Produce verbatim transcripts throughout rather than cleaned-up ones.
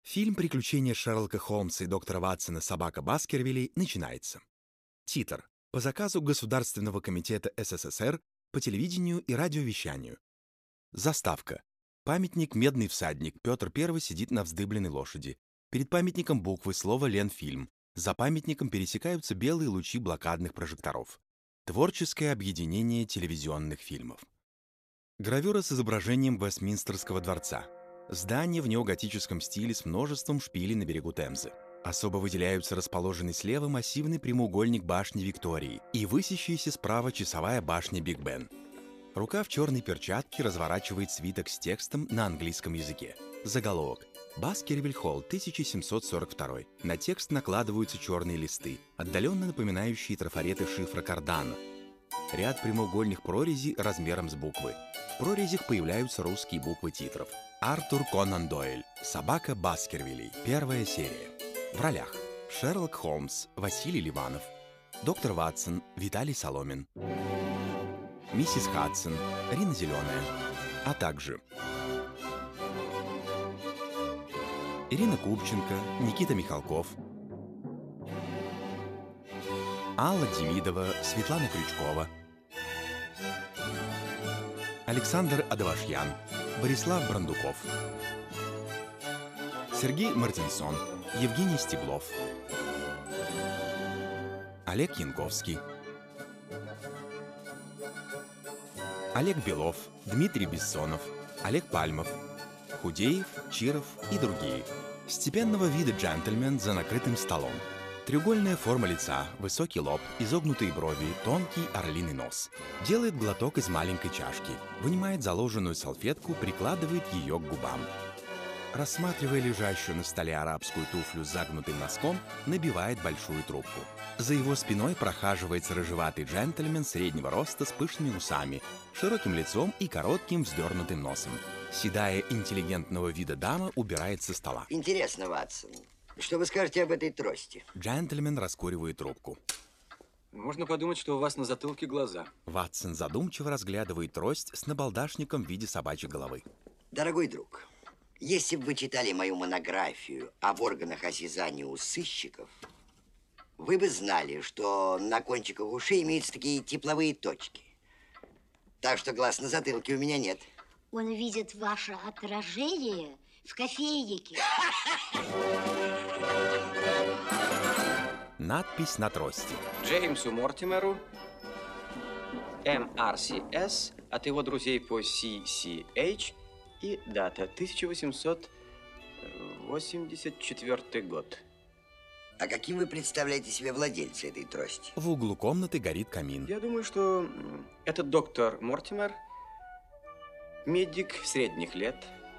Фильм «Приключения Шерлока Холмса и доктора Ватсона. Собака Баскервилей» начинается. Титр. По заказу Государственного комитета СССР по телевидению и радиовещанию. Заставка. Памятник «Медный всадник». Петр Первый сидит на вздыбленной лошади. Перед памятником буквы, слово «Ленфильм». За памятником пересекаются белые лучи блокадных прожекторов. Творческое объединение телевизионных фильмов. Гравюра с изображением Вестминстерского дворца. Здание в неоготическом стиле с множеством шпилей на берегу Темзы. Особо выделяются расположенный слева массивный прямоугольник башни Виктории и высящаяся справа часовая башня Биг Бен. Рука в черной перчатке разворачивает свиток с текстом на английском языке. Заголовок. Баскервиль-Холл, тысяча семьсот сорок второй. На текст накладываются черные листы, отдаленно напоминающие трафареты шифра Кардана. Ряд прямоугольных прорезей размером с буквы. В прорезях появляются русские буквы титров. Артур Конан Дойль. Собака Баскервилей. Первая серия. В ролях Шерлок Холмс, Василий Ливанов. Доктор Ватсон, Виталий Соломин. Миссис Хадсон, Рина Зеленая. А также Ирина Купченко, Никита Михалков, Алла Демидова, Светлана Крючкова, Александр Адавашьян, Борислав Брандуков, Сергей Мартинсон, Евгений Стеглов, Олег Янковский, Олег Белов, Дмитрий Бессонов, Олег Пальмов, Худеев, Чиров и другие. Степенного вида джентльмен за накрытым столом. Треугольная форма лица, высокий лоб, изогнутые брови, тонкий орлиный нос. Делает глоток из маленькой чашки, вынимает заложенную салфетку, прикладывает ее к губам. Рассматривая лежащую на столе арабскую туфлю с загнутым носком, набивает большую трубку. За его спиной прохаживается рыжеватый джентльмен среднего роста с пышными усами, широким лицом и коротким вздернутым носом. Седая интеллигентного вида дама убирает со стола. Интересно, Ватсон, что вы скажете об этой трости? Джентльмен раскуривает трубку. Можно подумать, что у вас на затылке глаза. Ватсон задумчиво разглядывает трость с набалдашником в виде собачьей головы. Дорогой друг, если бы вы читали мою монографию об органах осязания у сыщиков, вы бы знали, что на кончиках ушей имеются такие тепловые точки. Так что глаз на затылке у меня нет. Он видит ваше отражение в кофейнике. Надпись на трости. Джеймсу Мортимеру, эм ар си эс, от его друзей по си си эйч, и дата тысяча восемьсот восемьдесят четвёртый год. А каким вы представляете себе владельца этой трости? В углу комнаты горит камин. Я думаю, что этот доктор Мортимер, медик средних лет.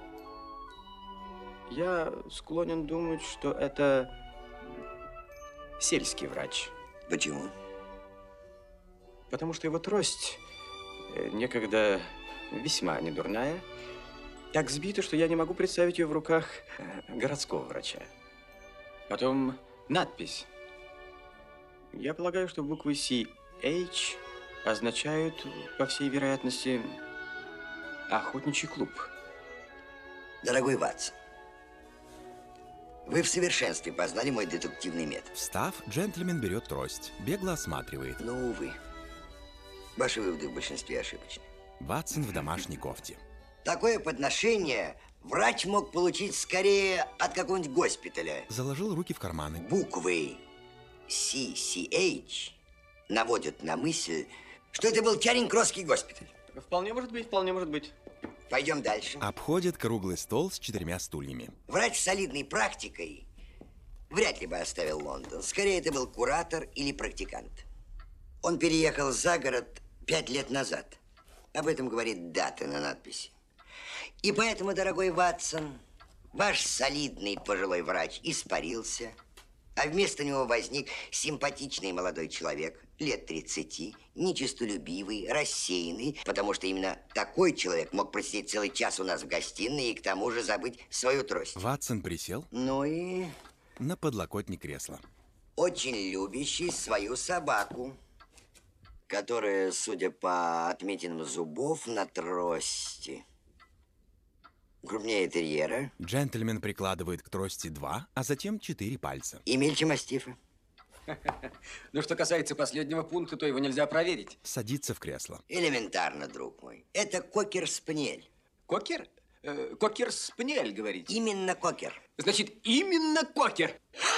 Я склонен думать, что это сельский врач. Почему? Потому что его трость, некогда весьма недурная, так сбита, что я не могу представить ее в руках городского врача. Потом надпись. Я полагаю, что буквы си эйч означают, по всей вероятности, охотничий клуб. Дорогой Ватсон, вы в совершенстве познали мой детективный метод. Встав, джентльмен берет трость, бегло осматривает. Но, увы, ваши выводы в большинстве ошибочны. Ватсон в домашней кофте. Такое подношение врач мог получить скорее от какого-нибудь госпиталя. Заложил руки в карманы. Буквы си си эйч наводят на мысль, что это был Чаринг-Кросский госпиталь. Вполне может быть, вполне может быть. Пойдем дальше. Обходит круглый стол с четырьмя стульями. Врач с солидной практикой вряд ли бы оставил Лондон. Скорее, это был куратор или практикант. Он переехал за город пять лет назад. Об этом говорит дата на надписи. И поэтому, дорогой Ватсон, ваш солидный пожилой врач испарился, а вместо него возник симпатичный молодой человек, лет тридцати, нечистолюбивый, рассеянный, потому что именно такой человек мог просидеть целый час у нас в гостиной и к тому же забыть свою трость. Ватсон присел. Ну и... На подлокотник кресла. Очень любящий свою собаку, которая, судя по отметинам зубов на трости, Крупнее терьера. Джентльмен прикладывает к трости два, а затем четыре пальца. И мельче мастифа. Ну, что касается последнего пункта, то его нельзя проверить. Садится в кресло. Элементарно, друг мой. Это кокер-спаниель. Кокер? Э, кокер-спаниель, говорите? Именно кокер. Значит, именно кокер.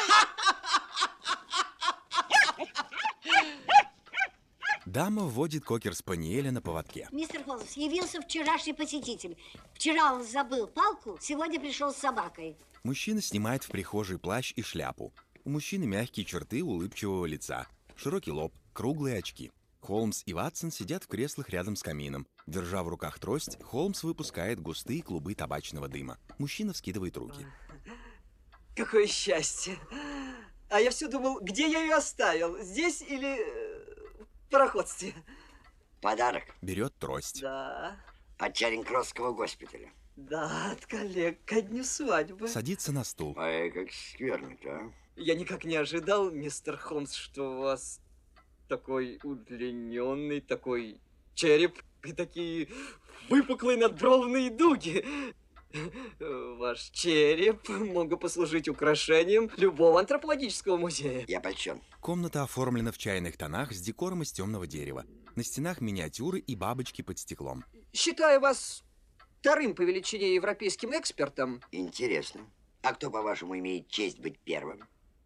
Дама вводит кокер-спаниеля на поводке. Мистер Холмс, явился вчерашний посетитель. Вчера он забыл палку, сегодня пришел с собакой. Мужчина снимает в прихожей плащ и шляпу. У мужчины мягкие черты улыбчивого лица, широкий лоб, круглые очки. Холмс и Ватсон сидят в креслах рядом с камином. Держа в руках трость, Холмс выпускает густые клубы табачного дыма. Мужчина вскидывает руки. Какое счастье! А я все думал, где я ее оставил? Здесь или в пароходстве? Подарок. Берет трость. Да. От Чаринг-Кроссского госпиталя. Да, от коллег ко дню свадьбы. Садится на стул. Ай, как скверно-то, а? Я никак не ожидал, мистер Холмс, что у вас такой удлиненный, такой череп и такие выпуклые надбровные дуги. Ваш череп мог бы послужить украшением любого антропологического музея. Я польщен. Комната оформлена в чайных тонах с декором из темного дерева. На стенах миниатюры и бабочки под стеклом. Считаю вас вторым по величине европейским экспертом. Интересно. А кто, по-вашему, имеет честь быть первым?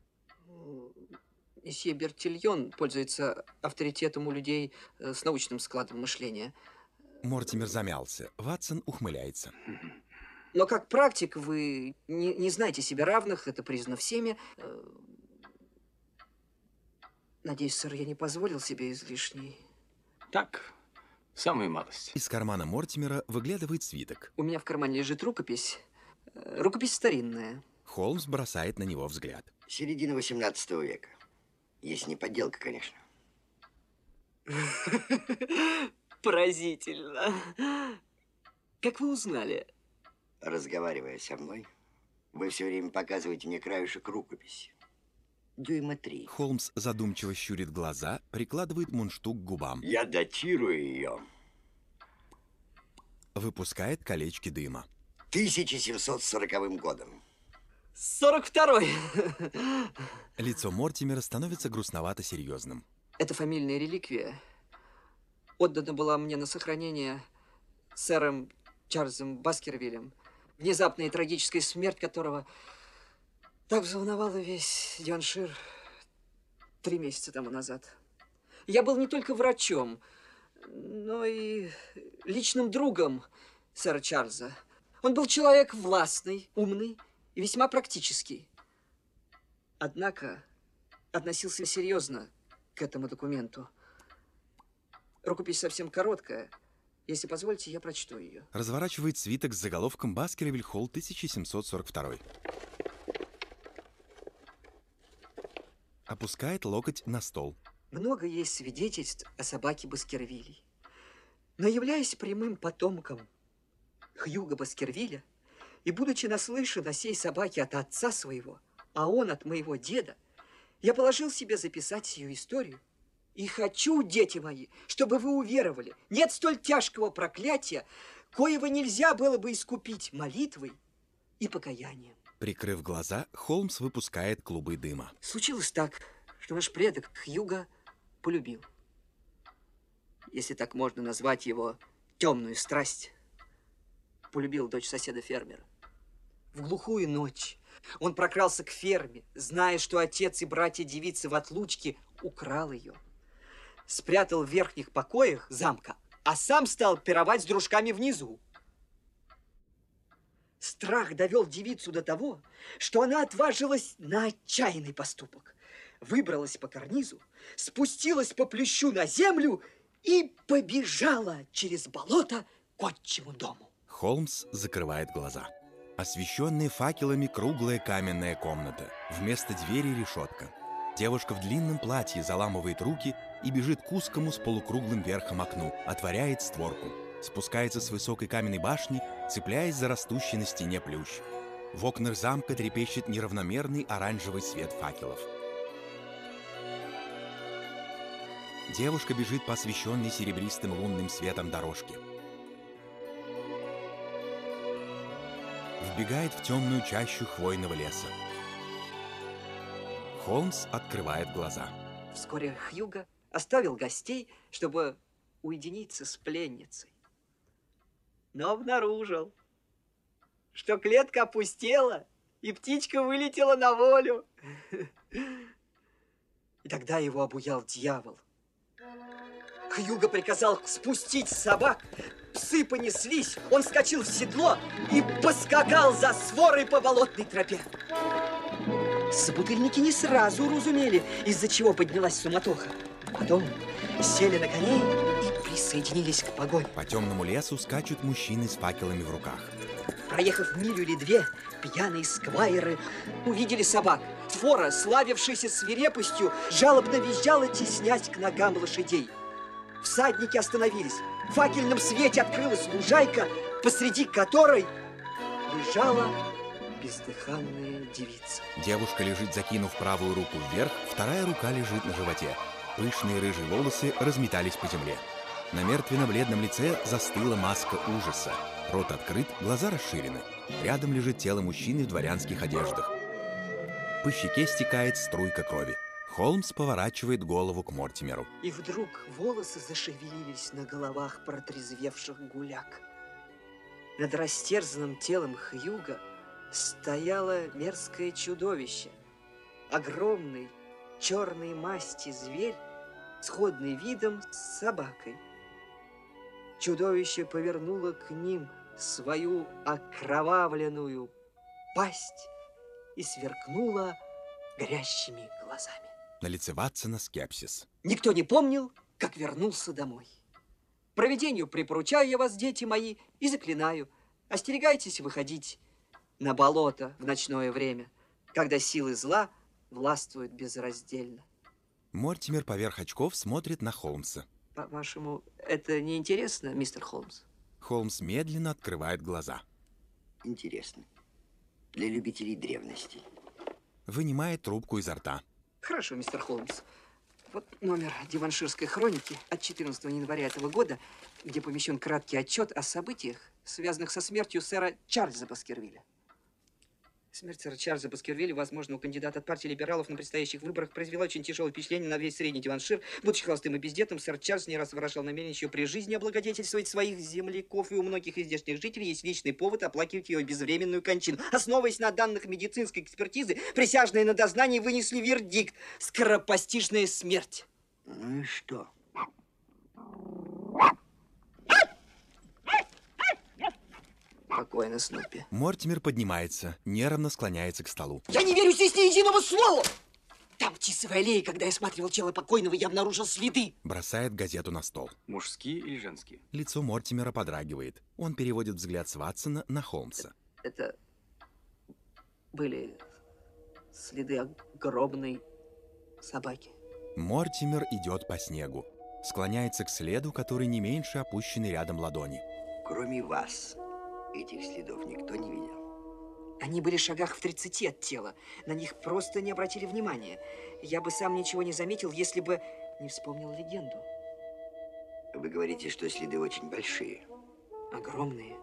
Месье Бертильон пользуется авторитетом у людей с научным складом мышления. Мортимер замялся. Ватсон ухмыляется. Но как практик вы не, не знаете себе равных, это признано всеми. Надеюсь, сэр, я не позволил себе излишней. Так, самую малость. Из кармана Мортимера выглядывает свиток. У меня в кармане лежит рукопись. Рукопись старинная. Холмс бросает на него взгляд. Середина восемнадцатого века. Если не подделка, конечно. Поразительно. Как вы узнали? Разговаривая со мной, вы все время показываете мне краюшек рукописи. Дюйма три. Холмс задумчиво щурит глаза, прикладывает мундштук к губам. Я датирую ее. Выпускает колечки дыма. тысяча семьсот сороковым годом. сорок второй. Лицо Мортимера становится грустновато серьезным. Это фамильная реликвия. Отдана была мне на сохранение сэром Чарльзом Баскервилем, внезапная и трагическая смерть которого так взволновала весь Девоншир три месяца тому назад. Я был не только врачом, но и личным другом сэра Чарльза. Он был человек властный, умный и весьма практический. Однако относился серьезно к этому документу. Рукопись совсем короткая. Если позволите, я прочту ее. Разворачивает свиток с заголовком «Баскервиль Холл, тысяча семьсот сорок второй». Опускает локоть на стол. Много есть свидетельств о собаке Баскервилей. Но являясь прямым потомком Хьюга Баскервиля и будучи наслышан о сей собаке от отца своего, а он от моего деда, я положил себе записать сию историю. И хочу, дети мои, чтобы вы уверовали, нет столь тяжкого проклятия, коего нельзя было бы искупить молитвой и покаянием. Прикрыв глаза, Холмс выпускает клубы дыма. Случилось так, что наш предок Хьюга полюбил, если так можно назвать его темную страсть, полюбил дочь соседа-фермера. В глухую ночь он прокрался к ферме, зная, что отец и братья девицы в отлучке украл ее. Спрятал в верхних покоях замка, а сам стал пировать с дружками внизу. Страх довел девицу до того, что она отважилась на отчаянный поступок. Выбралась по карнизу, спустилась по плющу на землю и побежала через болото к отчему дому. Холмс закрывает глаза. Освещенная факелами круглая каменная комната. Вместо двери решетка. Девушка в длинном платье заламывает руки и бежит к узкому с полукруглым верхом окну, отворяет створку. Спускается с высокой каменной башни, цепляясь за растущий на стене плющ. В окнах замка трепещет неравномерный оранжевый свет факелов. Девушка бежит по освещенной серебристым лунным светом дорожке. вбегает в темную чащу хвойного леса. Холмс открывает глаза. Вскоре Хьюго оставил гостей, чтобы уединиться с пленницей. Но обнаружил, что клетка опустела, и птичка вылетела на волю. И тогда его обуял дьявол. Хьюго приказал спустить собак. Псы понеслись, он вскочил в седло и поскакал за сворой по болотной тропе. Собутыльники не сразу уразумели, из-за чего поднялась суматоха. Потом сели на коней и присоединились к погоне. По темному лесу скачут мужчины с факелами в руках. Проехав милю или две, пьяные сквайры увидели собак. Свора, славившаяся свирепостью, жалобно визжала, теснясь к ногам лошадей. Всадники остановились. В факельном свете открылась лужайка, посреди которой лежала бездыханная девица. Девушка лежит, закинув правую руку вверх, вторая рука лежит на животе. Пышные рыжие волосы разметались по земле. На мертвенно-бледном лице застыла маска ужаса. Рот открыт, глаза расширены. Рядом лежит тело мужчины в дворянских одеждах. По щеке стекает струйка крови. Холмс поворачивает голову к Мортимеру. И вдруг волосы зашевелились на головах протрезвевших гуляк. Над растерзанным телом Хьюго стояло мерзкое чудовище. Огромный, черной масти зверь, сходный видом с собакой. Чудовище повернуло к ним свою окровавленную пасть и сверкнуло горящими глазами. На лице Ватсона скепсис. Никто не помнил, как вернулся домой. Провидению припоручаю я вас, дети мои, и заклинаю. Остерегайтесь выходить на болото в ночное время, когда силы зла властвуют безраздельно. Мортимер поверх очков смотрит на Холмса. По-вашему, это не интересно, мистер Холмс? Холмс медленно открывает глаза. Интересно. Для любителей древностей. Вынимает трубку изо рта. Хорошо, мистер Холмс. Вот номер Диванширской хроники от четырнадцатого января этого года, где помещен краткий отчет о событиях, связанных со смертью сэра Чарльза Баскервилля. Смерть сэра Чарльза Баскервилля, возможно, у кандидата от партии либералов на предстоящих выборах произвела очень тяжелое впечатление на весь средний Диваншир. Будучи холостым и бездетным, сэр Чарльз не раз выражал намерение еще при жизни облагодетельствовать своих земляков, и у многих из здешних жителей есть личный повод оплакивать его безвременную кончину. Основываясь на данных медицинской экспертизы, присяжные на дознании вынесли вердикт: скоропостижная смерть. Ну и что? Спокойно, Снупи. Мортимер поднимается, нервно склоняется к столу. Я не верю здесь ни единого слова! Там, в Тисовой аллее, когда я осматривал тело покойного, я обнаружил следы. Бросает газету на стол. Мужские или женские? Лицо Мортимера подрагивает. Он переводит взгляд с Ватсона на Холмса. Это были следы огромной собаки. Мортимер идет по снегу. Склоняется к следу, который не меньше опущенной рядом ладони. Кроме вас, этих следов никто не видел? Они были в шагах в тридцати от тела. На них просто не обратили внимания. Я бы сам ничего не заметил, если бы не вспомнил легенду. Вы говорите, что следы очень большие. Огромные.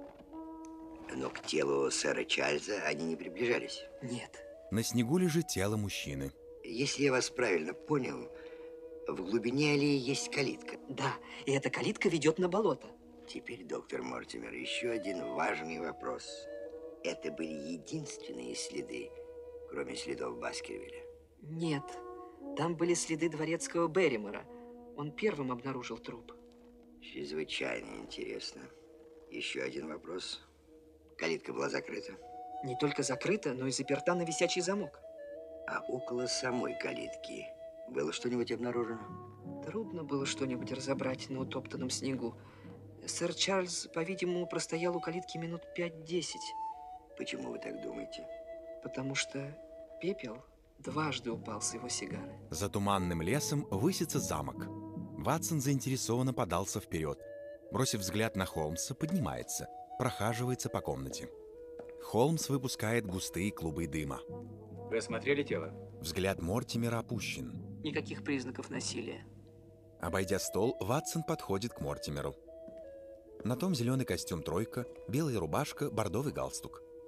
Но к телу сэра Чарльза они не приближались. Нет. На снегу лежит тело мужчины. Если я вас правильно понял, в глубине аллеи есть калитка. Да, и эта калитка ведет на болото. Теперь, доктор Мортимер, еще один важный вопрос. Это были единственные следы, кроме следов Баскервилля? Нет, там были следы дворецкого Берримора. Он первым обнаружил труп. Чрезвычайно интересно. Еще один вопрос. Калитка была закрыта? Не только закрыта, но и заперта на висячий замок. А около самой калитки было что-нибудь обнаружено? Трудно было что-нибудь разобрать на утоптанном снегу. Сэр Чарльз, по-видимому, простоял у калитки минут пять-десять. Почему вы так думаете? Потому что пепел дважды упал с его сигары. За туманным лесом высится замок. Ватсон заинтересованно подался вперед. Бросив взгляд на Холмса, поднимается, прохаживается по комнате. Холмс выпускает густые клубы дыма. Вы осмотрели тело? Взгляд Мортимера опущен. Никаких признаков насилия. Обойдя стол, Ватсон подходит к Мортимеру. На том зеленый костюм тройка, белая рубашка, бордовый галстук.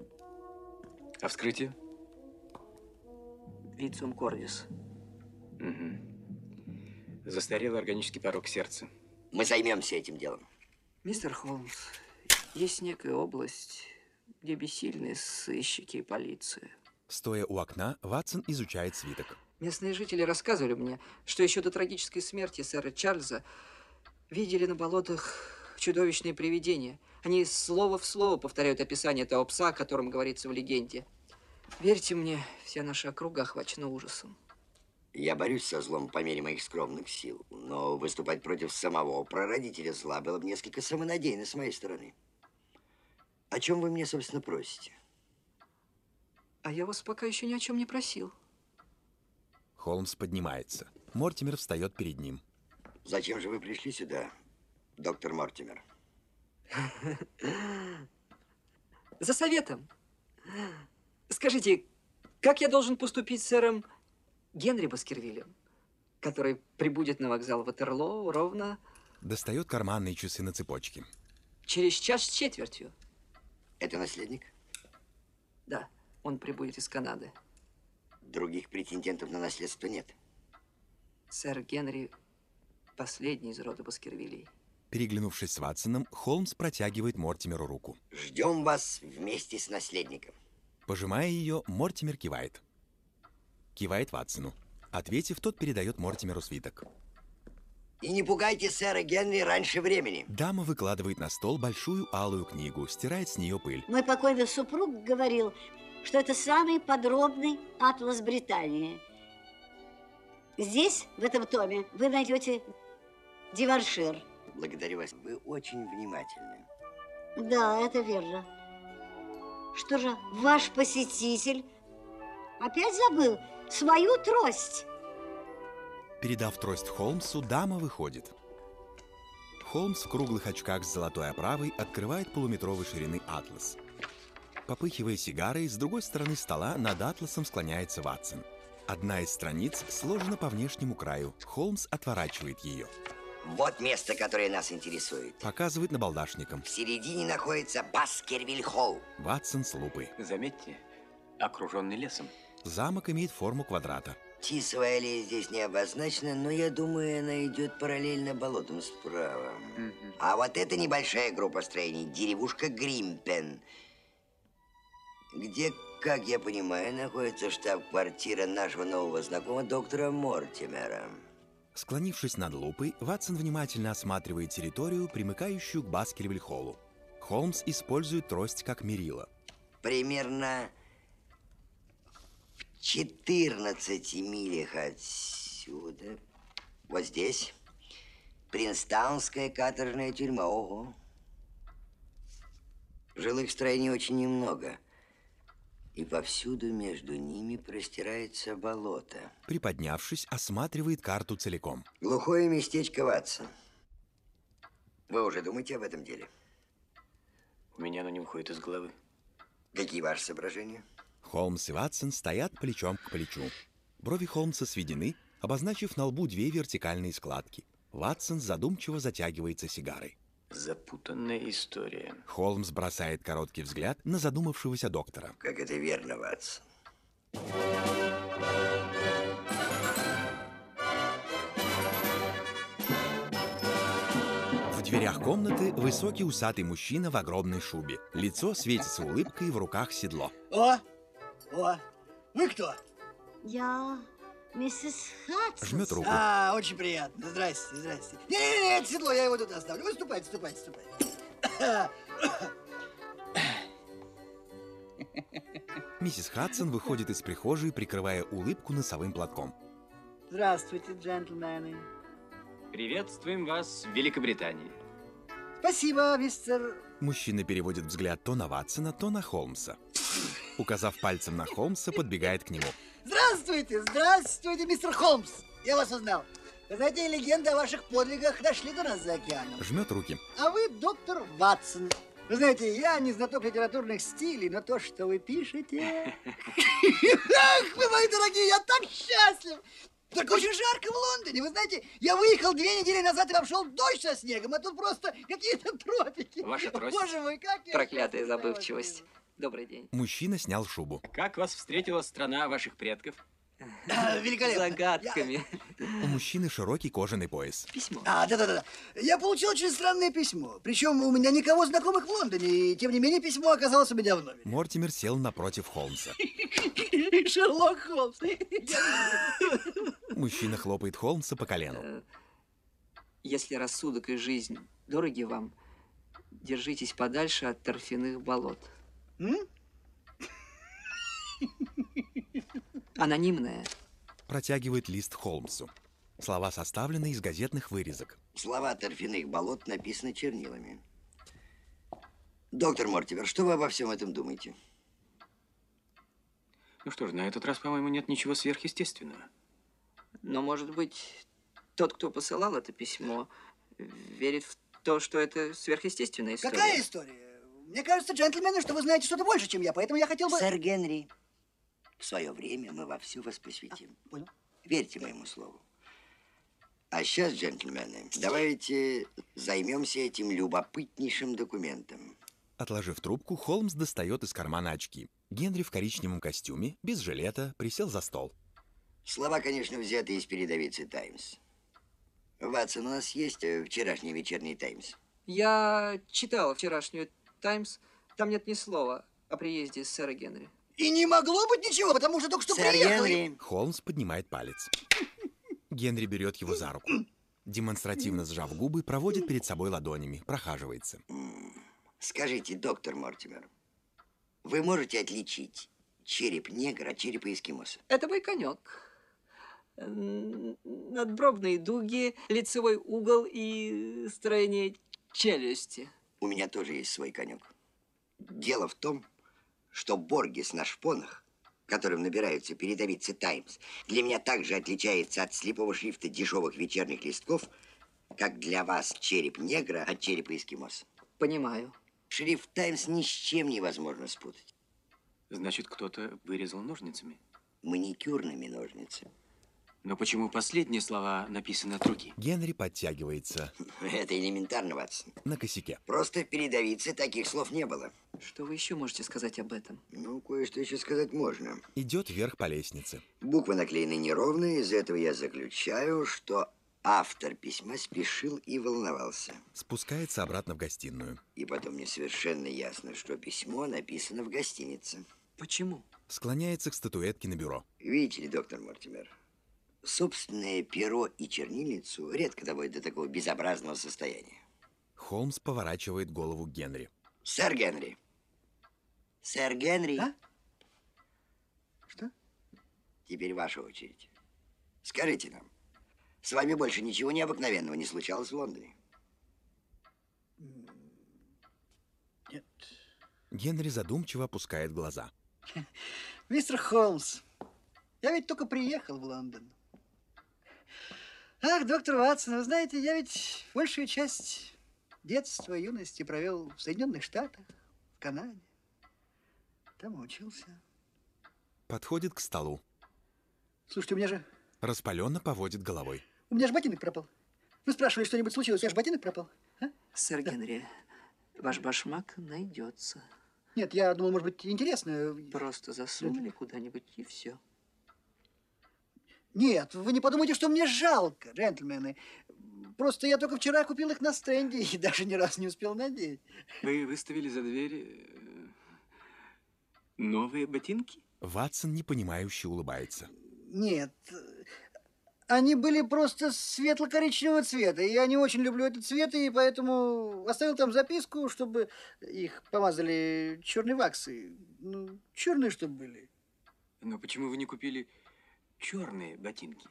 А вскрытие? Вициум кордис. Угу. Застарелый органический порог сердца. Мы займемся этим делом. Мистер Холмс, есть некая область, где бессильны сыщики и полиция. Стоя у окна, Ватсон изучает свиток. Местные жители рассказывали мне, что еще до трагической смерти сэра Чарльза видели на болотах чудовищные привидения. Они слово в слово повторяют описание того пса, о котором говорится в легенде. Верьте мне, вся наша округа охвачена ужасом. Я борюсь со злом по мере моих скромных сил, но выступать против самого прародителя зла было бы несколько самонадеянно с моей стороны. О чем вы мне, собственно, просите? А я вас пока еще ни о чем не просил. Холмс поднимается. Мортимер встает перед ним. Зачем же вы пришли сюда, доктор Мортимер? За советом. Скажите, как я должен поступить с сэром Генри Баскервилем, который прибудет на вокзал Ватерлоо ровно... Достает карманные часы на цепочке. Через час с четвертью. Это наследник? Да, он прибудет из Канады. Других претендентов на наследство нет. Сэр Генри последний из рода Баскервилей. Переглянувшись с Ватсоном, Холмс протягивает Мортимеру руку. Ждем вас вместе с наследником. Пожимая ее, Мортимер кивает. Кивает Ватсону. Ответив, тот передает Мортимеру свиток. И не пугайте сэра Генри раньше времени. Дама выкладывает на стол большую алую книгу, стирает с нее пыль. Мой покойный супруг говорил, что это самый подробный атлас Британии. Здесь, в этом томе, вы найдете Девоншир. Благодарю вас. Вы очень внимательны. Да, это верно. Что же, ваш посетитель опять забыл свою трость? Передав трость Холмсу, дама выходит. Холмс в круглых очках с золотой оправой открывает полуметровой ширины атлас. Попыхивая сигарой, с другой стороны стола над атласом склоняется Ватсон. Одна из страниц сложена по внешнему краю. Холмс отворачивает ее. Вот место, которое нас интересует. Показывает набалдашником. В середине находится Баскервиль-холл. Ватсон с лупой. Заметьте, окруженный лесом. Замок имеет форму квадрата. Тисовая аллея здесь не обозначена, но я думаю, она идет параллельно болотам справа. Mm-hmm. А вот это небольшая группа строений, деревушка Гримпен, где, как я понимаю, находится штаб-квартира нашего нового знакомого доктора Мортимера. Склонившись над лупой, Ватсон внимательно осматривает территорию, примыкающую к Баскервиль-холлу. Холмс использует трость как мерило. Примерно в четырнадцати милях отсюда, вот здесь, Принстаунская каторжная тюрьма. Ого! Жилых строений очень немного. И повсюду между ними простирается болото. Приподнявшись, осматривает карту целиком. Глухое местечко, Ватсон. Вы уже думаете об этом деле? У меня оно не уходит из головы. Какие ваши соображения? Холмс и Ватсон стоят плечом к плечу. Брови Холмса сведены, обозначив на лбу две вертикальные складки. Ватсон задумчиво затягивается сигарой. Запутанная история. Холмс бросает короткий взгляд на задумавшегося доктора. Как это верно, Ватсон. В дверях комнаты высокий усатый мужчина в огромной шубе. Лицо светится улыбкой, в руках седло. О, о, вы кто? Я миссис Хадсон. Жмет руку. А, очень приятно. Здрасте, здрасте. Не-не-не, это седло, я его тут оставлю. Вы ступайте, ступайте, ступайте. Миссис Хадсон выходит из прихожей, прикрывая улыбку носовым платком. Здравствуйте, джентльмены. Приветствуем вас в Великобритании. Спасибо, мистер... Мужчина переводит взгляд то на Ватсона, то на Холмса. Указав пальцем на Холмса, подбегает к нему. Здравствуйте, здравствуйте, мистер Холмс. Я вас узнал. Вы знаете, легенды о ваших подвигах дошли до нас за океаном. Жмет руки. А вы доктор Ватсон. Вы знаете, я не знаток литературных стилей, но то, что вы пишете... Ах, вы мои дорогие, я так счастлив! Только очень жарко в Лондоне. Вы знаете, я выехал две недели назад и вам шел дождь со снегом, а тут просто какие-то тропики. Ваша трость. Боже мой, как я... Проклятая забывчивость. Добрый день. Мужчина снял шубу. Как вас встретила страна ваших предков? А, великолепно. Загадками. У мужчины широкий кожаный пояс. Письмо. А, да-да-да. Я получил очень странное письмо. Причем у меня никого знакомых в Лондоне, и тем не менее письмо оказалось у меня в номере. Мортимер сел напротив Холмса. Шерлок Холмс. Мужчина хлопает Холмса по колену. Если рассудок и жизнь дороги вам, держитесь подальше от торфяных болот. М? Анонимная. Протягивает лист Холмсу. Слова составлены из газетных вырезок. Слова торфяных болот написаны чернилами. Доктор Мортимер, что вы обо всем этом думаете? Ну что ж, на этот раз, по-моему, нет ничего сверхъестественного. Но, может быть, тот, кто посылал это письмо, верит в то, что это сверхъестественная история. Какая история? Мне кажется, джентльмены, что вы знаете что-то больше, чем я, поэтому я хотел бы... Сэр Генри, в свое время мы во все вас посвятим. А, понял. Верьте моему слову. А сейчас, джентльмены, давайте займемся этим любопытнейшим документом. Отложив трубку, Холмс достает из кармана очки. Генри в коричневом костюме, без жилета, присел за стол. Слова, конечно, взяты из передовицы «Таймс». Ватсон, у нас есть вчерашний вечерний «Таймс»? Я читал вчерашнюю «Таймс». Там нет ни слова о приезде сэра Генри. И не могло быть ничего, потому что только что Сэр приехал. и- Генри, Холмс поднимает палец. Генри берет его за руку. Демонстративно сжав губы, проводит перед собой ладонями, прохаживается. скажите, доктор Мортимер, вы можете отличить череп негра от черепа эскимоса? Это мой конек. Н- Надбровные дуги, лицевой угол и строение челюсти. У меня тоже есть свой конек. Дело в том, что Боргес на шпонах, которым набираются передовицы «Таймс», для меня также отличается от слепого шрифта дешевых вечерних листков, как для вас череп негра от черепа эскимоса. Понимаю. Шрифт «Таймс» ни с чем невозможно спутать. Значит, кто-то вырезал ножницами. Маникюрными ножницами. Но почему последние слова написаны от руки? Генри подтягивается Это элементарно, Ватсон. на косяке. Просто в передовице таких слов не было. Что вы еще можете сказать об этом? Ну, кое-что еще сказать можно. Идет вверх по лестнице. Буквы наклеены неровные, из этого я заключаю, что автор письма спешил и волновался. Спускается обратно в гостиную. И потом мне совершенно ясно, что письмо написано в гостинице. Почему? Склоняется к статуэтке на бюро. Видите ли, доктор Мортимер, собственное перо и чернильницу редко доводят до такого безобразного состояния. Холмс поворачивает голову к Генри. Сэр Генри. Сэр Генри. А? Что? Теперь ваша очередь. Скажите нам, с вами больше ничего необыкновенного не случалось в Лондоне? Нет. Генри задумчиво опускает глаза. Мистер Холмс, я ведь только приехал в Лондон. Ах, доктор Ватсон, вы знаете, я ведь большую часть детства и юности провел в Соединенных Штатах, в Канаде. Там учился. Подходит к столу. Слушайте, у меня же, Распаленно поводит головой. у меня же ботинок пропал. Вы спрашивали, что-нибудь случилось, у меня же ботинок пропал. А? Сэр Генри, ваш башмак найдется. Нет, я думал, может быть, интересно. Просто засунули куда-нибудь и все. Нет, вы не подумайте, что мне жалко, джентльмены. Просто я только вчера купил их на стенде и даже ни разу не успел надеть. Вы выставили за дверь э, новые ботинки? Ватсон непонимающе улыбается. Нет, они были просто светло-коричневого цвета. И я не очень люблю этот цвет, и поэтому оставил там записку, чтобы их помазали черной ваксой. Ну, черные, чтобы были. Но почему вы не купили черные ботинки?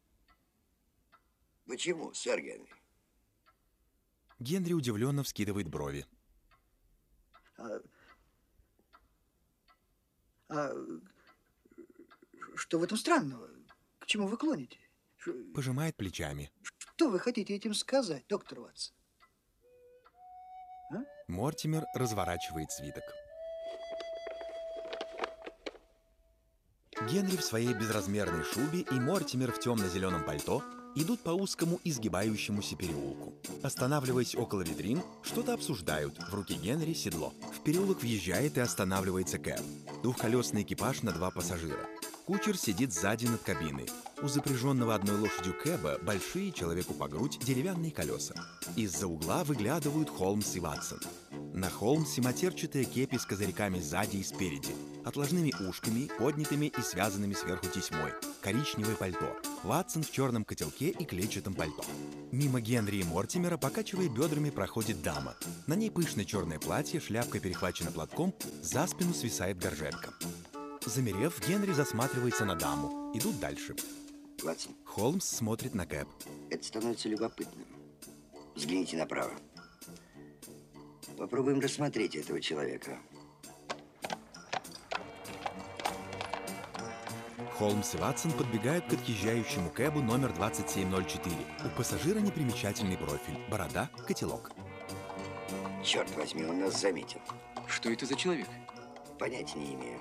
Почему, сэр Генри? Генри удивленно вскидывает брови. А, а что в этом странного? К чему вы клоните? Ш- Пожимает плечами. Что вы хотите этим сказать, доктор Ватсон? Мортимер разворачивает свиток. Генри в своей безразмерной шубе и Мортимер в темно-зеленом пальто идут по узкому изгибающемуся переулку. Останавливаясь около витрин, что-то обсуждают. В руке Генри седло. В переулок въезжает и останавливается кэб. Двухколесный экипаж на два пассажира. Кучер сидит сзади над кабиной. У запряженного одной лошадью кэба большие, человеку по грудь, деревянные колеса. Из-за угла выглядывают Холмс и Ватсон. На Холмсе матерчатая кепи с козырьками сзади и спереди, отложными ушками, поднятыми и связанными сверху тесьмой, коричневое пальто. Ватсон в черном котелке и клетчатом пальто. Мимо Генри и Мортимера, покачивая бедрами, проходит дама. На ней пышное черное платье, шляпка перехвачена платком, за спину свисает горжетка. Замерев, Генри засматривается на даму. Идут дальше. Ватсон, Холмс смотрит на кэб. это становится любопытным. Взгляните направо. Попробуем рассмотреть этого человека. Холмс и Ватсон подбегают к отъезжающему кэбу номер двадцать семь ноль четыре. У пассажира непримечательный профиль, борода, котелок. Черт возьми, он нас заметил. Что это за человек? Понятия не имею.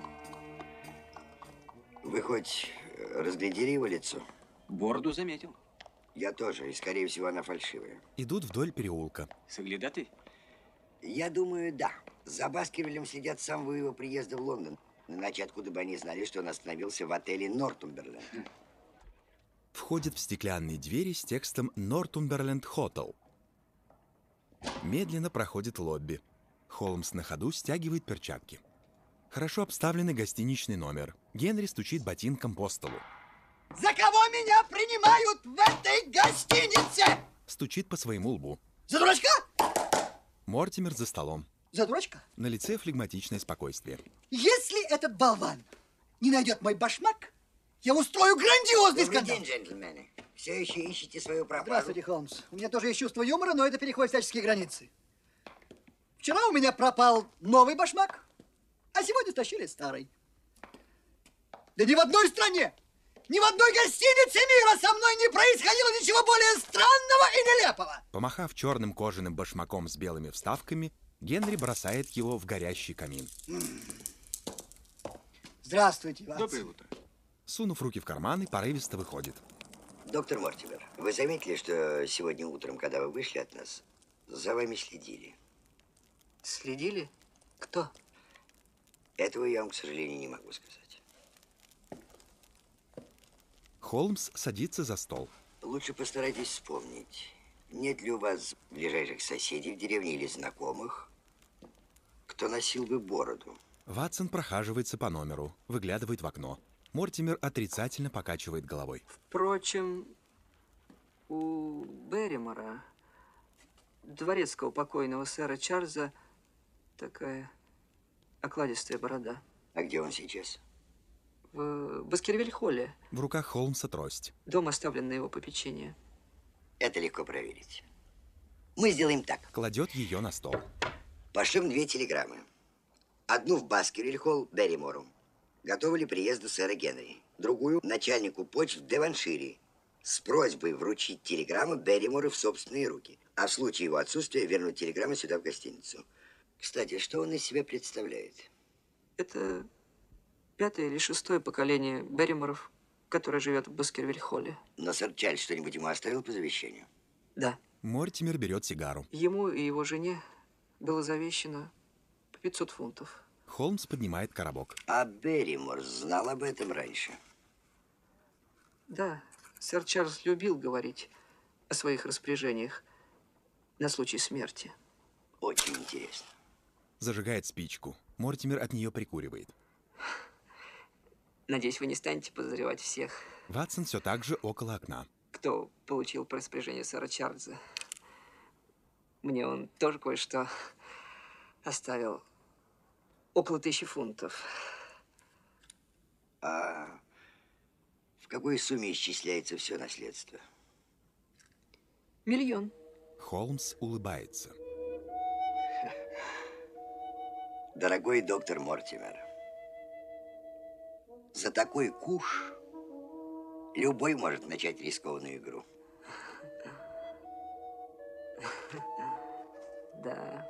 Вы хоть разглядели его лицо? Бороду заметил. Я тоже, и скорее всего она фальшивая. Идут вдоль переулка. Соглядатый? Я думаю, да. За Баскервилем следят с самого его приезда в Лондон. Иначе откуда бы они знали, что он остановился в отеле Нортумберленд? Входит в стеклянные двери с текстом «Нортумберленд Хотел». Медленно проходит лобби. Холмс на ходу стягивает перчатки. Хорошо обставленный гостиничный номер. Генри стучит ботинком по столу. За кого меня принимают в этой гостинице? Стучит по своему лбу. За дурачка? Мортимер за столом. За дурачка? На лице флегматичное спокойствие. Если этот болван не найдет мой башмак, я устрою грандиозный Добрый скандал. день, джентльмены. Все еще ищете свою пропажу? Здравствуйте, Холмс. У меня тоже есть чувство юмора, но это переходит всяческие границы. Вчера у меня пропал новый башмак, а сегодня стащили старый. Да ни в одной стране, ни в одной гостинице мира со мной не происходило ничего более странного и нелепого. Помахав черным кожаным башмаком с белыми вставками, Генри бросает его в горящий камин. Здравствуйте, Ватсон. Доброе утро. Сунув руки в карманы, порывисто выходит. Доктор Мортимер, вы заметили, что сегодня утром, когда вы вышли от нас, за вами следили? Следили? Кто? Этого я вам, к сожалению, не могу сказать. Холмс садится за стол. Лучше постарайтесь вспомнить, нет ли у вас ближайших соседей в деревне или знакомых, кто носил бы бороду. Ватсон прохаживается по номеру, выглядывает в окно. Мортимер отрицательно покачивает головой. Впрочем, у Берримора, дворецкого покойного сэра Чарльза, такая окладистая борода. А где он сейчас? В Баскервиль-холле. В руках Холмса трость. Дом оставлен на его попечение. Это легко проверить. Мы сделаем так. Кладет ее на стол. Пошлем две телеграммы. Одну в Баскервиль-холл Берримору. Готовы ли приезду сэра Генри? Другую начальнику почт в Девоншире с просьбой вручить телеграмму Берримору в собственные руки. А в случае его отсутствия вернуть телеграмму сюда в гостиницу. Кстати, что он из себя представляет? Это пятое или шестое поколение Берриморов, которое живет в Баскервиль-холле. Но сэр Чарльз что-нибудь ему оставил по завещанию? Да. Мортимер берет сигару. Ему и его жене было завещено по пятьсот фунтов. Холмс поднимает коробок. А Берримор знал об этом раньше? Да, сэр Чарльз любил говорить о своих распоряжениях на случай смерти. Очень интересно. Зажигает спичку. Мортимер от нее прикуривает. Надеюсь, вы не станете подозревать всех, Ватсон все так же около окна. кто получил по распоряжению сэра Чарльза. Мне он тоже кое-что оставил. Около тысячи фунтов. А в какой сумме исчисляется все наследство? Миллион. Холмс улыбается. Дорогой доктор Мортимер, за такой куш любой может начать рискованную игру. Да.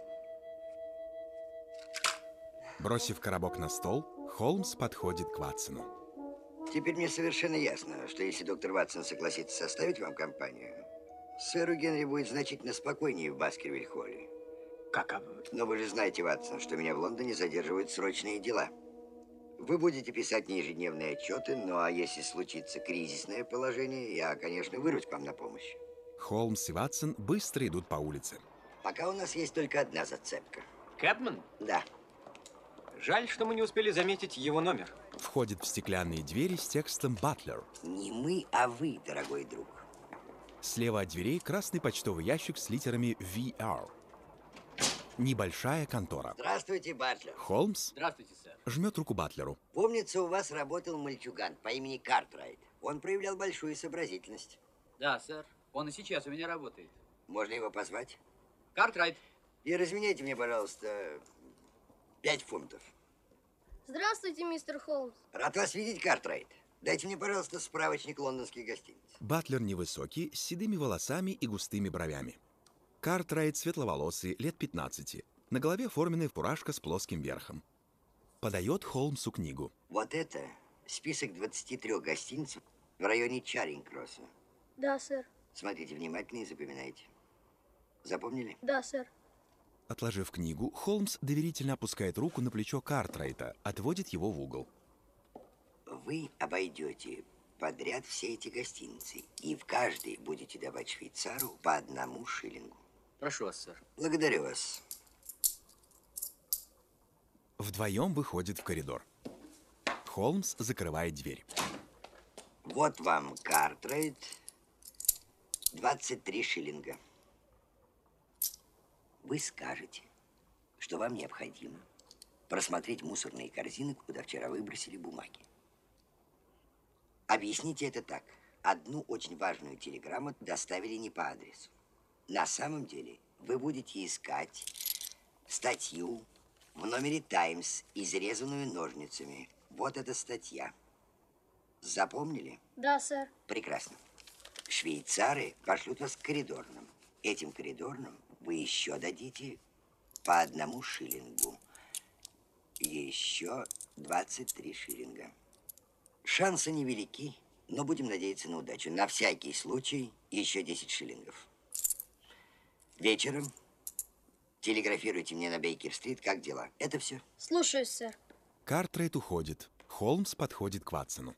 Бросив коробок на стол, Холмс подходит к Ватсону. Теперь мне совершенно ясно, что если доктор Ватсон согласится составить вам компанию, сэру Генри будет значительно спокойнее в Баскервиль-холле. Как? А... Но вы же знаете, Ватсон, что меня в Лондоне задерживают срочные дела. Вы будете писать мне ежедневные отчеты, ну а если случится кризисное положение, я, конечно, вырвусь к вам на помощь. Холмс и Ватсон быстро идут по улице. Пока у нас есть только одна зацепка. Кэбман? Да. Жаль, что мы не успели заметить его номер. Входит в стеклянные двери с текстом «Батлер». Не мы, а вы, дорогой друг. Слева от дверей красный почтовый ящик с литерами ви ар. Небольшая контора. Здравствуйте, Батлер. Холмс Здравствуйте, сэр. жмет руку Батлеру. Помнится, у вас работал мальчуган по имени Картрайт. Он проявлял большую сообразительность. Да, сэр. Он и сейчас у меня работает. Можно его позвать? Картрайт. И разменяйте мне, пожалуйста, пять фунтов. Здравствуйте, мистер Холмс. Рад вас видеть, Картрайт. Дайте мне, пожалуйста, справочник лондонских гостиниц. Батлер невысокий, с седыми волосами и густыми бровями. Картрайт светловолосый, лет пятнадцати. На голове форменная фуражка с плоским верхом. Подает Холмсу книгу. Вот это список двадцати трёх гостиниц в районе Чаринг-Кросса. Да, сэр. Смотрите внимательно и запоминайте. Запомнили? Да, сэр. Отложив книгу, Холмс доверительно опускает руку на плечо Картрайта, отводит его в угол. Вы обойдете подряд все эти гостиницы, и в каждой будете давать швейцару по одному шиллингу. Прошу вас, сэр. Благодарю вас. Вдвоем выходит в коридор. Холмс закрывает дверь. Вот вам Картрайт. двадцать три шиллинга. Вы скажете, что вам необходимо просмотреть мусорные корзины, куда вчера выбросили бумаги. Объясните это так. Одну очень важную телеграмму доставили не по адресу. На самом деле вы будете искать статью в номере «Таймс», изрезанную ножницами. Вот эта статья. Запомнили? Да, сэр. Прекрасно. Швейцары пошлют вас к коридорным. Этим коридорным вы еще дадите по одному шиллингу. Еще двадцать три шиллинга. Шансы невелики, но будем надеяться на удачу. На всякий случай еще десять шиллингов. Вечером телеграфируйте мне на Бейкер-стрит, как дела. Это все. Слушаюсь, сэр. Картрайт уходит. Холмс подходит к Ватсону.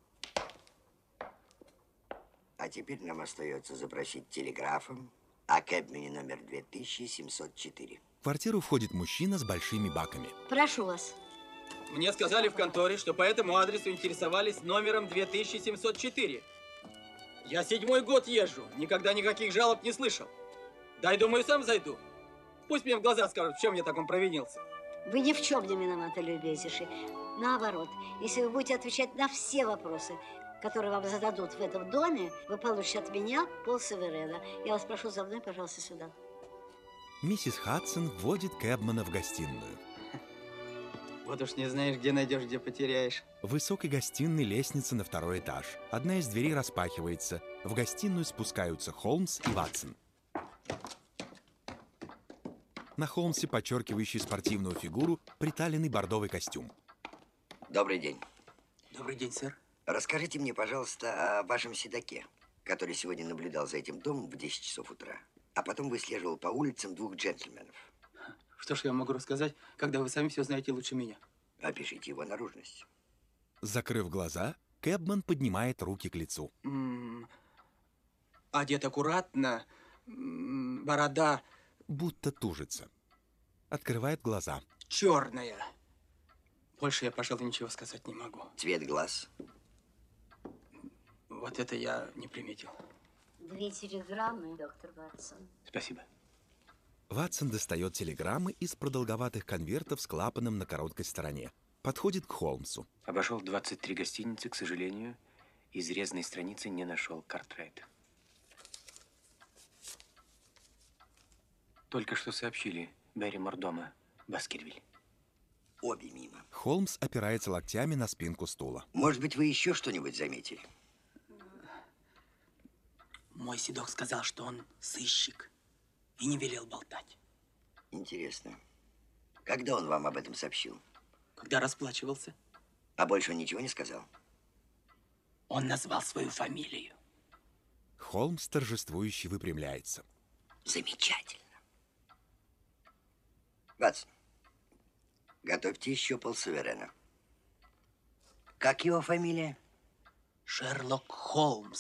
А теперь нам остается запросить телеграфом о Кэбмене номер две тысячи семьсот четыре. В квартиру входит мужчина с большими баками. Прошу вас. Мне сказали в конторе, что по этому адресу интересовались номером две тысячи семьсот четыре. Я седьмой год езжу, никогда никаких жалоб не слышал. Дай, думаю, сам зайду. Пусть мне в глаза скажут, в чем я так он провинился. Вы ни в чем не виноваты, любезнейший. Наоборот, если вы будете отвечать на все вопросы, которые вам зададут в этом доме, вы получите от меня полсаверена. Я вас прошу за мной, пожалуйста, сюда. Миссис Хадсон вводит Кэбмана в гостиную. Вот уж не знаешь, где найдешь, где потеряешь. В высокой гостиной лестница на второй этаж. Одна из дверей распахивается. В гостиную спускаются Холмс и Ватсон. На Холмсе, подчеркивающий спортивную фигуру, приталенный бордовый костюм. Добрый день. Добрый день, сэр. Расскажите мне, пожалуйста, о вашем седаке, который сегодня наблюдал за этим домом в десять часов утра, а потом выслеживал по улицам двух джентльменов. Что ж я могу рассказать, когда вы сами все знаете лучше меня? Опишите его наружность. Закрыв глаза, Кэбман поднимает руки к лицу. М-м, одет аккуратно, м-м, борода... Будто тужится. Открывает глаза. Черная. Больше я, пожалуй, ничего сказать не могу. Цвет глаз. Вот это я не приметил. Две телеграммы, доктор Ватсон. Спасибо. Ватсон достает телеграммы из продолговатых конвертов с клапаном на короткой стороне. Подходит к Холмсу. Обошел двадцать три гостиницы, к сожалению, изрезанной страницы не нашел Картрайта. Только что сообщили Берримор дома, Баскервиль. Обе мимо. Холмс опирается локтями на спинку стула. Может быть, вы еще что-нибудь заметили? Мой седок сказал, что он сыщик и не велел болтать. Интересно. Когда он вам об этом сообщил? Когда расплачивался. А больше он ничего не сказал? Он назвал свою фамилию. Холмс торжествующе выпрямляется. Замечательно. Ватсон, готовьте еще полсуверена. Как его фамилия? Шерлок Холмс.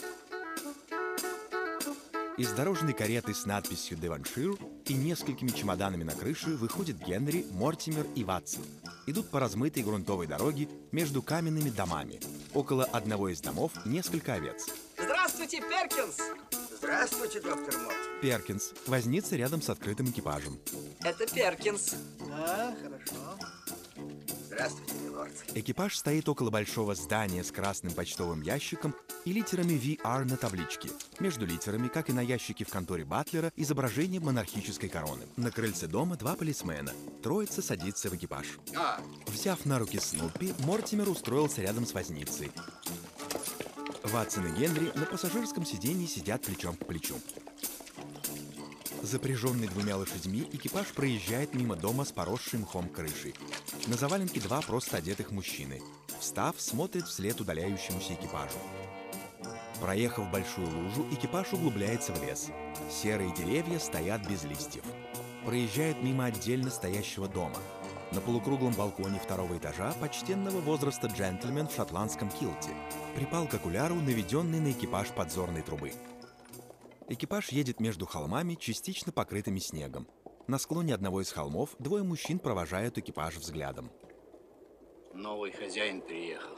Из дорожной кареты с надписью «Девоншир» и несколькими чемоданами на крыше выходят Генри, Мортимер и Ватсон. Идут по размытой грунтовой дороге между каменными домами. Около одного из домов несколько овец. Здравствуйте, Перкинс! Здравствуйте, доктор Мот. Перкинс возница рядом с открытым экипажем. Это Перкинс. Да, хорошо. Здравствуйте, милорд. Экипаж стоит около большого здания с красным почтовым ящиком и литерами ви ар на табличке. Между литерами, как и на ящике в конторе Батлера, изображение монархической короны. На крыльце дома два полисмена. Троица садится в экипаж. А, Взяв на руки Снуппи, Мортимер устроился рядом с возницей. Ватсон и Генри на пассажирском сиденье сидят плечом к плечу. Запряженный двумя лошадьми, экипаж проезжает мимо дома с поросшей мхом крышей. На заваленке два просто одетых мужчины. Встав, смотрят вслед удаляющемуся экипажу. Проехав большую лужу, экипаж углубляется в лес. Серые деревья стоят без листьев. Проезжают мимо отдельно стоящего дома. На полукруглом балконе второго этажа почтенного возраста джентльмен в шотландском килте припал к окуляру, наведенный на экипаж подзорной трубы. Экипаж едет между холмами, частично покрытыми снегом. На склоне одного из холмов двое мужчин провожают экипаж взглядом. Новый хозяин приехал.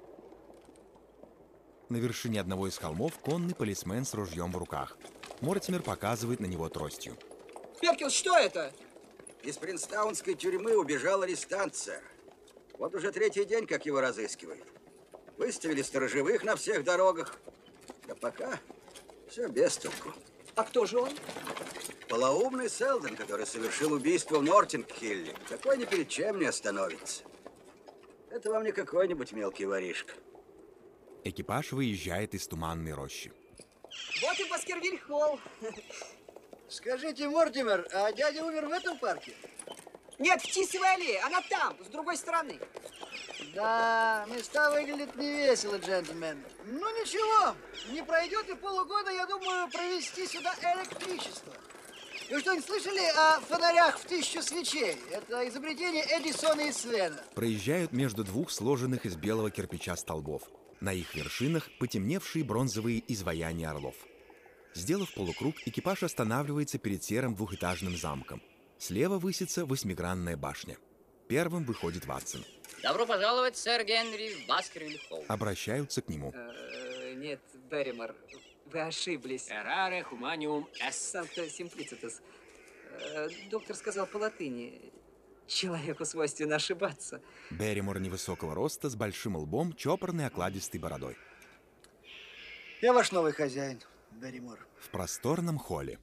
На вершине одного из холмов конный полисмен с ружьем в руках. Мортимер показывает на него тростью. Перкинс, что это? Из Принстаунской тюрьмы убежал арестант, сэр. Вот уже третий день, как его разыскивают. Выставили сторожевых на всех дорогах. Да пока все без толку. А кто же он? Полоумный Селдон, который совершил убийство в Нортинг-Хилле. Такой ни перед чем не остановится. Это вам не какой-нибудь мелкий воришка. Экипаж выезжает из туманной рощи. Вот и Баскервиль-Холл. Скажите, Мортимер, а дядя умер в этом парке? Нет, в Тисовой аллее. Она там, с другой стороны. Да, места выглядят невесело, джентльмен. Ну ничего, не пройдет и полугода, я думаю, провести сюда электричество. Вы что-нибудь слышали о фонарях в тысячу свечей? Это изобретение Эдисона и Свена. Проезжают между двух сложенных из белого кирпича столбов. На их вершинах потемневшие бронзовые изваяния орлов. Сделав полукруг, экипаж останавливается перед серым двухэтажным замком. Слева высится восьмигранная башня. Первым выходит Ватсон. Добро пожаловать, сэр Генри, в Баскервиль-Холл. Обращаются к нему. Э, нет, Берримор, вы ошиблись. Эраре хуманиум эс. Санкта симплицитус. Э, доктор сказал по латыни. Человеку свойственно ошибаться. Берримор невысокого роста, с большим лбом, чопорной окладистой бородой. Я ваш новый хозяин, Берримор. В просторном холле.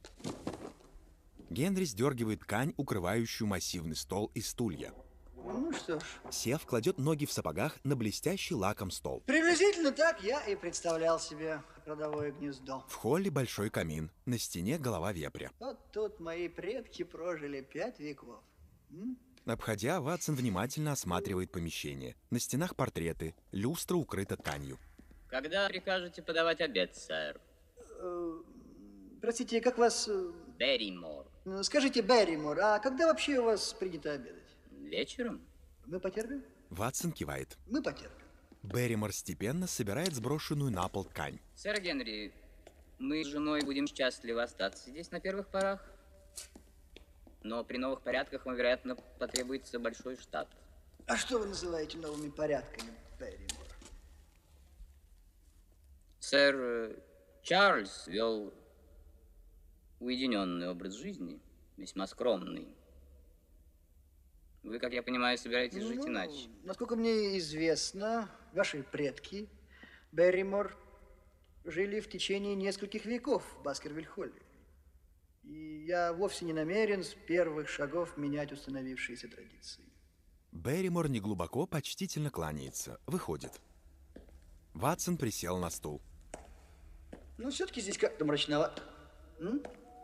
Генри сдергивает ткань, укрывающую массивный стол и стулья. Ну что ж. Сев, кладет ноги в сапогах на блестящий лаком стол. Приблизительно так я и представлял себе родовое гнездо. В холле большой камин, на стене голова вепря. Вот тут мои предки прожили пять веков. М? Обходя, Ватсон внимательно осматривает помещение. На стенах портреты, люстра укрыта тканью. Когда прикажете подавать обед, сэр? Э, простите, как вас... Берримор. Скажите, Берримор, а когда вообще у вас принято обедать? Вечером? Мы потерпим? Ватсон кивает. Мы потерпим. Берримор степенно собирает сброшенную на пол ткань. Сэр Генри, мы с женой будем счастливы остаться здесь на первых порах. Но при новых порядках вам, вероятно, потребуется большой штат. А что вы называете новыми порядками, Берримор? Сэр Чарльз вел уединенный образ жизни, весьма скромный. Вы, как я понимаю, собираетесь жить ну, иначе. Насколько мне известно, ваши предки, Берримор, жили в течение нескольких веков в Баскервиль-Холле. И я вовсе не намерен с первых шагов менять установившиеся традиции. Берримор неглубоко, почтительно кланяется. Выходит. Ватсон присел на стул. Ну, все-таки здесь как-то мрачновато. М?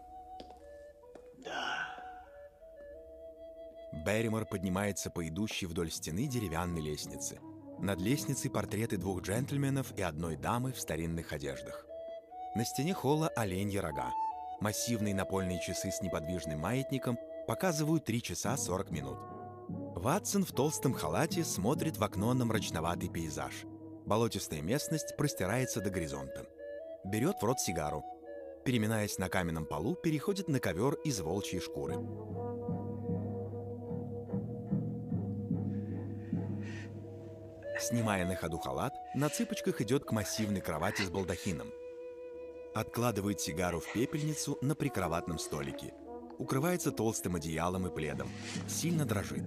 Да. Берримор поднимается по идущей вдоль стены деревянной лестнице. Над лестницей портреты двух джентльменов и одной дамы в старинных одеждах. На стене холла оленьи рога. Массивные напольные часы с неподвижным маятником показывают три часа сорок минут. Ватсон в толстом халате смотрит в окно на мрачноватый пейзаж. Болотистая местность простирается до горизонта. Берет в рот сигару. Переминаясь на каменном полу, переходит на ковер из волчьей шкуры. Снимая на ходу халат, на цыпочках идет к массивной кровати с балдахином. Откладывает сигару в пепельницу на прикроватном столике. Укрывается толстым одеялом и пледом. Сильно дрожит.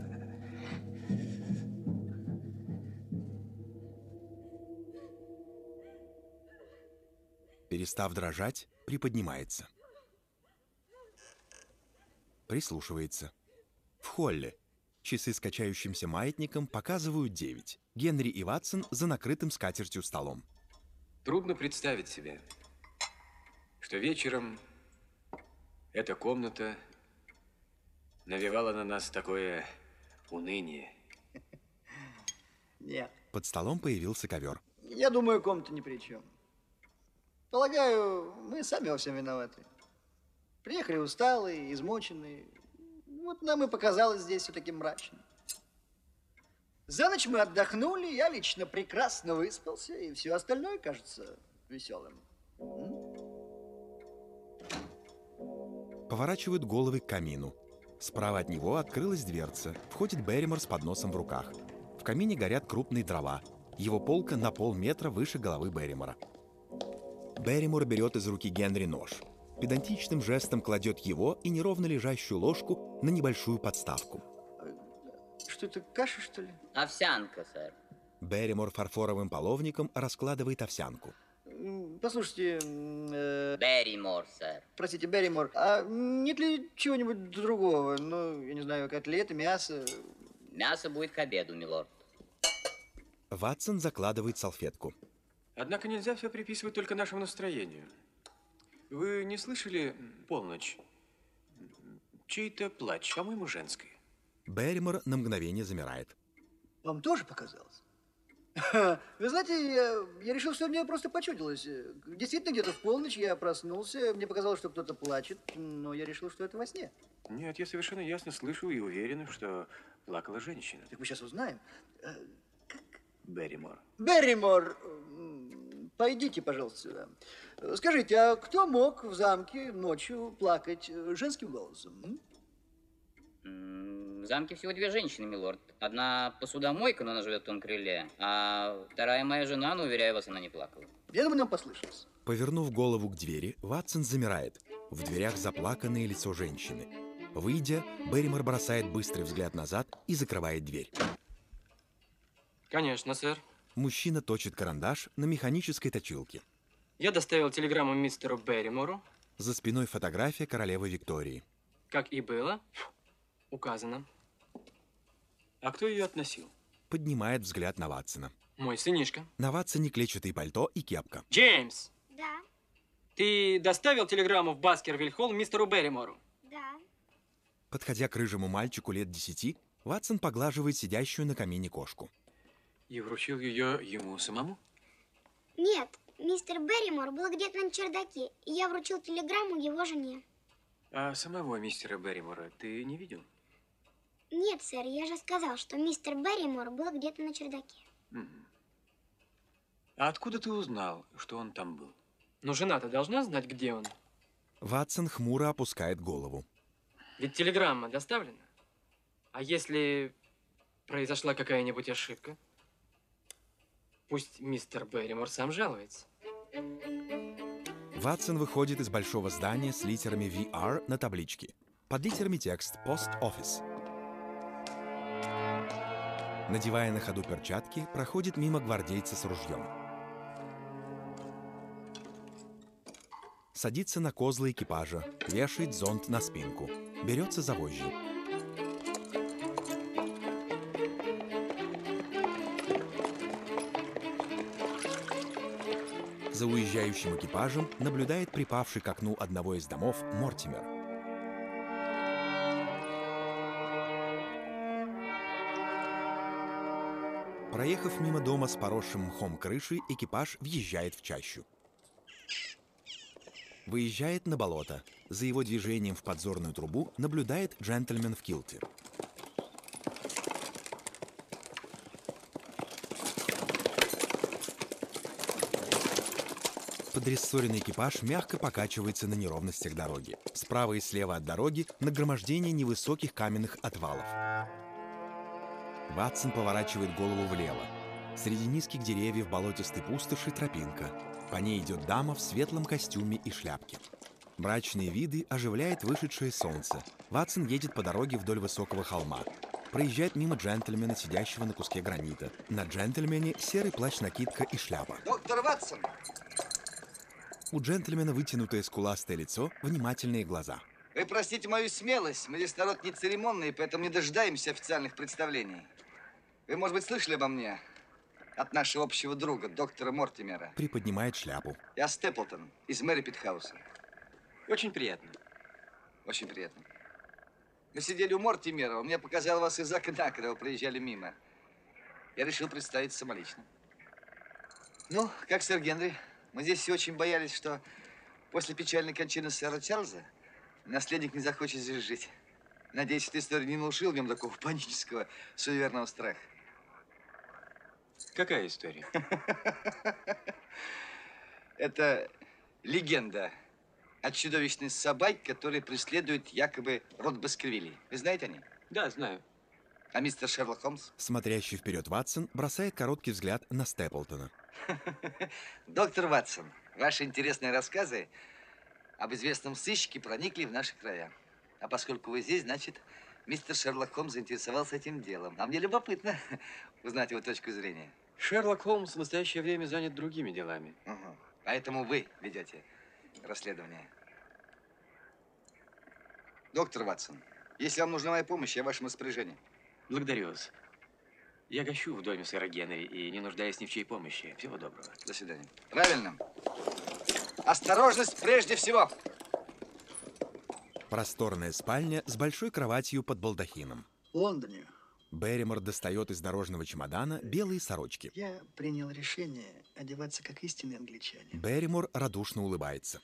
Перестав дрожать, приподнимается. Прислушивается. В холле. Часы с качающимся маятником показывают девять. Генри и Ватсон за накрытым скатертью столом. Трудно представить себе, что вечером эта комната навевала на нас такое уныние. Нет. Под столом появился ковер. Я думаю, комната ни при чем. Полагаю, мы сами во всем виноваты. Приехали усталые, измученные. Вот нам и показалось здесь все таким мрачным. За ночь мы отдохнули, я лично прекрасно выспался, и все остальное кажется веселым. Поворачивают головы к камину. Справа от него открылась дверца. Входит Берримор с подносом в руках. В камине горят крупные дрова. Его полка на полметра выше головы Берримора. Берримор берет из руки Генри нож. Педантичным жестом кладет его и неровно лежащую ложку на небольшую подставку. Что это, каша, что ли? Овсянка, сэр. Берримор фарфоровым половником раскладывает овсянку. Послушайте... Э... Берримор, сэр. Простите, Берримор, а нет ли чего-нибудь другого? Ну, я не знаю, котлеты, мясо? Мясо будет к обеду, милорд. Ватсон закладывает салфетку. Однако нельзя все приписывать только нашему настроению. Вы не слышали полночь? Чей-то плач, по-моему, женский. Берримор на мгновение замирает. Вам тоже показалось? Вы знаете, я, я решил, что мне просто почудилось. Действительно, где-то в полночь я проснулся, мне показалось, что кто-то плачет, но я решил, что это во сне. Нет, я совершенно ясно слышу и уверен, что плакала женщина. Так мы сейчас узнаем. Как? Берримор. Берримор, пойдите, пожалуйста, сюда. Скажите, а кто мог в замке ночью плакать женским голосом? В замке всего две женщины, милорд. Одна посудомойка, но она живет в том крыле, а вторая моя жена, но, уверяю вас, она не плакала. Я думаю, нам послышалось. Повернув голову к двери, Ватсон замирает. В дверях заплаканное лицо женщины. Выйдя, Берримор бросает быстрый взгляд назад и закрывает дверь. Конечно, сэр. Мужчина точит карандаш на механической точилке. Я доставил телеграмму мистеру Берримору. За спиной фотография королевы Виктории. Как и было указано. А кто ее относил? Поднимает взгляд на Ватсона. Мой сынишка. На Ватсоне клетчатое пальто и кепка. Джеймс! Да. Ты доставил телеграмму в Баскервиль-холл мистеру Берримору? Да. Подходя к рыжему мальчику лет десяти, Ватсон поглаживает сидящую на камине кошку. И вручил ее ему самому? Нет, мистер Берримор был где-то на чердаке, и я вручил телеграмму его жене. А самого мистера Берримора ты не видел? Нет, сэр, я же сказал, что мистер Берримор был где-то на чердаке. Mm-hmm. А откуда ты узнал, что он там был? Ну, жена-то должна знать, где он. Ватсон хмуро опускает голову. Ведь телеграмма доставлена. А если произошла какая-нибудь ошибка? Пусть мистер Берримор сам жалуется. Ватсон выходит из большого здания с литерами ви ар на табличке. Под литерами текст «Post Office». Надевая на ходу перчатки, проходит мимо гвардейца с ружьем. Садится на козлы экипажа, вешает зонт на спинку, берется за вожжи. За уезжающим экипажем наблюдает припавший к окну одного из домов Мортимер. Проехав мимо дома с поросшим мхом крышей, экипаж въезжает в чащу. Выезжает на болото. За его движением в подзорную трубу наблюдает джентльмен в килте. Подрессоренный экипаж мягко покачивается на неровностях дороги. Справа и слева от дороги нагромождение невысоких каменных отвалов. Ватсон поворачивает голову влево. Среди низких деревьев болотистой пустоши тропинка. По ней идет дама в светлом костюме и шляпке. Мрачные виды оживляет вышедшее солнце. Ватсон едет по дороге вдоль высокого холма. Проезжает мимо джентльмена, сидящего на куске гранита. На джентльмене серый плащ-накидка и шляпа. Доктор Ватсон! У джентльмена вытянутое скуластое лицо, внимательные глаза. Вы простите мою смелость, мы здесь народ не церемонный, поэтому не дожидаемся официальных представлений. Вы, может быть, слышали обо мне от нашего общего друга, доктора Мортимера? Приподнимает шляпу. Я Степлтон из Мэри Питхауса. Очень приятно. Очень приятно. Мы сидели у Мортимера, он мне показал вас из окна, когда вы проезжали мимо. Я решил представиться самолично. Ну, как сэр Генри? Мы здесь все очень боялись, что после печальной кончины сэра Чарльза наследник не захочет здесь жить. Надеюсь, эта история не внушила в нем такого панического, суеверного страха. Какая история? Это легенда о чудовищной собаке, которая преследует якобы род Баскервилей. Вы знаете о ней? Да, знаю. А мистер Шерлок Холмс? Смотрящий вперед Ватсон бросает короткий взгляд на Степлтона. Доктор Ватсон, ваши интересные рассказы об известном сыщике проникли в наши края. А поскольку вы здесь, значит, мистер Шерлок Холмс заинтересовался этим делом. А мне любопытно узнать его точку зрения. Шерлок Холмс в настоящее время занят другими делами. Угу. Поэтому вы ведете расследование. Доктор Ватсон, если вам нужна моя помощь, я в вашем распоряжении. Благодарю вас. Я гощу в доме сэра Генри и не нуждаюсь ни в чьей помощи. Всего доброго. До свидания. Правильно. Осторожность прежде всего. Просторная спальня с большой кроватью под балдахином. В Лондоне. Берримор достает из дорожного чемодана белые сорочки. Я принял решение одеваться как истинный англичанин. Берримор радушно улыбается.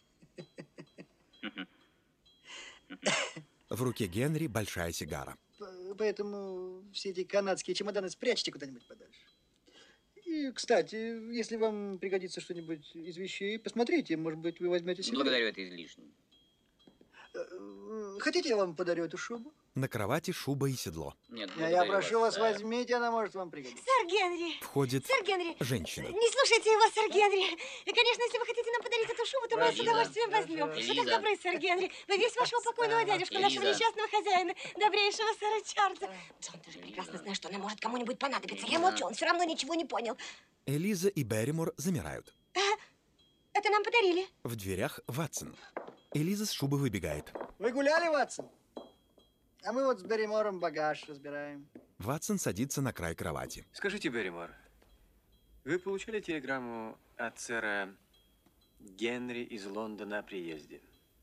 В руке Генри большая сигара. Поэтому все эти канадские чемоданы спрячьте куда-нибудь подальше. И, кстати, если вам пригодится что-нибудь из вещей, посмотрите, может быть, вы возьмете себе. Благодарю, это излишне. Хотите, я вам подарю эту шубу? На кровати шуба и седло. Нет, я прошу вас, вас, возьмите, она может вам пригодиться. Сэр Генри! Входит Сэр Генри! женщина. Не слушайте его, сэр Генри! И, конечно, если вы хотите нам подарить эту шубу, то мы с удовольствием возьмем. Вы так добры, сэр Генри. Вы весь вашего покойного дядюшку, нашего несчастного хозяина, добрейшего сэра Чарльза. Джон, ты же прекрасно знаешь, что она может кому-нибудь понадобиться. Я молчу, он все равно ничего не понял. Элиза и Берримор замирают. А, это нам подарили. В дверях Ватсон. Элиза с шубы выбегает. Вы гуляли, Ватсон? А мы вот с Берримором багаж разбираем. Ватсон садится на край кровати. Скажите, Берримор, вы получали телеграмму от сэра Генри из Лондона о приезде?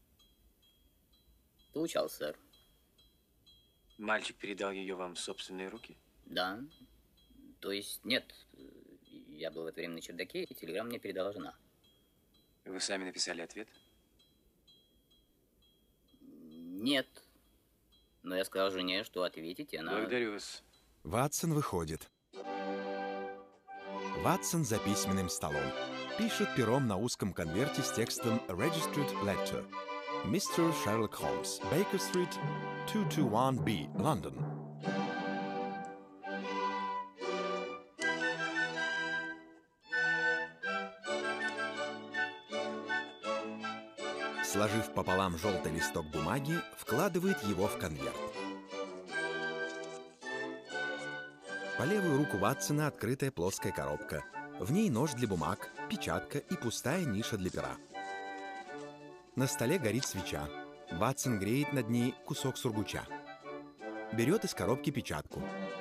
Получал, сэр. Мальчик передал ее вам в собственные руки? Да. То есть нет. Я был в это время на чердаке, и телеграмму мне передала жена. Вы сами написали ответ? Нет. Но я сказал жене, что ответить, и она... Благодарю вас. Ватсон выходит. Ватсон за письменным столом. Пишет пером на узком конверте с текстом «Registered Letter». мистер Шерлок Холмс, Бейкер-стрит, двести двадцать один би, Лондон. Сложив пополам желтый листок бумаги, вкладывает его в конверт. По левую руку Ватсона открытая плоская коробка. В ней нож для бумаг, печатка и пустая ниша для пера. На столе горит свеча. Ватсон греет над ней кусок сургуча. Берет из коробки печатку.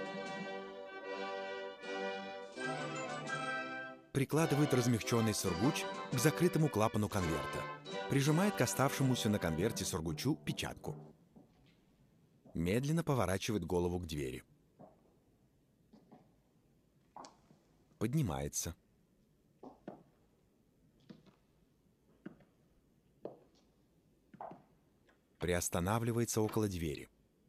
Прикладывает размягченный сургуч к закрытому клапану конверта. Прижимает к оставшемуся на конверте сургучу печатку. Медленно поворачивает голову к двери. Поднимается. Приостанавливается около двери.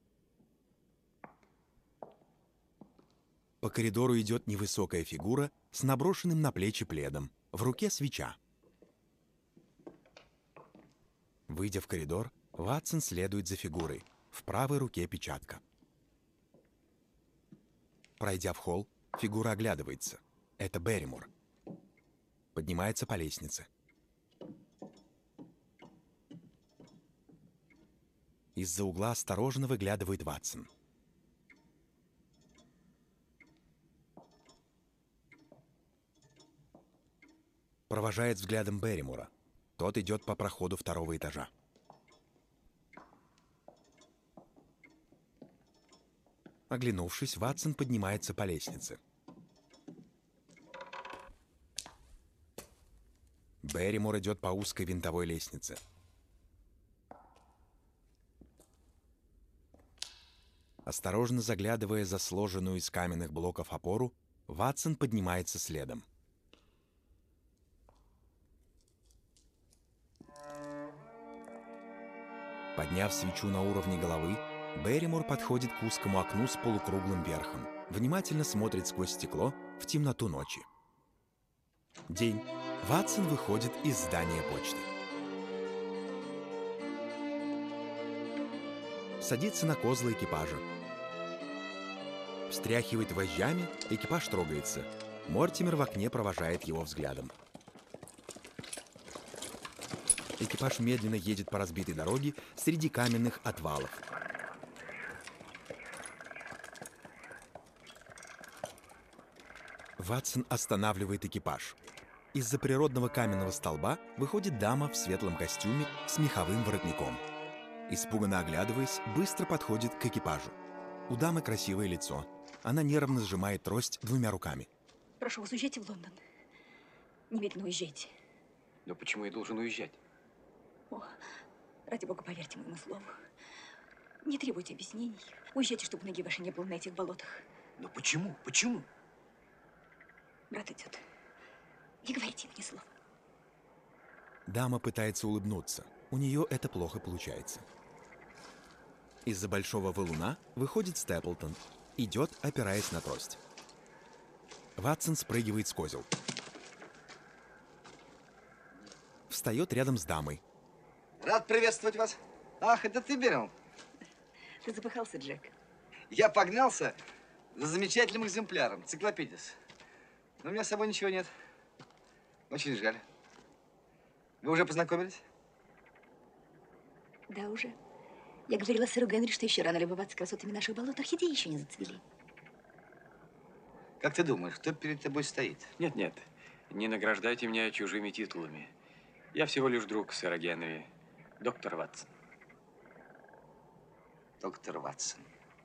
По коридору идет невысокая фигура с наброшенным на плечи пледом. В руке свеча. Выйдя в коридор, Ватсон следует за фигурой. В правой руке печатка. Пройдя в холл, фигура оглядывается. Это Берримор. Поднимается по лестнице. Из-за угла осторожно выглядывает Ватсон. Провожает взглядом Берримора. Тот идет по проходу второго этажа. Оглянувшись, Ватсон поднимается по лестнице. Берримор идет по узкой винтовой лестнице. Осторожно заглядывая за сложенную из каменных блоков опору, Ватсон поднимается следом. Подняв свечу на уровне головы, Берримор подходит к узкому окну с полукруглым верхом, внимательно смотрит сквозь стекло в темноту ночи. День. Ватсон выходит из здания почты. Садится на козлы экипажа. Встряхивает вожжами, экипаж трогается. Мортимер в окне провожает его взглядом. Экипаж медленно едет по разбитой дороге среди каменных отвалов. Ватсон останавливает экипаж. Из-за природного каменного столба выходит дама в светлом костюме с меховым воротником. Испуганно оглядываясь, быстро подходит к экипажу. У дамы красивое лицо. Она нервно сжимает трость двумя руками. Прошу вас, уезжайте в Лондон. Немедленно уезжайте. Но почему я должен уезжать? О, ради бога, поверьте моему слову. Не требуйте объяснений. Уезжайте, чтобы ноги вашей не было на этих болотах. Но почему? Почему? Брат идет. Не говорите ему ни слова. Дама пытается улыбнуться. У нее это плохо получается. Из-за большого валуна выходит Степлтон. Идет, опираясь на трость. Ватсон спрыгивает с козел. Встает рядом с дамой. Рад приветствовать вас. Ах, это ты, Берримор. Ты запыхался, Джек? Я погнался за замечательным экземпляром, Циклопедис. Но у меня с собой ничего нет. Очень жаль. Вы уже познакомились? Да, уже. Я говорила сэру Генри, что еще рано любоваться красотами наших болот. Орхидеи еще не зацвели. Как ты думаешь, кто перед тобой стоит? Нет, нет. Не награждайте меня чужими титулами. Я всего лишь друг сэра Генри. Доктор Ватсон. Доктор Ватсон.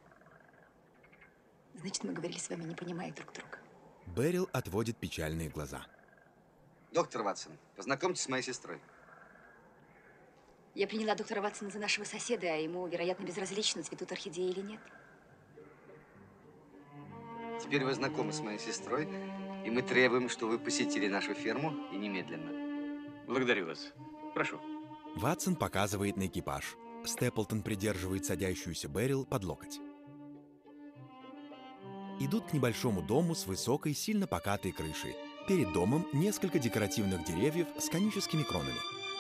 Значит, мы говорили с вами, не понимая друг друга. Беррил отводит печальные глаза. Доктор Ватсон, познакомьтесь с моей сестрой. Я приняла доктора Ватсона за нашего соседа, а ему, вероятно, безразлично, цветут орхидеи или нет. Теперь вы знакомы с моей сестрой, и мы требуем, чтобы вы посетили нашу ферму и немедленно. Благодарю вас. Прошу. Ватсон показывает на экипаж. Степлтон придерживает садящуюся Беррил под локоть. Идут к небольшому дому с высокой, сильно покатой крышей. Перед домом несколько декоративных деревьев с коническими кронами.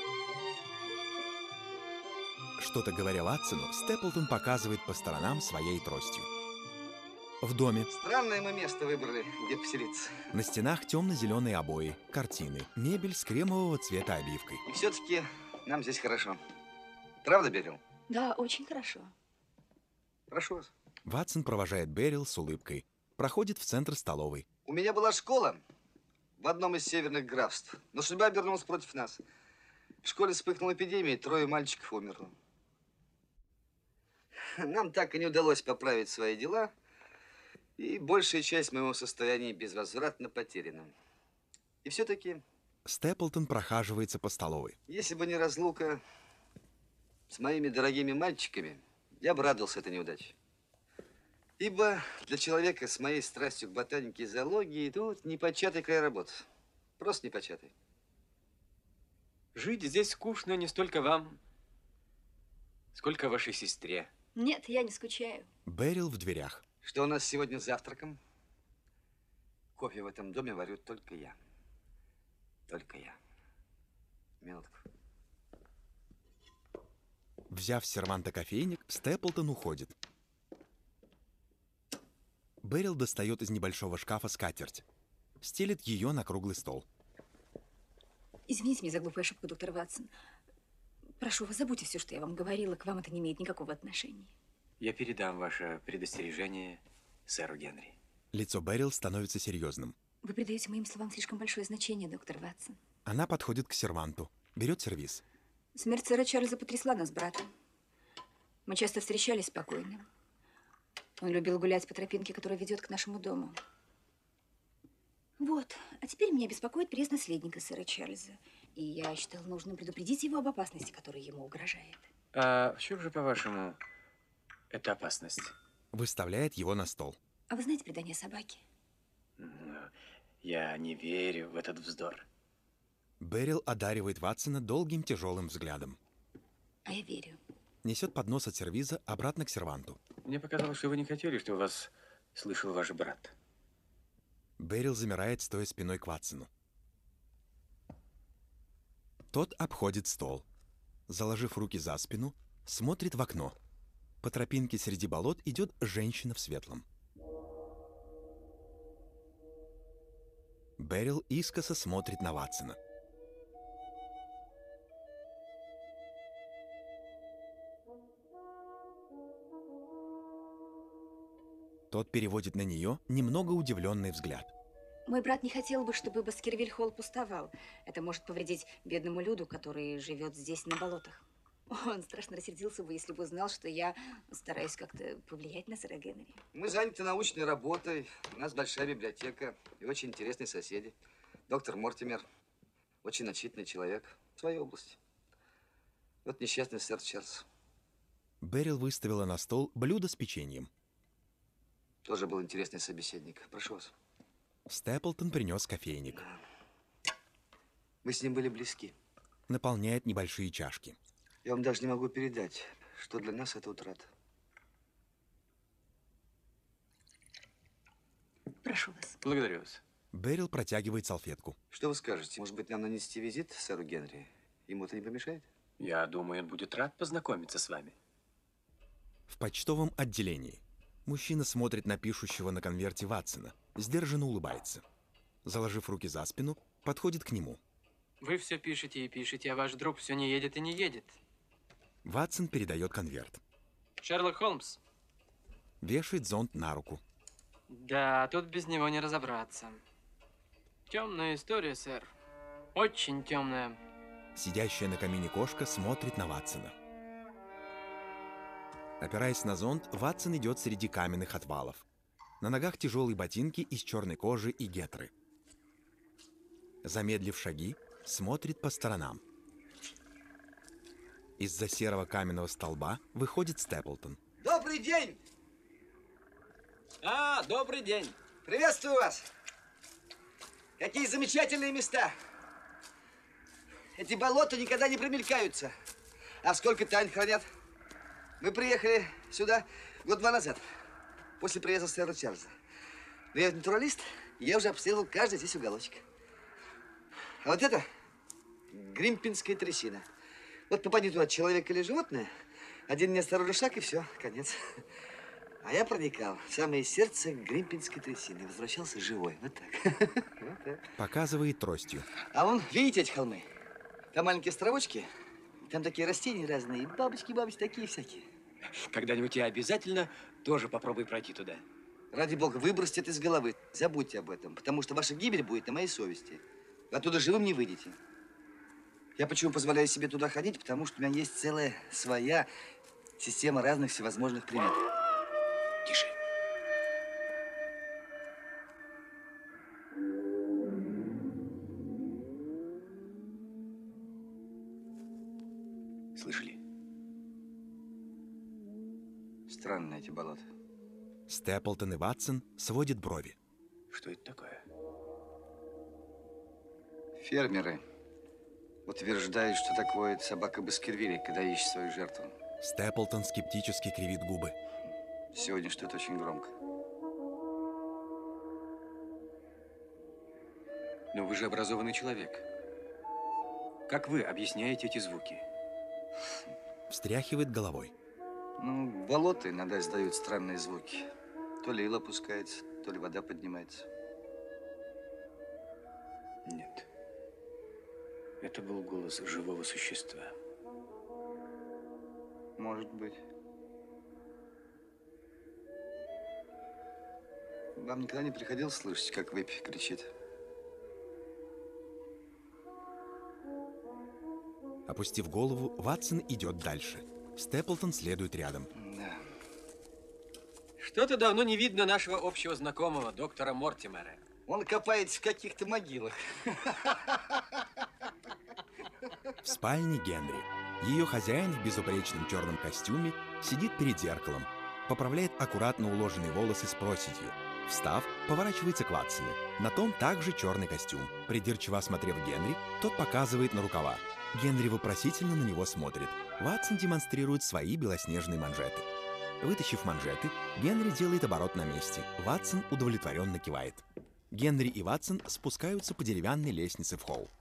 Что-то говоря Ватсону, Степлтон показывает по сторонам своей тростью. В доме. Странное мы место выбрали, где поселиться. На стенах темно-зеленые обои, картины, мебель с кремового цвета обивкой. И все-таки нам здесь хорошо. Правда, Беррил? Да, очень хорошо. Прошу вас. Ватсон провожает Беррил с улыбкой. Проходит в центр столовой. У меня была школа в одном из северных графств, но судьба обернулась против нас. В школе вспыхнула эпидемия, и трое мальчиков умерло. Нам так и не удалось поправить свои дела, и большая часть моего состояния безвозвратно потеряна. И все-таки... Степлтон прохаживается по столовой. Если бы не разлука с моими дорогими мальчиками, я бы радовался этой неудаче. Ибо для человека с моей страстью к ботанике и зоологии тут непочатый край работ. Просто непочатый. Жить здесь скучно не столько вам, сколько вашей сестре. Нет, я не скучаю. Берил в дверях. Что у нас сегодня с завтраком? Кофе в этом доме варю только я. Только я. Минутку. Взяв с серванта кофейник, Степлтон уходит. Берил достает из небольшого шкафа скатерть. Стелит ее на круглый стол. Извините меня за глупую ошибку, доктор Ватсон. Прошу вас, забудьте все, что я вам говорила. К вам это не имеет никакого отношения. Я передам ваше предостережение сэру Генри. Лицо Берил становится серьезным. Вы придаете моим словам слишком большое значение, доктор Ватсон. Она подходит к серванту, берет сервиз. Смерть сэра Чарльза потрясла нас с братом. Мы часто встречались спокойно. Он любил гулять по тропинке, которая ведет к нашему дому. Вот. А теперь меня беспокоит приезд наследника сэра Чарльза. И я считал нужным предупредить его об опасности, которая ему угрожает. А в чем же, по-вашему, эта опасность? Выставляет его на стол. А вы знаете предание собаки? Я не верю в этот вздор. Берил одаривает Ватсона долгим тяжелым взглядом. А я верю. Несет поднос от сервиза обратно к серванту. Мне показалось, что вы не хотели, чтобы вас слышал ваш брат. Берил замирает, стоя спиной к Ватсону. Тот обходит стол. Заложив руки за спину, смотрит в окно. По тропинке среди болот идет женщина в светлом. Берил искоса смотрит на Ватсона. Тот переводит на нее немного удивленный взгляд. Мой брат не хотел бы, чтобы Баскервиль-Холл пустовал. Это может повредить бедному люду, который живет здесь на болотах. Он страшно рассердился бы, если бы узнал, что я стараюсь как-то повлиять на сэра Генри. Мы заняты научной работой, у нас большая библиотека и очень интересные соседи. Доктор Мортимер, очень начитанный человек в своей области. Вот несчастный сэр Чарльз. Берил выставила на стол блюдо с печеньем. Тоже был интересный собеседник. Прошу вас. Степлтон принес кофейник. Мы с ним были близки. Наполняет небольшие чашки. Я вам даже не могу передать, что для нас это утрата. Прошу вас. Благодарю вас. Берил протягивает салфетку. Что вы скажете? Может быть, нам нанести визит сэру Генри? Ему это не помешает? Я думаю, он будет рад познакомиться с вами. В почтовом отделении. Мужчина смотрит на пишущего на конверте Ватсона. Сдержанно улыбается. Заложив руки за спину, подходит к нему. Вы все пишете и пишете, а ваш друг все не едет и не едет. Ватсон передает конверт. Шерлок Холмс. Вешает зонт на руку. Да, тут без него не разобраться. Темная история, сэр. Очень темная. Сидящая на камине кошка смотрит на Ватсона. Опираясь на зонт, Ватсон идет среди каменных отвалов. На ногах тяжелые ботинки из черной кожи и гетры. Замедлив шаги, смотрит по сторонам. Из-за серого каменного столба выходит Степлтон. Добрый день! А, добрый день! Приветствую вас! Какие замечательные места! Эти болота никогда не примелькаются. А сколько тайн хранят? Мы приехали сюда год два назад, после приезда сэра Чарльза. Но я натуралист, и я уже обследовал каждый здесь уголочек. А вот это гримпинская трясина. Вот попади туда человек или животное, один неосторожный шаг, и все, конец. А я проникал в самое сердце гримпинской трясины и возвращался живой. Вот так. Вот так. Показывает тростью. А вон, видите эти холмы? Там маленькие островочки, там такие растения разные, бабочки, бабочки, такие всякие. Когда-нибудь я обязательно тоже попробую пройти туда. Ради бога, выбросьте это из головы. Забудьте об этом, потому что ваша гибель будет на моей совести. Вы оттуда живым не выйдете. Я почему позволяю себе туда ходить? Потому что у меня есть целая своя система разных всевозможных примет. Тише. Слышали? Странные эти болота. Степлтон и Ватсон сводят брови. Что это такое? Фермеры утверждают, что так воет собака Баскервилей, когда ищет свою жертву. Степлтон скептически кривит губы. Сегодня что-то очень громко. Но вы же образованный человек. Как вы объясняете эти звуки? Встряхивает головой. Ну, болота иногда издают странные звуки. То ли ил опускается, то ли вода поднимается. Нет. Это был голос живого существа. Может быть. Вам никогда не приходилось слышать, как выпь кричит? Опустив голову, Ватсон идет дальше. Степлтон следует рядом. Да. Что-то давно не видно нашего общего знакомого, доктора Мортимера. Он копается в каких-то могилах. В спальне Генри. Ее хозяин в безупречном черном костюме сидит перед зеркалом, поправляет аккуратно уложенные волосы с проседью. Встав, поворачивается к Ватсону. На том также черный костюм. Придирчиво осмотрев Генри, тот показывает на рукава. Генри вопросительно на него смотрит. Ватсон демонстрирует свои белоснежные манжеты. Вытащив манжеты, Генри делает оборот на месте. Ватсон удовлетворенно кивает. Генри и Ватсон спускаются по деревянной лестнице в холл.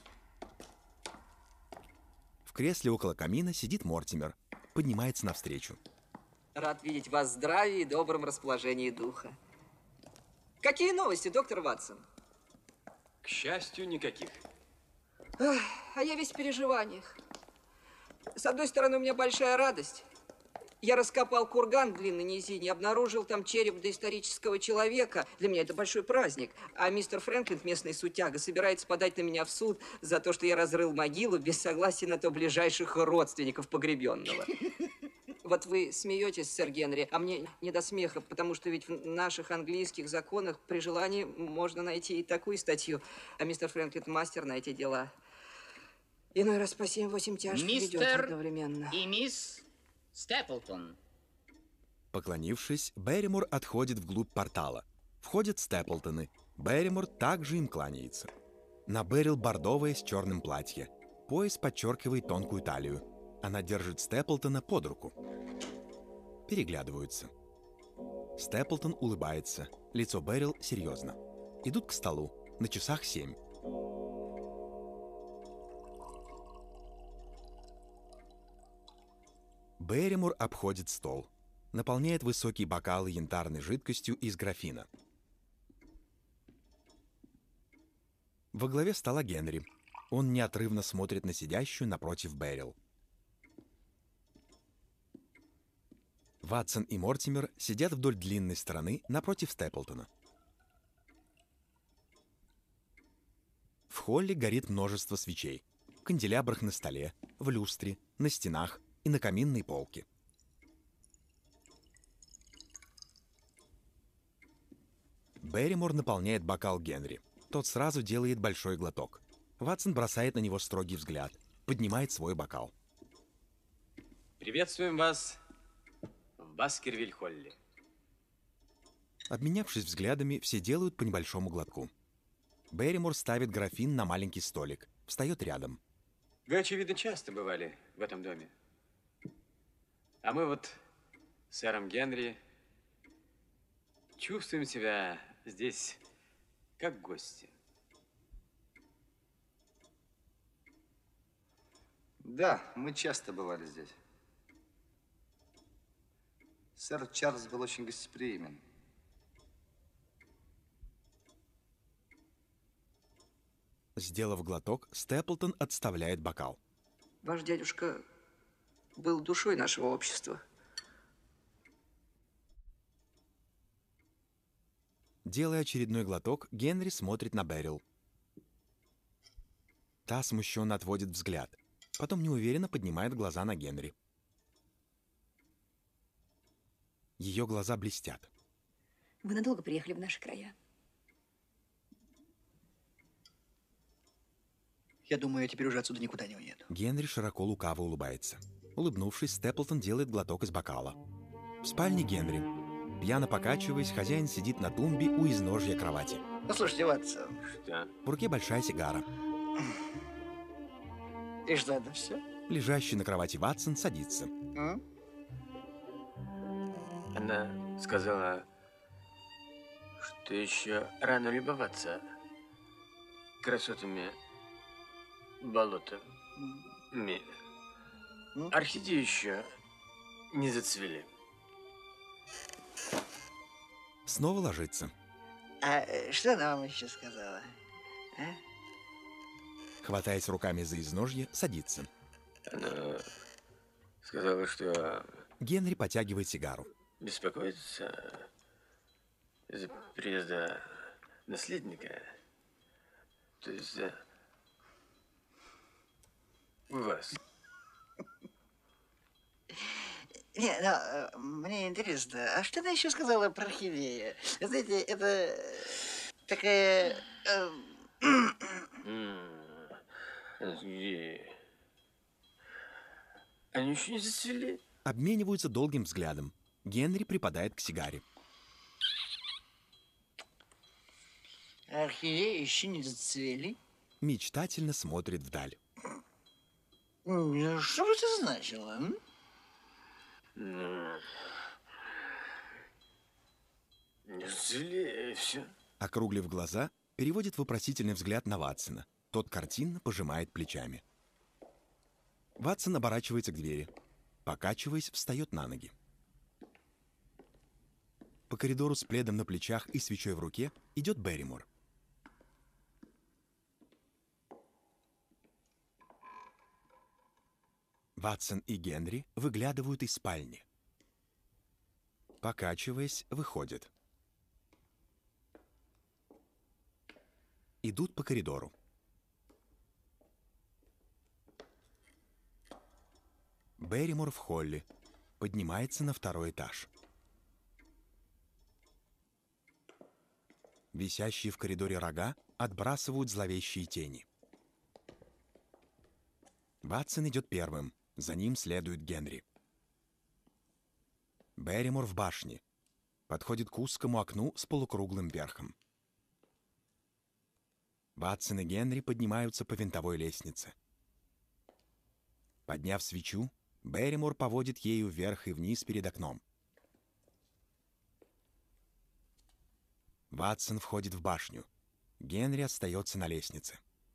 В кресле около камина сидит Мортимер. Поднимается навстречу. Рад видеть вас в здравии и добром расположении духа. Какие новости, доктор Ватсон? К счастью, никаких. Ах, а я весь в переживаниях. С одной стороны, у меня большая радость. Я раскопал курган в длинной низине, обнаружил там череп доисторического человека. Для меня это большой праздник. А мистер Фрэнклин, местный сутяга, собирается подать на меня в суд за то, что я разрыл могилу без согласия на то ближайших родственников погребенного. Вот вы смеетесь, сэр Генри, а мне не до смеха, потому что ведь в наших английских законах при желании можно найти и такую статью. А мистер Фрэнклин мастер на эти дела. Иной раз по семь-восемь тяжких ведет одновременно. И мисс Степлтон. Поклонившись, Берримор отходит вглубь портала. Входят Степлтоны. Берримор также им кланяется. На Беррил бордовое с черным платье. Пояс подчеркивает тонкую талию. Она держит Степлтона под руку. Переглядываются. Степлтон улыбается. Лицо Беррил серьезно. Идут к столу. На часах семь. Берримор обходит стол. Наполняет высокие бокалы янтарной жидкостью из графина. Во главе стола Генри. Он неотрывно смотрит на сидящую напротив Беррил. Ватсон и Мортимер сидят вдоль длинной стороны напротив Степлтона. В холле горит множество свечей. В канделябрах на столе, в люстре, на стенах и на каминной полке. Берримор наполняет бокал Генри. Тот сразу делает большой глоток. Ватсон бросает на него строгий взгляд, поднимает свой бокал. Приветствуем вас в Баскервиль-холле. Обменявшись взглядами, все делают по небольшому глотку. Берримор ставит графин на маленький столик, встает рядом. Вы, очевидно, часто бывали в этом доме. А мы вот с сэром Генри чувствуем себя здесь как гости. Да, мы часто бывали здесь. Сэр Чарльз был очень гостеприимен. Сделав глоток, Степлтон отставляет бокал. Ваш дядюшка был душой нашего общества. Делая очередной глоток, Генри смотрит на Беррил. Та смущенно отводит взгляд, потом неуверенно поднимает глаза на Генри. Ее глаза блестят. Вы надолго приехали в наши края? Я думаю, я теперь уже отсюда никуда не уеду. Генри широко лукаво улыбается. Улыбнувшись, Степлтон делает глоток из бокала. В спальне Генри. Пьяно покачиваясь, хозяин сидит на тумбе у изножья кровати. Послушайте, Ватсон. Что? В руке большая сигара. И что, это все? Лежащий на кровати Ватсон садится. А? Она сказала, что еще рано любоваться красотами болота. Ми. Орхидеи еще не зацвели. Снова ложится. А что она вам еще сказала? А? Хватаясь руками за изножье, садится. Она сказала, что Генри потягивает сигару. беспокоится из-за приезда наследника. То есть за вас. Не, ну, мне интересно, а что она еще сказала про орхидею? Знаете, это такая... Где? Они еще не зацвели? Обмениваются долгим взглядом. Генри припадает к сигаре. Орхидеи еще не зацвели? Мечтательно смотрит вдаль. Что бы это значило? М? Ну, не зацвели, и все. Округлив глаза, переводит вопросительный взгляд на Ватсона. Тот картинно пожимает плечами. Ватсон оборачивается к двери. Покачиваясь, встает на ноги. По коридору с пледом на плечах и свечой в руке идет Берримор. Ватсон и Генри выглядывают из спальни. Покачиваясь, выходят. Идут по коридору. Берримор в холле. Поднимается на второй этаж. Висящие в коридоре рога отбрасывают зловещие тени. Ватсон идет первым. За ним следует Генри. Берримор в башне. Подходит к узкому окну с полукруглым верхом. Ватсон и Генри поднимаются по винтовой лестнице. Подняв свечу, Берримор поводит ею вверх и вниз перед окном. Ватсон входит в башню. Генри остается на лестнице.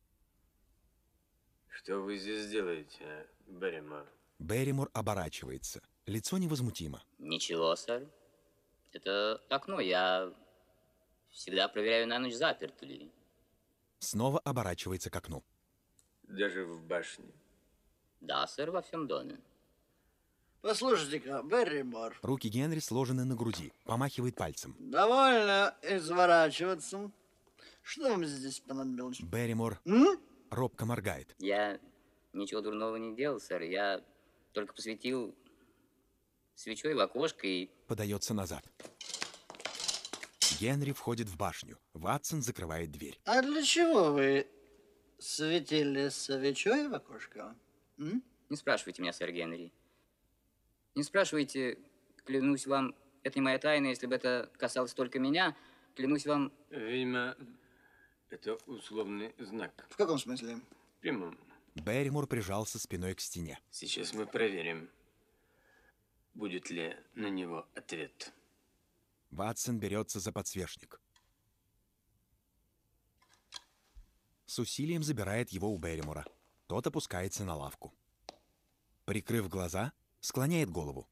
Что вы здесь делаете, Берримор? Берримор оборачивается. Лицо невозмутимо. Ничего, сэр. Это окно. Я всегда проверяю на ночь, заперто ли. Снова оборачивается к окну. Даже в башне? Да, сэр, во всем доме. Послушайте-ка, Берримор. Руки Генри сложены на груди. Помахивает пальцем. Довольно изворачиваться. Что вам здесь понадобилось? Берримор М? робко моргает. Я ничего дурного не делал, сэр. Я только посветил свечой в окошко и... Подается назад. Генри входит в башню. Ватсон закрывает дверь. А для чего вы светили свечой в окошко? М? Не спрашивайте меня, сэр Генри. Не спрашивайте, клянусь вам, это не моя тайна, если бы это касалось только меня, клянусь вам... Видимо, это условный знак. В каком смысле? В прямом. Берримор прижался спиной к стене. Сейчас мы проверим, будет ли на него ответ. Ватсон берется за подсвечник. С усилием забирает его у Берримора. Тот опускается на лавку. Прикрыв глаза, склоняет голову.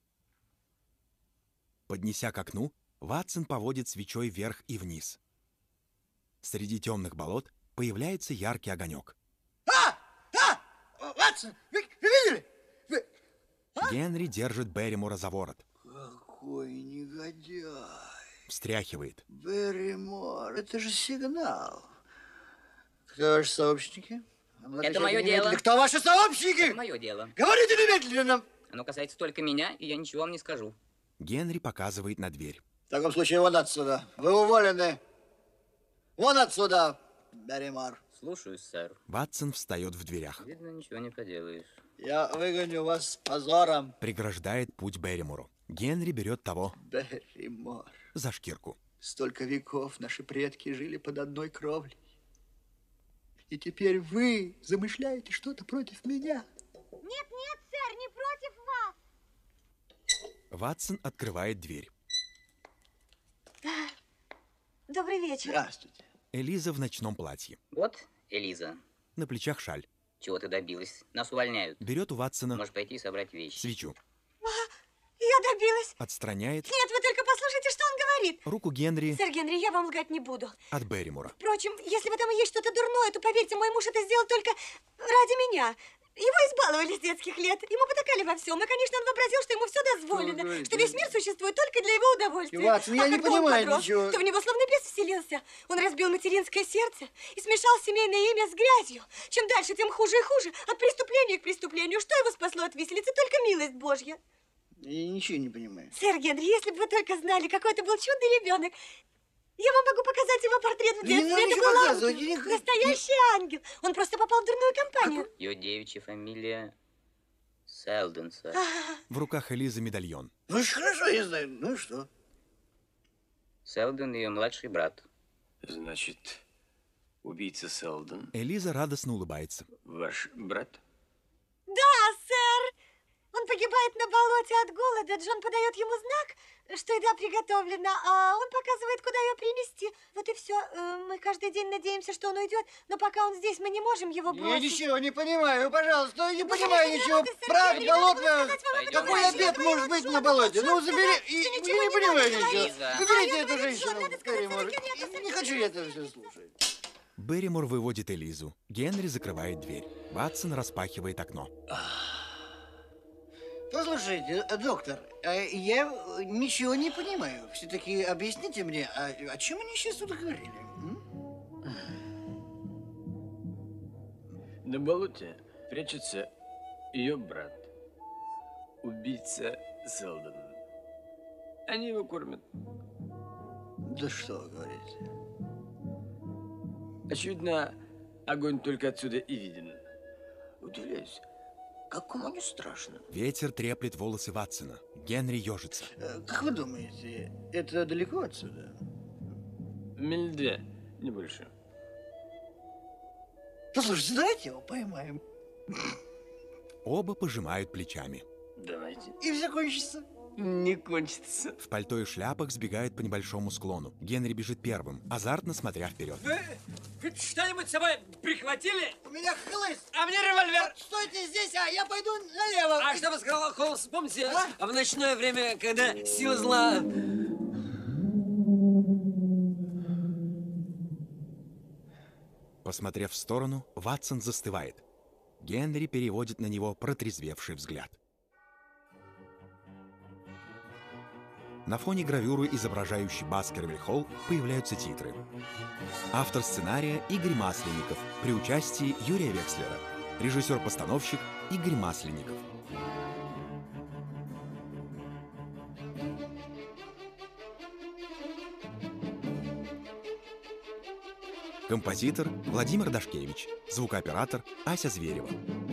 Поднеся к окну, Ватсон поводит свечой вверх и вниз. Среди темных болот появляется яркий огонек. А! А! Ватсон, вы, вы видели? Вы... А? Генри держит Берримора за ворот. Какой негодяй. Встряхивает. Берримор, это же сигнал. Кто ваши сообщники? Это мое дело. Кто ваши сообщники? Это мое дело. Говорите немедленно. Оно касается только меня, и я ничего вам не скажу. Генри показывает на дверь. В таком случае вон отсюда. Вы уволены. Вон отсюда, Берримор. Слушаюсь, сэр. Ватсон встает в дверях. Видно, ничего не поделаешь. Я выгоню вас с позором. Преграждает путь Берримору. Генри берет того Берримор. за шкирку. Столько веков наши предки жили под одной кровлей. И теперь вы замышляете что-то против меня. Нет, нет, сэр, не против вас. Ватсон открывает дверь. Добрый вечер. Здравствуйте. Элиза в ночном платье. Вот, Элиза. На плечах шаль. Чего ты добилась? Нас увольняют. Берет у Ватсона Можешь пойти и собрать вещи. свечу. Я добилась. Отстраняет Нет, вы только послушайте, что он говорит. руку Генри Сэр Генри, я вам лгать не буду. от Берримора. Впрочем, если в этом и есть что-то дурное, то, поверьте, мой муж это сделал только ради меня. Его избаловали с детских лет. Ему потакали во всем. И, конечно, он вообразил, что ему все дозволено. Ой, Что ой, весь мир существует только для его удовольствия. Ватсон, я а не когда он понимаю подрос, ничего. то в него словно бес вселился. Он разбил материнское сердце и смешал семейное имя с грязью. Чем дальше, тем хуже и хуже. От преступления к преступлению. Что его спасло от виселицы? Только милость Божья. Я ничего не понимаю. Сэр Генри, если бы вы только знали, какой это был чудный ребенок. Я вам могу показать его портрет в Да не детстве. надо Это ничего был показывать, ангел, я не- настоящий ангел. Он просто попал в дурную компанию. Ее девичья фамилия Селдон, сэр. В руках Элизы медальон. Ну хорошо, я знаю. Ну что? Селдон ее младший брат. Значит, убийца Селдон Элиза радостно улыбается. ваш брат? Да, сэр. Он погибает на болоте от голода. Джон подает ему знак, что еда приготовлена, а он показывает, куда ее принести. Вот и все. Мы каждый день надеемся, что он уйдет, но пока он здесь, мы не можем его Я бросить. ничего не понимаю, пожалуйста, я не Ну, понимаю конечно, ничего. надо, сэр, Брат Генри, болотного. надо сказать вам об этом Какой раньше. обед Я говорила может быть Джону, на болоте? Джон Ну, забери. сказал, И что я ничего не не понимаю надо ничего. говорить. Лиза. Заберите А я эту говорю, женщину. Джон, надо сказать Берримор. сэр Генри, это Не хочу я это все слушать. Берримор выводит Элизу. Генри закрывает дверь. Ватсон распахивает окно. Послушайте, доктор, а я ничего не понимаю. Все-таки объясните мне, а о чем они сейчас тут говорили? М? На болоте прячется ее брат, убийца Селдон. Они его кормят. Да что вы говорите? Очевидно, огонь только отсюда и виден. Удивляюсь, как кому не страшно. Ветер треплет волосы Ватсона. Генри ежится. Э, Как вы думаете, это далеко отсюда? Миль две, не больше. Послушайте, давайте его поймаем. Оба пожимают плечами. Давайте. И все кончится. Не кончится. В пальто и шляпах сбегают по небольшому склону. Генри бежит первым, азартно смотря вперед. Вы хоть что-нибудь с собой прихватили? У меня хлыст. А мне револьвер. Стойте здесь, а я пойду налево. А что бы сказал Холмс, помните, а? В ночное время, когда сила зла... Посмотрев в сторону, Ватсон застывает. Генри переводит на него протрезвевший взгляд. На фоне гравюры, изображающей Баскервиль-Холл, появляются титры. Автор сценария Игорь Масленников при участии Юрия Векслера. Режиссер-постановщик Игорь Масленников. Композитор Владимир Дашкевич. Звукооператор Ася Зверева.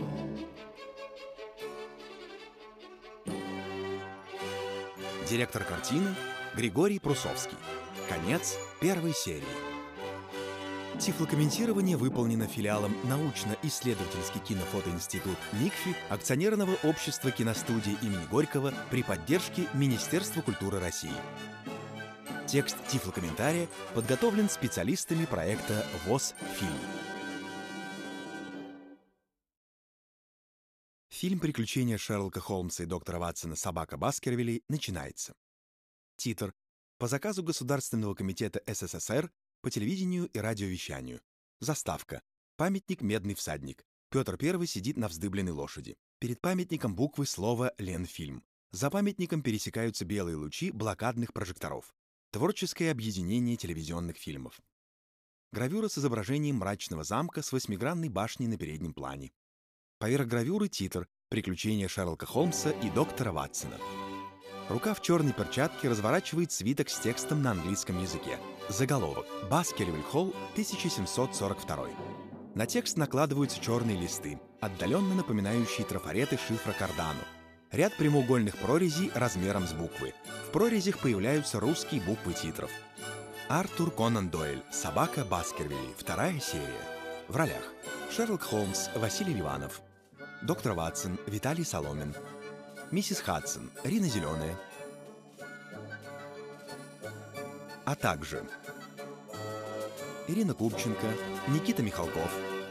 Директор картины Григорий Прусовский. Конец первой серии. Тифлокомментирование выполнено филиалом научно-исследовательский кинофотоинститут НИКФИ акционерного общества киностудии имени Горького при поддержке Министерства культуры России. Текст тифлокомментария подготовлен специалистами проекта ВОС «Фильм». Фильм «Приключения Шерлока Холмса и доктора Ватсона. Собака Баскервилей» начинается. Титр. По заказу Государственного комитета СССР по телевидению и радиовещанию. Заставка. Памятник «Медный всадник». Петр Первый сидит на вздыбленной лошади. Перед памятником буквы слова «Ленфильм». За памятником пересекаются белые лучи блокадных прожекторов. Творческое объединение телевизионных фильмов. Гравюра с изображением мрачного замка с восьмигранной башней на переднем плане. Поверх гравюры титр «Приключения Шерлока Холмса и доктора Ватсона». Рука в черной перчатке разворачивает свиток с текстом на английском языке. Заголовок «Баскервиль-Холл, тысяча семьсот сорок второй». На текст накладываются черные листы, отдаленно напоминающие трафареты шифра Кардану. Ряд прямоугольных прорезей размером с буквы. В прорезях появляются русские буквы титров. Артур Конан Дойль. Собака Баскервилей. Вторая серия. В ролях: Шерлок Холмс Василий Ливанов, доктор Ватсон Виталий Соломин, миссис Хадсон Рина Зеленая, а также Ирина Купченко, Никита Михалков,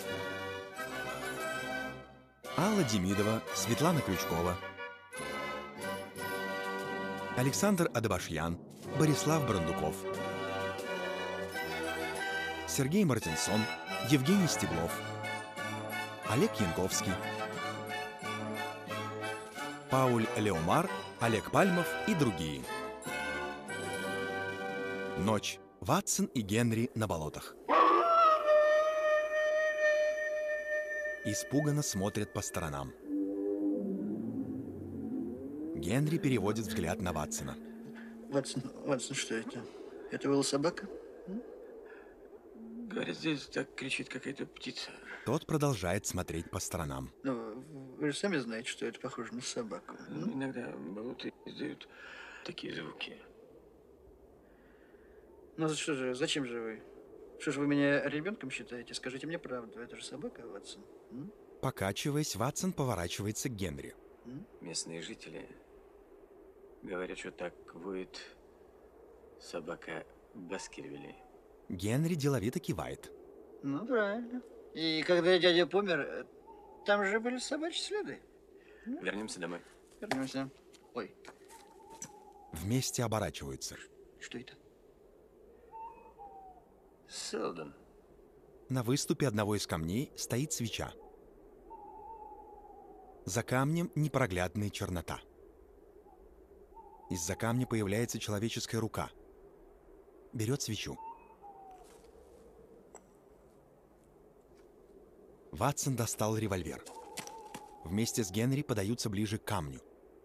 Алла Демидова, Светлана Крючкова, Александр Адабашьян, Борислав Брандуков, Сергей Мартинсон, Евгений Стеблов, Олег Янковский, Пауль Леомар, Олег Пальмов и другие. Ночь. Ватсон и Генри на болотах. Испуганно смотрят по сторонам. Генри переводит взгляд на Ватсона. Ватсон, Ватсон, что это? Это была собака? Говорят, здесь так кричит какая-то птица. Тот продолжает смотреть по сторонам. Ну, вы же сами знаете, что это похоже на собаку. Ну, иногда болота издают такие звуки. Ну что же, зачем же вы? Что же вы меня ребенком считаете? Скажите мне правду, это же собака, Ватсон. М? Покачиваясь, Ватсон поворачивается к Генри. М? Местные жители говорят, что так воет собака Баскервилей. Генри деловито кивает. Ну, правильно. И когда дядя помер, там же были собачьи следы. Вернемся домой. Вернемся. Ой. Вместе оборачиваются. Что это? Селдон. На выступе одного из камней стоит свеча. За камнем непроглядная чернота. Из-за камня появляется человеческая рука. Берет свечу. Ватсон достал револьвер. Вместе с Генри подаются ближе к камню.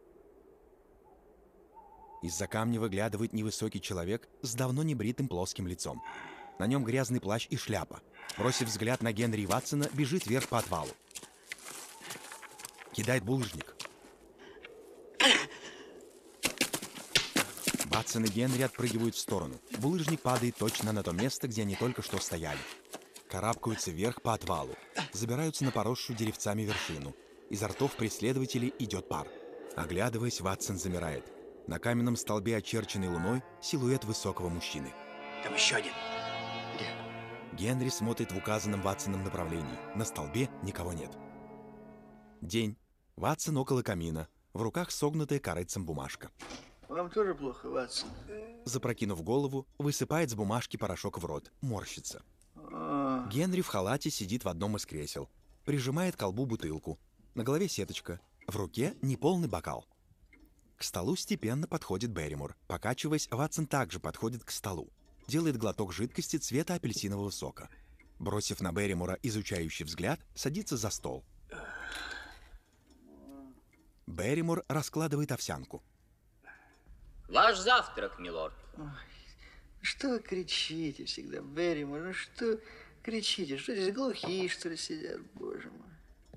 Из-за камня выглядывает невысокий человек с давно небритым плоским лицом. На нем грязный плащ и шляпа. Бросив взгляд на Генри и Ватсона, бежит вверх по отвалу. Кидает булыжник. Ватсон и Генри отпрыгивают в сторону. Булыжник падает точно на то место, где они только что стояли. Карабкаются вверх по отвалу. Забираются на поросшую деревцами вершину. Изо ртов преследователей идет пар. Оглядываясь, Ватсон замирает. На каменном столбе, очерченный луной, силуэт высокого мужчины. Там еще один. Генри смотрит в указанном Ватсоном направлении. На столбе никого нет. День. Ватсон около камина. В руках согнутая корытцем бумажка. Вам тоже плохо, Ватсон? Запрокинув голову, высыпает с бумажки порошок в рот. Морщится. А... Генри в халате сидит в одном из кресел. Прижимает к колбу бутылку. На голове сеточка. В руке неполный бокал. К столу степенно подходит Берримор. Покачиваясь, Ватсон также подходит к столу. Делает глоток жидкости цвета апельсинового сока. Бросив на Берримора изучающий взгляд, садится за стол. Берримор раскладывает овсянку. Ваш завтрак, милорд. Ой, что вы кричите всегда, Берримор? Ну что кричите? Что здесь глухие, что ли, сидят? Боже мой.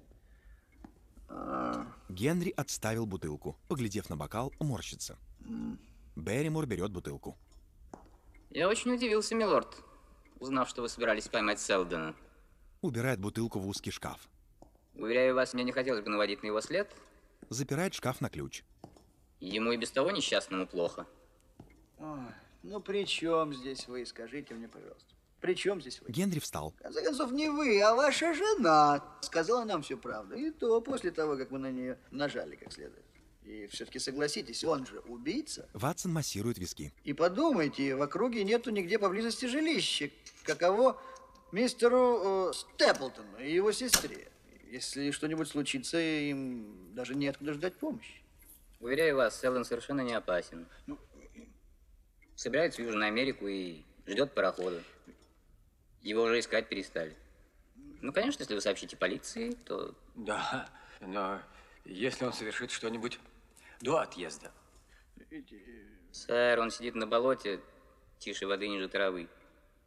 А... Генри отставил бутылку. Поглядев на бокал, морщится. М. Берримор берет бутылку. Я очень удивился, милорд, узнав, что вы собирались поймать Селдона. Убирает бутылку в узкий шкаф. Уверяю вас, мне не хотелось бы наводить на его след. Запирает шкаф на ключ. Ему и без того несчастному плохо. Ой, ну при чем здесь вы? Скажите мне, пожалуйста. При чем здесь вы? Генри встал. В конце концов, не вы, а ваша жена сказала нам всю правду. И то после того, как мы на нее нажали как следует. И все-таки согласитесь, он же убийца. Ватсон массирует виски. И подумайте, в округе нету нигде поблизости жилища. Каково мистеру э, Степлтону и его сестре. Если что-нибудь случится, им даже неоткуда ждать помощи. Уверяю вас, Селдон совершенно не опасен. Ну, Собирается в Южную Америку и ждет парохода. Его уже искать перестали. Ну, конечно, если вы сообщите полиции, то... Да, но если он совершит что-нибудь до отъезда. Сэр, он сидит на болоте, тише воды, ниже травы.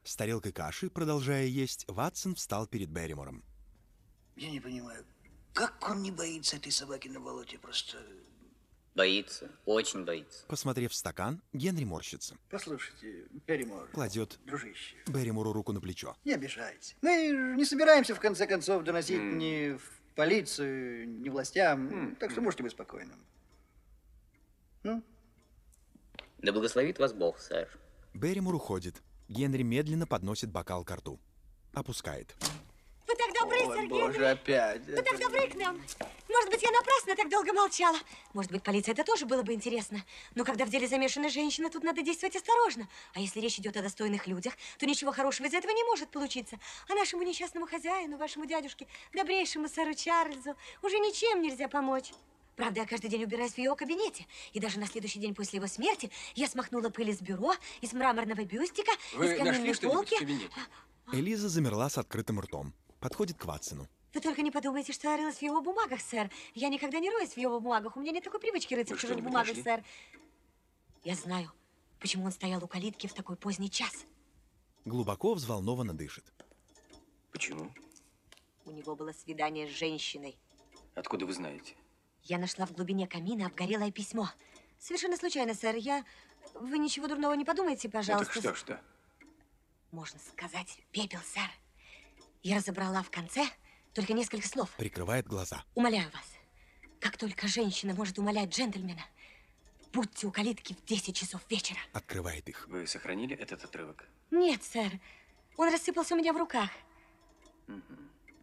С тарелкой каши, продолжая есть, Ватсон встал перед Берримором. Я не понимаю, как он не боится этой собаки на болоте? Просто... Боится, очень боится. Посмотрев в стакан, Генри морщится. Послушайте, Берримор, Кладет дружище, Берримору руку на плечо. не обижайтесь. Мы не собираемся, в конце концов, доносить Mm. ни в полицию, ни властям, Mm. так что можете быть спокойным. Ну? Да благословит вас Бог, сэр. Берримор уходит. Генри медленно подносит бокал к рту. Опускает. Вы так добры, Ой, сэр боже, Генри. опять. Вы так добры к нам. Может быть, я напрасно так долго молчала. Может быть, полиция это тоже было бы интересно. Но когда в деле замешана женщина, тут надо действовать осторожно. А если речь идет о достойных людях, то ничего хорошего из этого не может получиться. А нашему несчастному хозяину, вашему дядюшке, добрейшему сэру Чарльзу, уже ничем нельзя помочь. Правда, я каждый день убираюсь в его кабинете. И даже на следующий день после его смерти я смахнула пыль из бюро, из мраморного бюстика, Вы из каминной нашли что-нибудь полки. в кабинете? Элиза замерла с открытым ртом. Подходит к Ватсону. Вы только не подумайте, что я рылась в его бумагах, сэр. Я никогда не роюсь в его бумагах. У меня нет такой привычки рыться Вы в чужих что-нибудь бумагах, нашли? сэр. Я знаю, почему он стоял у калитки в такой поздний час. Глубоко взволнованно дышит. Почему? У него было свидание с женщиной. Откуда вы знаете? Я нашла в глубине камина обгорелое письмо. Совершенно случайно, сэр. Я... Вы ничего дурного не подумайте, Ну, пожалуйста. так что, что? Можно сказать, пепел, сэр. Я разобрала в конце только несколько слов. Прикрывает глаза. Умоляю вас, как только женщина может умолять джентльмена, будьте у калитки в десять часов вечера. Открывает их. Вы сохранили этот отрывок? Нет, сэр. Он рассыпался у меня в руках. Угу.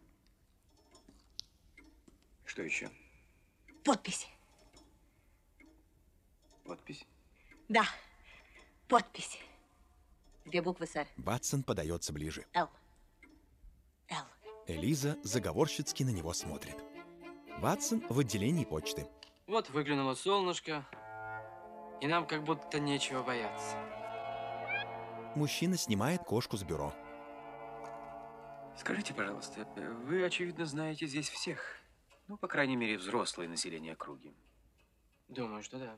Что еще? Подпись. Подпись? Да, подпись. Две буквы, сэр. Ватсон подается ближе. Л. Л. Элиза заговорщицки на него смотрит. Ватсон в отделении почты. Вот выглянуло солнышко, и нам как будто нечего бояться. Мужчина снимает кошку с бюро. Скажите, пожалуйста, вы, очевидно, знаете здесь всех. Ну, по крайней мере, взрослое население округи. Думаю, что да.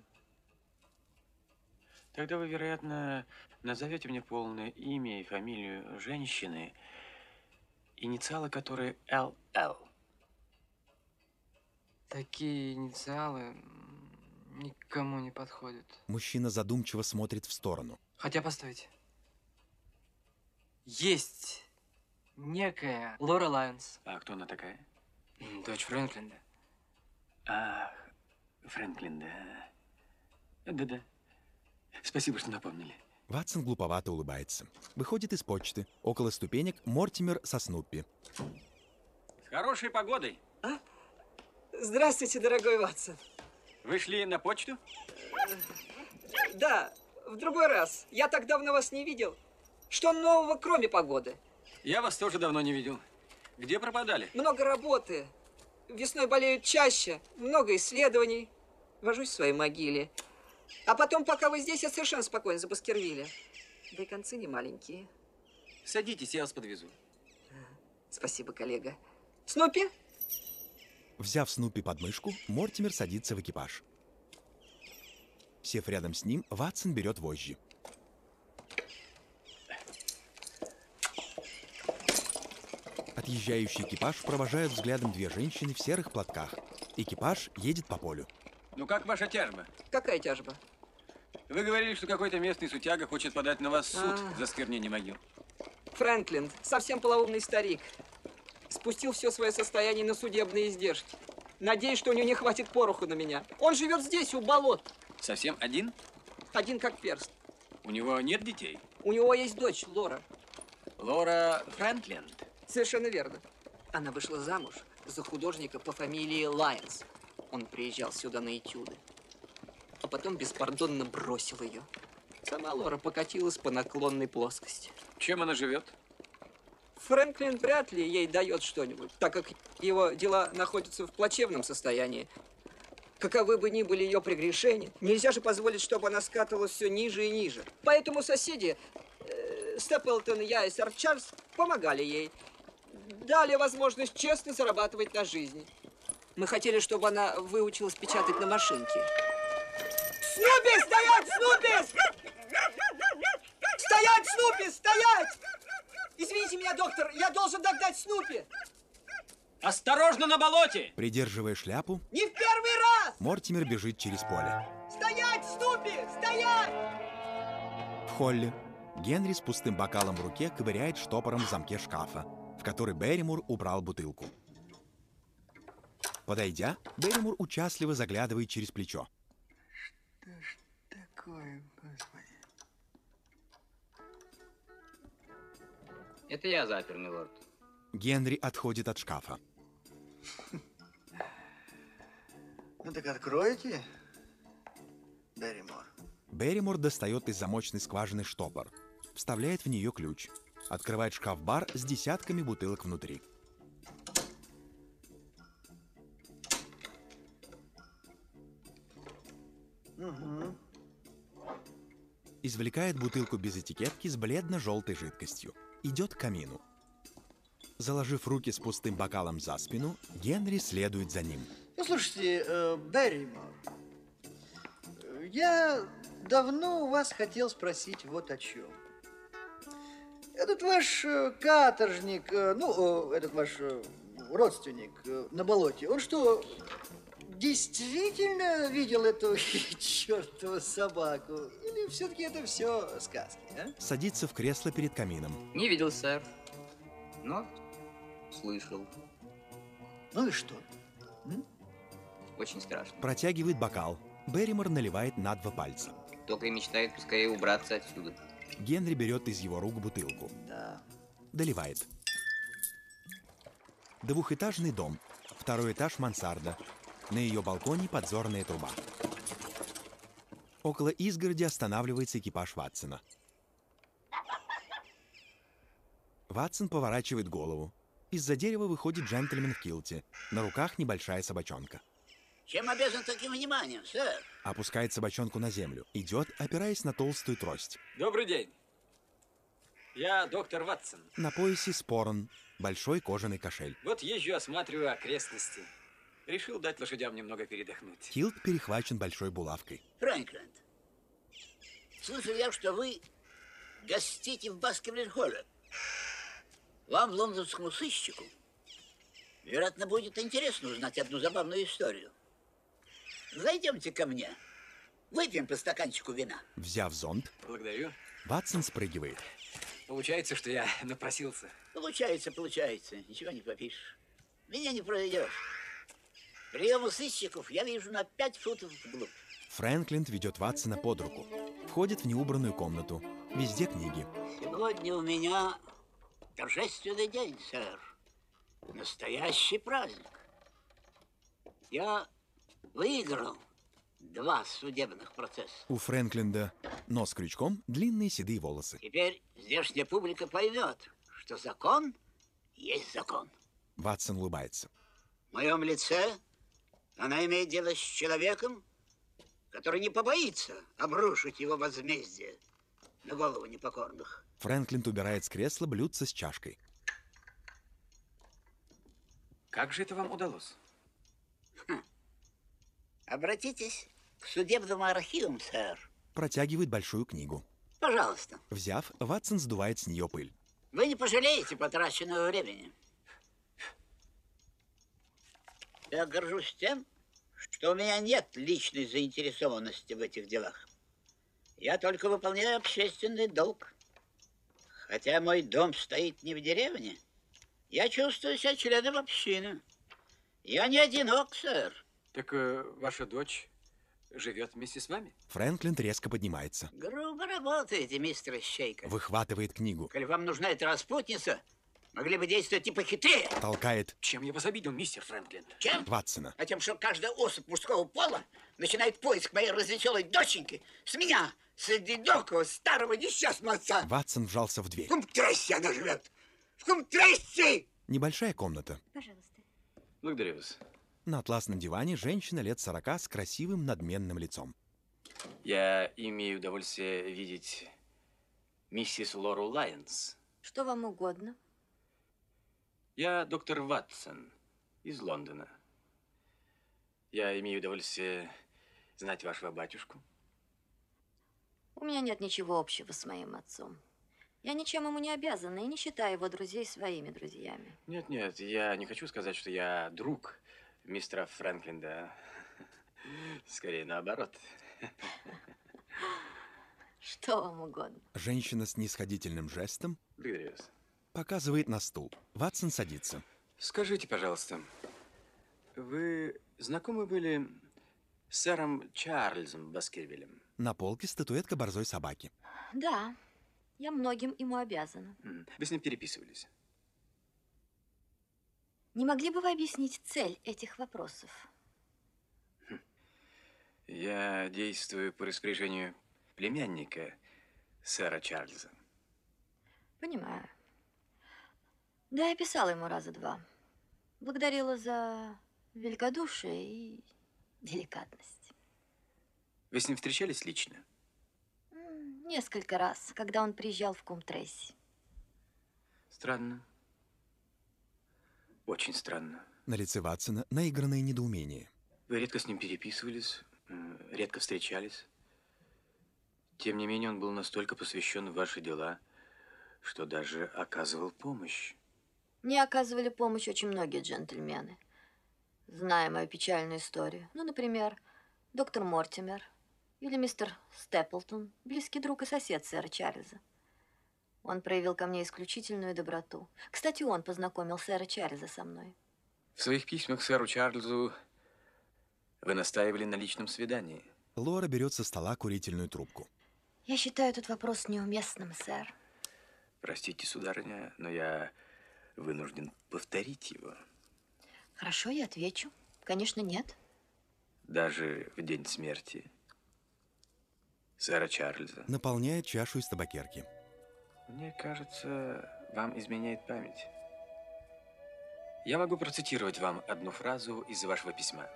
Тогда вы, вероятно, назовете мне полное имя и фамилию женщины, инициалы которой Л Л. Такие инициалы никому не подходят. Мужчина задумчиво смотрит в сторону. Хотя, постойте. Есть некая Лора Лайонс. А кто она такая? Дочь Фрэнклинда. Ах, Фрэнклин, да. Да-да. Спасибо, что напомнили. Ватсон глуповато улыбается. Выходит из почты. Около ступенек Мортимер со Снуппи. С хорошей погодой. А? Здравствуйте, дорогой Ватсон. Вы шли на почту? Да, в другой раз. Я так давно вас не видел. Что нового, кроме погоды? Я вас тоже давно не видел. Где пропадали? Много работы. Весной болеют чаще. Много исследований. Вожусь в своей могиле. А потом, пока вы здесь, я совершенно спокойно за Баскервилля. Да и концы не маленькие. Садитесь, я вас подвезу. Спасибо, коллега. Снупи? Взяв Снупи под мышку, Мортимер садится в экипаж. Сев рядом с ним, Ватсон берет вожжи. Отъезжающий экипаж провожают взглядом две женщины в серых платках. Экипаж едет по полю. Ну как ваша тяжба? Какая тяжба? Вы говорили, что какой-то местный сутяга хочет подать на вас в суд А. за сквернение могил. Фрэнклин, совсем полоумный старик. Спустил все свое состояние на судебные издержки. Надеюсь, что у него не хватит пороху на меня. Он живет здесь, у болот. Совсем один? Один как перст. У него нет детей? У него есть дочь, Лора. Лора Фрэнклин. Совершенно верно. Она вышла замуж за художника по фамилии Лайонс. Он приезжал сюда на этюды. А потом беспардонно бросил ее. Сама Лора покатилась по наклонной плоскости. Чем она живет? Фрэнклин вряд ли ей дает что-нибудь, так как его дела находятся в плачевном состоянии. Каковы бы ни были ее прегрешения, нельзя же позволить, чтобы она скатывалась все ниже и ниже. Поэтому соседи, э, Степлтон, я и сэр Чарльз, помогали ей. Дали возможность честно зарабатывать на жизнь. Мы хотели, чтобы она выучилась печатать на машинке. Снупи, стоять, Снупи! Стоять, Снупи, стоять! Извините меня, доктор, я должен догнать Снупи. Осторожно на болоте! Придерживая шляпу, Не в первый раз! Мортимер бежит через поле. Стоять, Снупи! Стоять! В холле Генри с пустым бокалом в руке ковыряет штопором в замке шкафа, в который Берримор убрал бутылку. Подойдя, Берримор участливо заглядывает через плечо. Что ж такое, господи? Это я запер, милорд. Генри отходит от шкафа. Ну так откройте, Берримор. Берримор достает из замочной скважины штопор, вставляет в нее ключ, открывает шкаф-бар с десятками бутылок внутри. Угу. Извлекает бутылку без этикетки с бледно-желтой жидкостью. Идет к камину. Заложив руки с пустым бокалом за спину, Генри следует за ним. Послушайте, э, Берримор, я давно у вас хотел спросить вот о чем. Этот ваш э, каторжник, э, ну, э, этот ваш э, родственник э, на болоте, он что, действительно видел эту чертову собаку? Или все-таки это все сказки, а? Садится в кресло перед камином. Не видел, сэр, но слышал. Ну и что? М? Очень страшно. Протягивает бокал. Берримор наливает на два пальца. Только и мечтает поскорее убраться отсюда. Генри берет из его рук бутылку. Да. Доливает. Двухэтажный дом. Второй этаж мансарда. На ее балконе подзорная труба. Около изгороди останавливается экипаж Ватсона. Ватсон поворачивает голову. Из-за дерева выходит джентльмен в килте. На руках небольшая собачонка. Чем обязан таким вниманием, сэр? Опускает собачонку на землю. Идет, опираясь на толстую трость. Добрый день. Я доктор Ватсон. На поясе спорон. Большой кожаный кошель. Вот езжу, осматриваю окрестности. Решил дать лошадям немного передохнуть. Килт перехвачен большой булавкой. Фрэнклин, слышал я, что вы гостите в Баскервиль-холле. Вам, лондонскому сыщику, вероятно, будет интересно узнать одну забавную историю. Зайдемте ко мне. Выпьем по стаканчику вина. Взяв зонт, Благодарю. Ватсон спрыгивает. Получается, что я напросился. Получается, получается. Ничего не попишешь. Меня не проведешь. Приемы сыщиков я вижу на пять футов вглубь. Фрэнклин ведет Ватсона под руку. Входит в неубранную комнату. Везде книги. Сегодня у меня торжественный день, сэр. Настоящий праздник. Я выиграл два судебных процесса. У Фрэнклинда нос крючком, длинные седые волосы. Теперь здешняя публика поймет, что закон есть закон. Ватсон улыбается. В моем лице она имеет дело с человеком, который не побоится обрушить его возмездие на голову непокорных. Фрэнклин убирает с кресла блюдце с чашкой. Как же это вам удалось? Хм. Обратитесь к судебным архивам, сэр. Протягивает большую книгу. Пожалуйста. Взяв, Ватсон сдувает с нее пыль. Вы не пожалеете потраченного времени. Я горжусь тем, что у меня нет личной заинтересованности в этих делах. Я только выполняю общественный долг. Хотя мой дом стоит не в деревне, я чувствую себя членом общины. Я не одинок, сэр. Так э, ваша дочь живет вместе с вами? Фрэнклин резко поднимается. Грубо работаете, мистер Ищейка. Выхватывает книгу. Коли вам нужна эта распутница, могли бы действовать и похитрее. Толкает. Чем я вас обидел, мистер Фрэнклин? Чем? Ватсона. А тем, что каждая особь мужского пола начинает поиск моей развеселой доченьки с меня, с одинокого старого несчастного отца. Ватсон вжался в дверь. В Кум-Трессе она живет. В Кум-Трессе! Небольшая комната. Пожалуйста. Благодарю вас. На атласном диване женщина лет сорока с красивым надменным лицом. Я имею удовольствие видеть миссис Лору Лайонс. Что вам угодно? Я доктор Ватсон из Лондона. Я имею удовольствие знать вашего батюшку. У меня нет ничего общего с моим отцом. Я ничем ему не обязана и не считаю его друзей своими друзьями. Нет, нет, я не хочу сказать, что я друг мистера Фрэнклинда. Скорее наоборот. Что вам угодно. Женщина с снисходительным жестом Благодарю вас. показывает на стул. Ватсон садится. Скажите, пожалуйста, вы знакомы были с сэром Чарльзом Баскервилем? На полке статуэтка борзой собаки. Да, я многим ему обязана. Вы с ним переписывались? Не могли бы вы объяснить цель этих вопросов? Я действую по распоряжению племянника сэра Чарльза. Понимаю. Да, я писала ему раза два. Благодарила за великодушие и деликатность. Вы с ним встречались лично? Несколько раз, когда он приезжал в Кум-Тресси. Странно. Очень странно. На лице Ватсона наигранное недоумение. Вы редко с ним переписывались, редко встречались. Тем не менее, он был настолько посвящен в ваши дела, что даже оказывал помощь. Мне оказывали помощь очень многие джентльмены, зная мою печальную историю. Ну, например, доктор Мортимер или мистер Степлтон, близкий друг и сосед сэра Чарльза. Он проявил ко мне исключительную доброту. Кстати, он познакомил сэра Чарльза со мной. В своих письмах сэру Чарльзу вы настаивали на личном свидании. Лора берет со стола курительную трубку. Я считаю этот вопрос неуместным, сэр. Простите, сударыня, но я вынужден повторить его. Хорошо, я отвечу. Конечно, нет. Даже в день смерти сэра Чарльза. Наполняет чашу из табакерки. Мне кажется, вам изменяет память. Я могу процитировать вам одну фразу из вашего письма.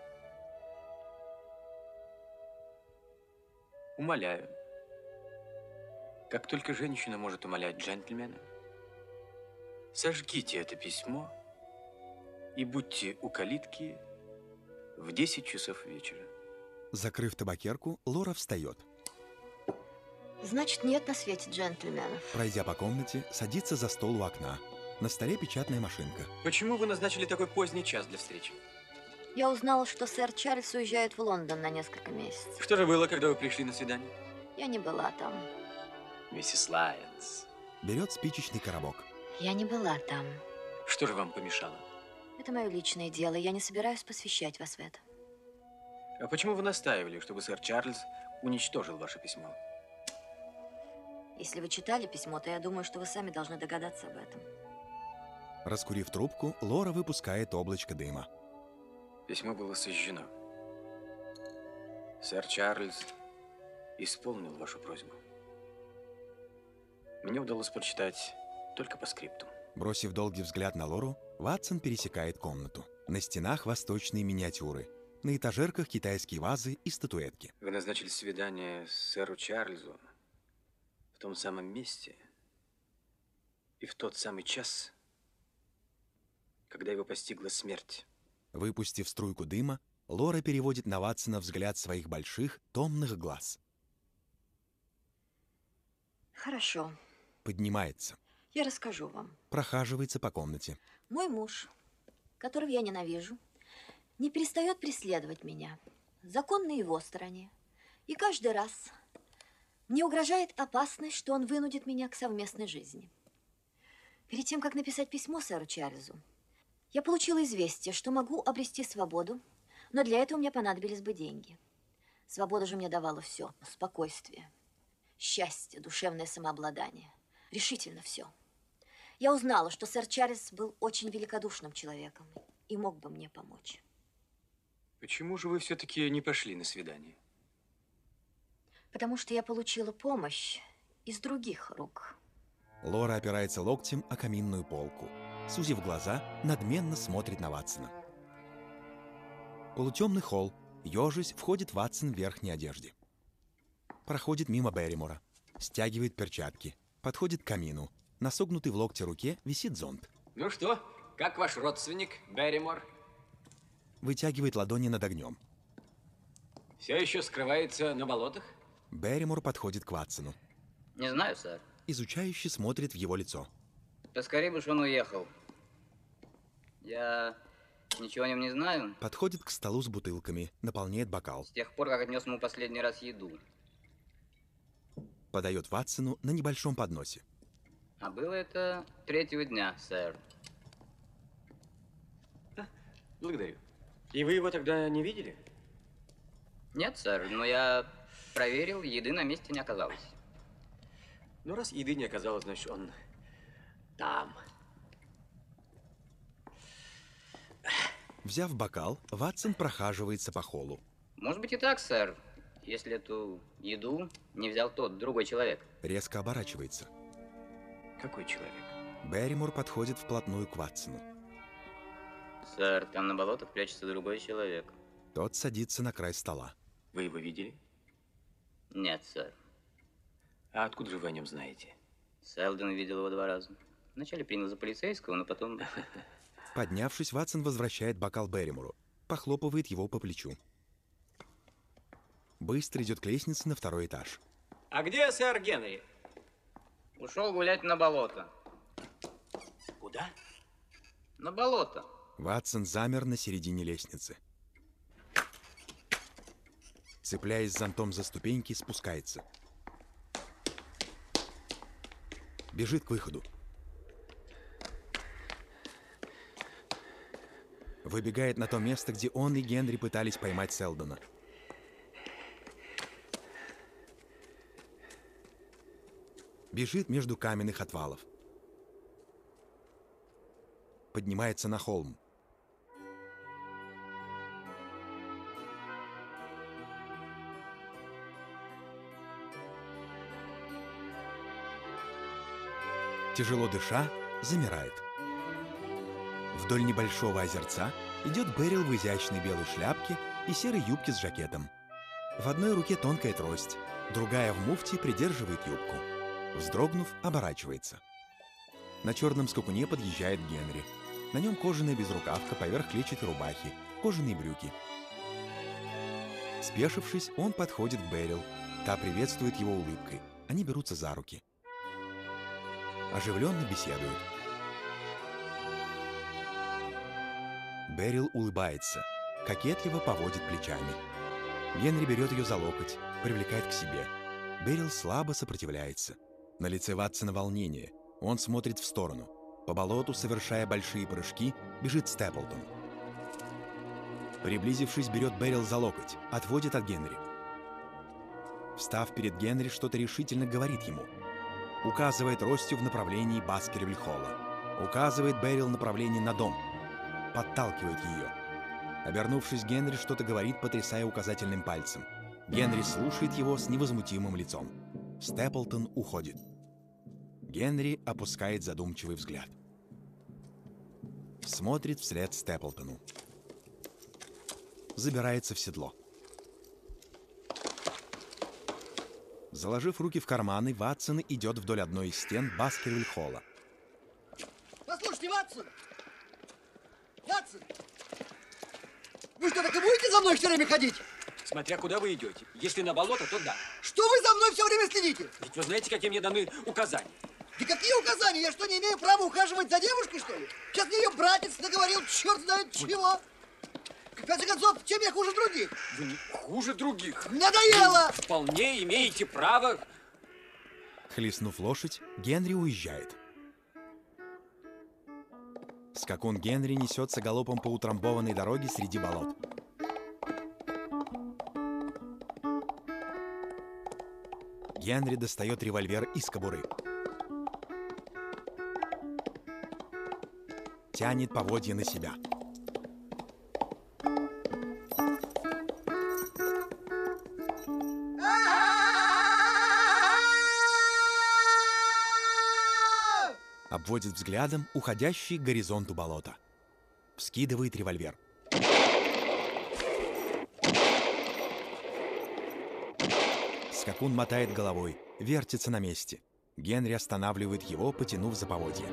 Умоляю, как только женщина может умолять джентльмена, сожгите это письмо и будьте у калитки в десять часов вечера. Закрыв табакерку, Лора встает. Значит, нет на свете джентльменов. Пройдя по комнате, садится за стол у окна. На столе печатная машинка. Почему вы назначили такой поздний час для встречи? Я узнала, что сэр Чарльз уезжает в Лондон на несколько месяцев. Что же было, когда вы пришли на свидание? Я не была там. Миссис Лайонс. Берет спичечный коробок. Я не была там. Что же вам помешало? Это мое личное дело. Я не собираюсь посвящать вас в это. А почему вы настаивали, чтобы сэр Чарльз уничтожил ваше письмо? Если вы читали письмо, то я думаю, что вы сами должны догадаться об этом. Раскурив трубку, Лора выпускает облачко дыма. Письмо было сожжено. Сэр Чарльз исполнил вашу просьбу. Мне удалось прочитать только по скрипту. Бросив долгий взгляд на Лору, Ватсон пересекает комнату. На стенах восточные миниатюры. На этажерках китайские вазы и статуэтки. Вы назначили свидание с сэру Чарльзу в том самом месте и в тот самый час, когда его постигла смерть. Выпустив струйку дыма, Лора переводит на Ватсона взгляд своих больших, томных глаз. Хорошо. Поднимается. Я расскажу вам. Прохаживается по комнате. Мой муж, которого я ненавижу, не перестает преследовать меня. Закон на его стороне. И каждый раз мне угрожает опасность, что он вынудит меня к совместной жизни. Перед тем, как написать письмо сэру Чарльзу, я получила известие, что могу обрести свободу, но для этого мне понадобились бы деньги. Свобода же мне давала все. Спокойствие, счастье, душевное самообладание. Решительно все. Я узнала, что сэр Чарльз был очень великодушным человеком и мог бы мне помочь. Почему же вы все-таки не пошли на свидание? Потому что я получила помощь из других рук. Лора опирается локтем о каминную полку. Сузив глаза, надменно смотрит на Ватсона. Полутемный холл. Ёжись, входит Ватсон в верхней одежде. Проходит мимо Берримора. Стягивает перчатки. Подходит к камину. На согнутой в локте руке висит зонт. Ну что, как ваш родственник, Берримор? Вытягивает ладони над огнем. Все еще скрывается на болотах? Берримор подходит к Ватсону. Не знаю, сэр. изучающе смотрит в его лицо. Поскорее бы уж он уехал. Я ничего о нем не знаю. Подходит к столу с бутылками, наполняет бокал. С тех пор, как отнес ему последний раз еду. Подает Ватсону на небольшом подносе. А было это третьего дня, сэр. А, благодарю. И вы его тогда не видели? Нет, сэр, но я проверил, еды на месте не оказалось. Ну, раз еды не оказалось, значит, он там. Взяв бокал, Ватсон прохаживается по холлу. Может быть и так, сэр, если эту еду не взял тот, другой человек. Резко оборачивается. Какой человек? Берримор подходит вплотную к Ватсону. Сэр, там на болотах прячется другой человек. Тот садится на край стола. Вы его видели? Нет, сэр. А откуда же вы о нем знаете? Селдон видел его два раза. Вначале принял за полицейского, но потом... Поднявшись, Ватсон возвращает бокал Берримору, похлопывает его по плечу. Быстро идет к лестнице на второй этаж. А где сэр Генри? Ушел гулять на болото. Куда? На болото. Ватсон замер на середине лестницы. Цепляясь зонтом за ступеньки, спускается. Бежит к выходу. Выбегает на то место, где он и Генри пытались поймать Селдона. Бежит между каменных отвалов. Поднимается на холм. Тяжело дыша, замирает. Вдоль небольшого озерца идет Берил в изящной белой шляпке и серой юбке с жакетом. В одной руке тонкая трость, другая в муфте придерживает юбку. Вздрогнув, оборачивается. На черном скакуне подъезжает Генри. На нем кожаная безрукавка поверх клетчатой рубахи, кожаные брюки. Спешившись, он подходит к Берил. Та приветствует его улыбкой. Они берутся за руки. Оживленно беседуют. Берил улыбается, кокетливо поводит плечами. Генри берет ее за локоть, привлекает к себе. Берил слабо сопротивляется. На лице Ватсона волнение. Он смотрит в сторону. По болоту, совершая большие прыжки, бежит Степлтон. Приблизившись, берет Берил за локоть, отводит от Генри. Встав перед Генри, что-то решительно говорит ему. Указывает тростью в направлении Баскервиль-холла. Указывает Берил направление на дом. Подталкивает ее. Обернувшись, Генри что-то говорит, потрясая указательным пальцем. Генри слушает его с невозмутимым лицом. Степлтон уходит. Генри опускает задумчивый взгляд. Смотрит вслед Степлтону. Забирается в седло. Заложив руки в карманы, Ватсон идет вдоль одной из стен Баскервиль-холла. Послушайте, Ватсон! Ватсон! Вы что, так и будете за мной все время ходить? Смотря куда вы идете. Если на болото, то да. Что вы за мной все время следите? Ведь вы знаете, какие мне даны указания. Да какие указания? Я что, не имею права ухаживать за девушкой, что ли? Сейчас мне ее братец наговорил, черт знает чего. В конце концов, чем я хуже других? Вы не хуже других. Надоело! Вы вполне имеете право. Хлестнув лошадь, Генри уезжает. Скакун Генри несется галопом по утрамбованной дороге среди болот. Генри достает револьвер из кобуры. Тянет поводья на себя. Обводит взглядом уходящий к горизонту болота. Вскидывает револьвер. Скакун мотает головой, вертится на месте. Генри останавливает его, потянув за поводья.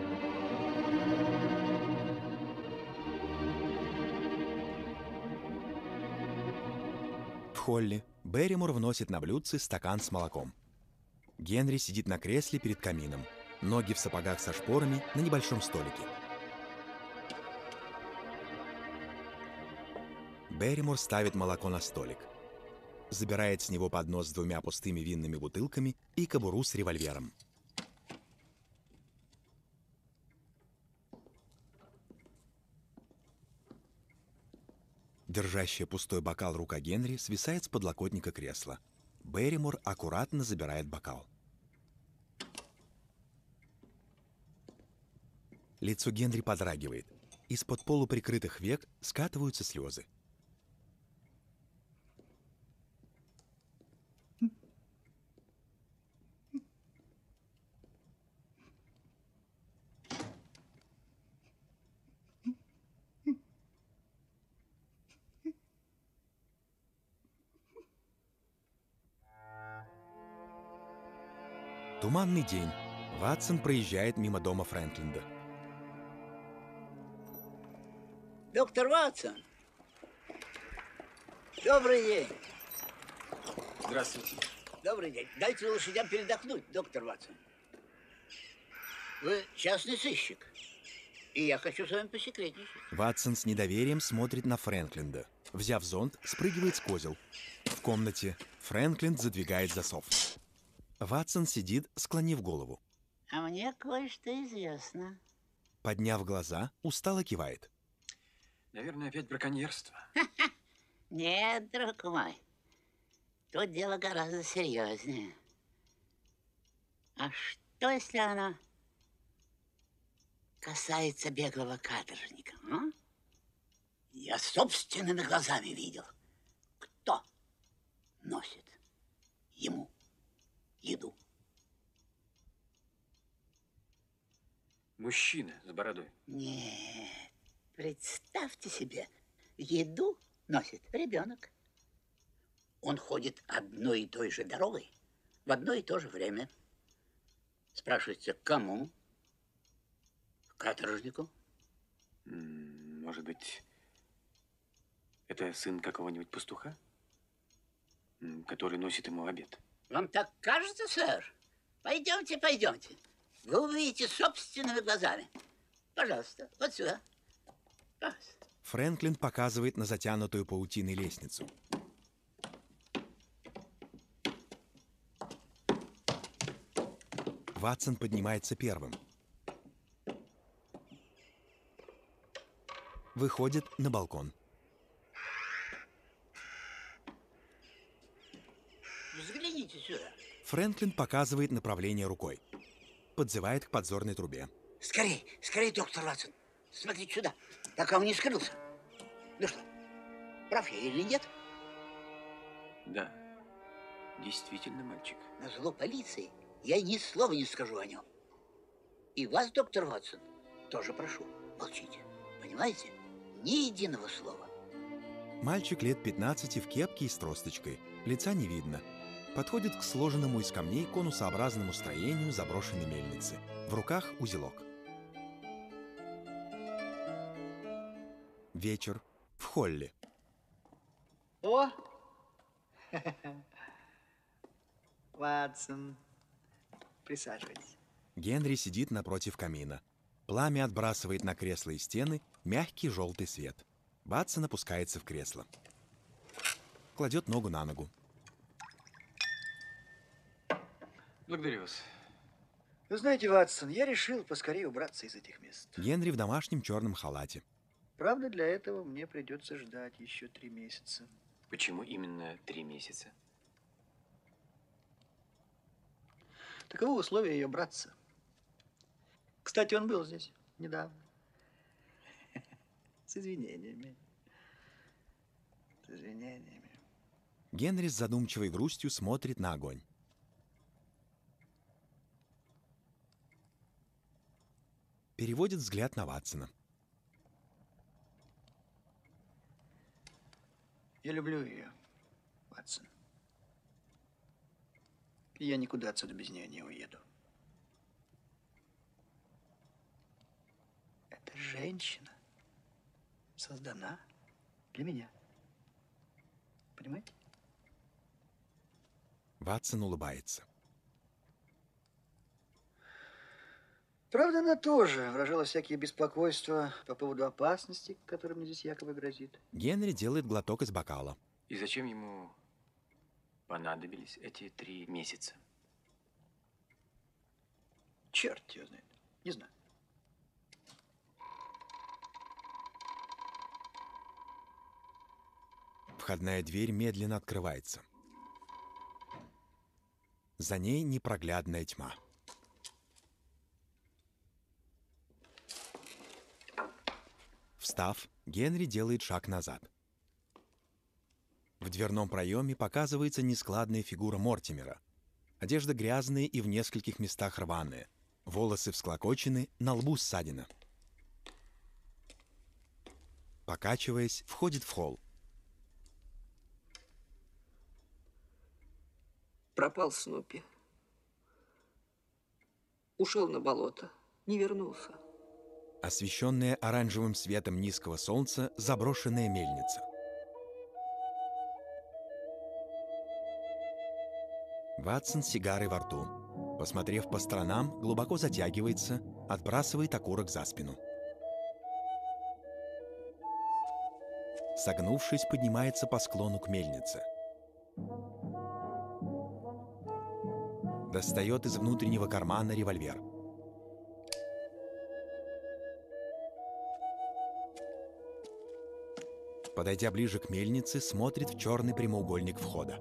В холле Берримор вносит на блюдце стакан с молоком. Генри сидит на кресле перед камином. Ноги в сапогах со шпорами на небольшом столике. Берримор ставит молоко на столик. Забирает с него поднос с двумя пустыми винными бутылками и кобуру с револьвером. Держащая пустой бокал рука Генри свисает с подлокотника кресла. Берримор аккуратно забирает бокал. Лицо Генри подрагивает. Из-под полуприкрытых век скатываются слезы. Туманный день. Ватсон проезжает мимо дома Фрэнклинда. Доктор Ватсон. Добрый день. Здравствуйте. Добрый день. Дайте лошадям передохнуть, доктор Ватсон. Вы частный сыщик, и я хочу с вами посекретничать. Ватсон с недоверием смотрит на Фрэнклинда. Взяв зонт, спрыгивает с козел. В комнате Фрэнклинд задвигает засов. Ватсон сидит, склонив голову. А мне кое-что известно. Подняв глаза, устало кивает. Наверное, опять браконьерство. Нет, друг мой. Тут дело гораздо серьезнее. А что, если оно касается беглого каторжника? А? Я собственными глазами видел, кто носит ему еду. Мужчина с бородой. Нет, представьте себе, еду носит ребенок. Он ходит одной и той же дорогой в одно и то же время. Спрашивается, кому? Каторжнику? Может быть, это сын какого-нибудь пастуха, который носит ему обед? Вам так кажется, сэр? Пойдемте, пойдемте. Вы увидите собственными глазами. Пожалуйста, вот сюда. Пожалуйста. Фрэнклинд показывает на затянутую паутиной лестницу. Ватсон поднимается первым. Выходит на балкон. Взгляните сюда. Фрэнклинд показывает направление рукой. Подзывает к подзорной трубе. Скорей, скорей, доктор Ватсон. Смотрите сюда, пока он не скрылся. Ну что, прав я или нет? Да, действительно мальчик. Назло полиции я ни слова не скажу о нем. И вас, доктор Ватсон, тоже прошу, молчите. Понимаете? Ни единого слова. Мальчик лет пятнадцати в кепке и с тросточкой. Лица не видно. Подходит к сложенному из камней конусообразному строению заброшенной мельницы. В руках узелок. Вечер. В холле. О! Ватсон, присаживайтесь. Генри сидит напротив камина. Пламя отбрасывает на кресло и стены мягкий желтый свет. Ватсон опускается в кресло. Кладет ногу на ногу. Благодарю вас. Вы знаете, Ватсон, я решил поскорее убраться из этих мест. Генри в домашнем черном халате. Правда, для этого мне придется ждать еще три месяца. Почему именно три месяца? Таково условие ее братца. Кстати, он был здесь недавно. С извинениями. С извинениями. Генри с задумчивой грустью смотрит на огонь. Переводит взгляд на Ватсона. Я люблю ее, Ватсон. И я никуда отсюда без нее не уеду. Эта женщина создана для меня. Понимаете? Ватсон улыбается. Правда, она тоже выражала всякие беспокойства по поводу опасности, которая мне здесь якобы грозит. Генри делает глоток из бокала. И зачем ему понадобились эти три месяца? Черт его знает. Не знаю. Входная дверь медленно открывается. За ней непроглядная тьма. Встав, Генри делает шаг назад. В дверном проеме показывается нескладная фигура Мортимера. Одежда грязная и в нескольких местах рваная. Волосы всклокочены, на лбу ссадина. Покачиваясь, входит в холл. Пропал Снупи. Ушел на болото. Не вернулся. Освещенная оранжевым светом низкого солнца, заброшенная мельница. Ватсон с сигарой во рту. Посмотрев по сторонам, глубоко затягивается, отбрасывает окурок за спину. Согнувшись, поднимается по склону к мельнице. Достает из внутреннего кармана револьвер. Подойдя ближе к мельнице, смотрит в черный прямоугольник входа.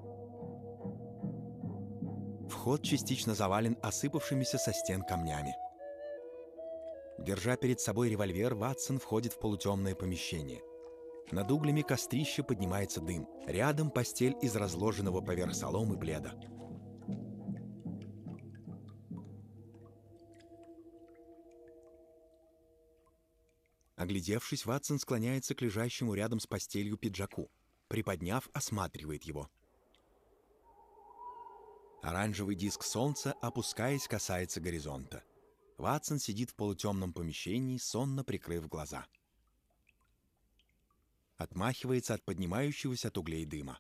Вход частично завален осыпавшимися со стен камнями. Держа перед собой револьвер, Ватсон входит в полутемное помещение. Над углями кострища поднимается дым. Рядом постель из разложенного поверх соломы пледа. Оглядевшись, Ватсон склоняется к лежащему рядом с постелью пиджаку. Приподняв, осматривает его. Оранжевый диск солнца, опускаясь, касается горизонта. Ватсон сидит в полутемном помещении, сонно прикрыв глаза. Отмахивается от поднимающегося от углей дыма.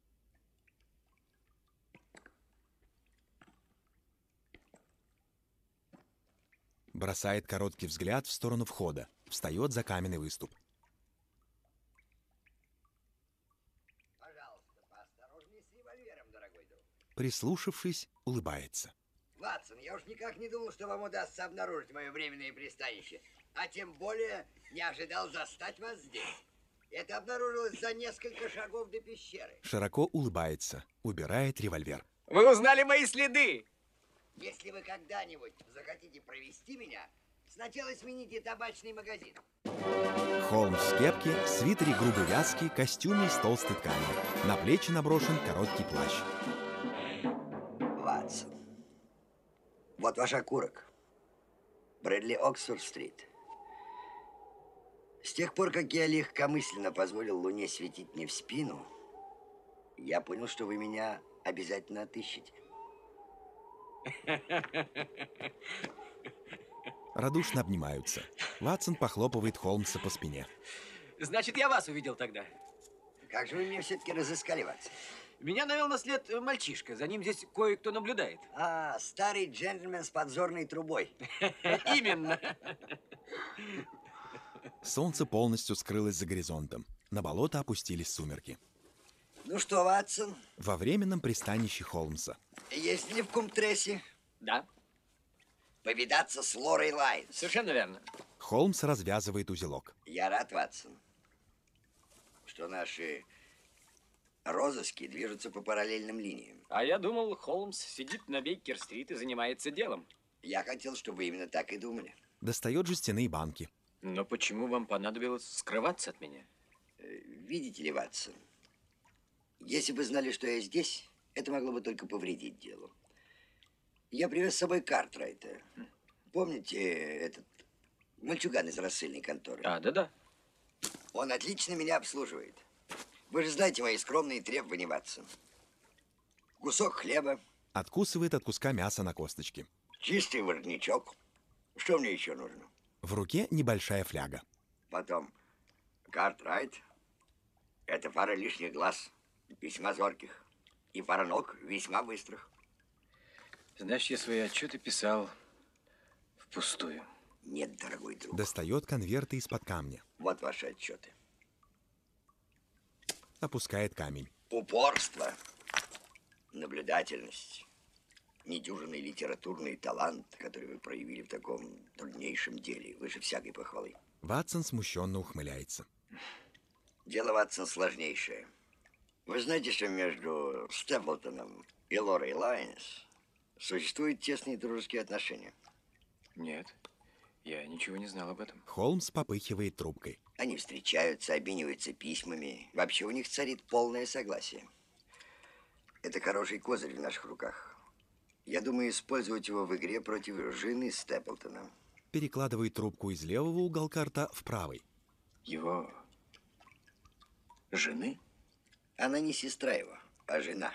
Бросает короткий взгляд в сторону входа. Встает за каменный выступ. Пожалуйста, поосторожнее с револьвером, дорогой друг. Прислушавшись, улыбается. Ватсон, я уж никак не думал, что вам удастся обнаружить мое временное пристанище. А тем более не ожидал застать вас здесь. Это обнаружилось за несколько шагов до пещеры. Широко улыбается. Убирает револьвер. Вы узнали мои следы! Если вы когда-нибудь захотите провести меня, сначала смените табачный магазин. Холмс в кепке, свитере грубой вязки, костюме из толстой ткани. На плечи наброшен короткий плащ. Ватсон, вот ваш окурок. Брэдли, Оксфорд-стрит. С тех пор, как я легкомысленно позволил Луне светить мне в спину, я понял, что вы меня обязательно отыщете. Радушно обнимаются. Ватсон похлопывает Холмса по спине. Значит, я вас увидел тогда. Как же вы меня все-таки разыскали, Ватсон? Меня навел на след мальчишка. За ним здесь кое-кто наблюдает. А, старый джентльмен с подзорной трубой. Именно. Солнце полностью скрылось за горизонтом. На болото опустились сумерки. Ну что, Ватсон? Во временном пристанище Холмса. Есть ли в Кумтрессе? Да. Повидаться с Лорой Лайнс. Совершенно верно. Холмс развязывает узелок. Я рад, Ватсон, что наши розыски движутся по параллельным линиям. А я думал, Холмс сидит на Бейкер-стрит и занимается делом. Я хотел, чтобы вы именно так и думали. Достает жестяные банки. Но почему вам понадобилось скрываться от меня? Видите ли, Ватсон, если бы знали, что я здесь, это могло бы только повредить делу. Я привез с собой Картрайта. Помните этот мальчуган из рассыльной конторы? А, да-да. Он отлично меня обслуживает. Вы же знаете мои скромные требования, Ватсон. Кусок хлеба. Откусывает от куска мяса на косточке. Чистый воротничок. Что мне еще нужно? В руке небольшая фляга. Потом Картрайт. Это пара лишних глаз, весьма зорких. И пара ног, весьма быстрых. Знаешь, я свои отчеты писал в Впустую. Нет, дорогой друг. Достает конверты из-под камня. Вот ваши отчеты. Опускает камень. Упорство, наблюдательность, недюжинный литературный талант, который вы проявили в таком труднейшем деле, выше всякой похвалы. Ватсон смущенно ухмыляется. Дело, Ватсон, сложнейшее. Вы знаете, что между Степлтоном и Лорой Лайнс существуют тесные дружеские отношения? Нет, я ничего не знал об этом. Холмс попыхивает трубкой. Они встречаются, обмениваются письмами. Вообще у них царит полное согласие. Это хороший козырь в наших руках. Я думаю использовать его в игре против жены Степлтона. Перекладывает трубку из левого уголка рта в правый. Его жены? Она не сестра его, а жена.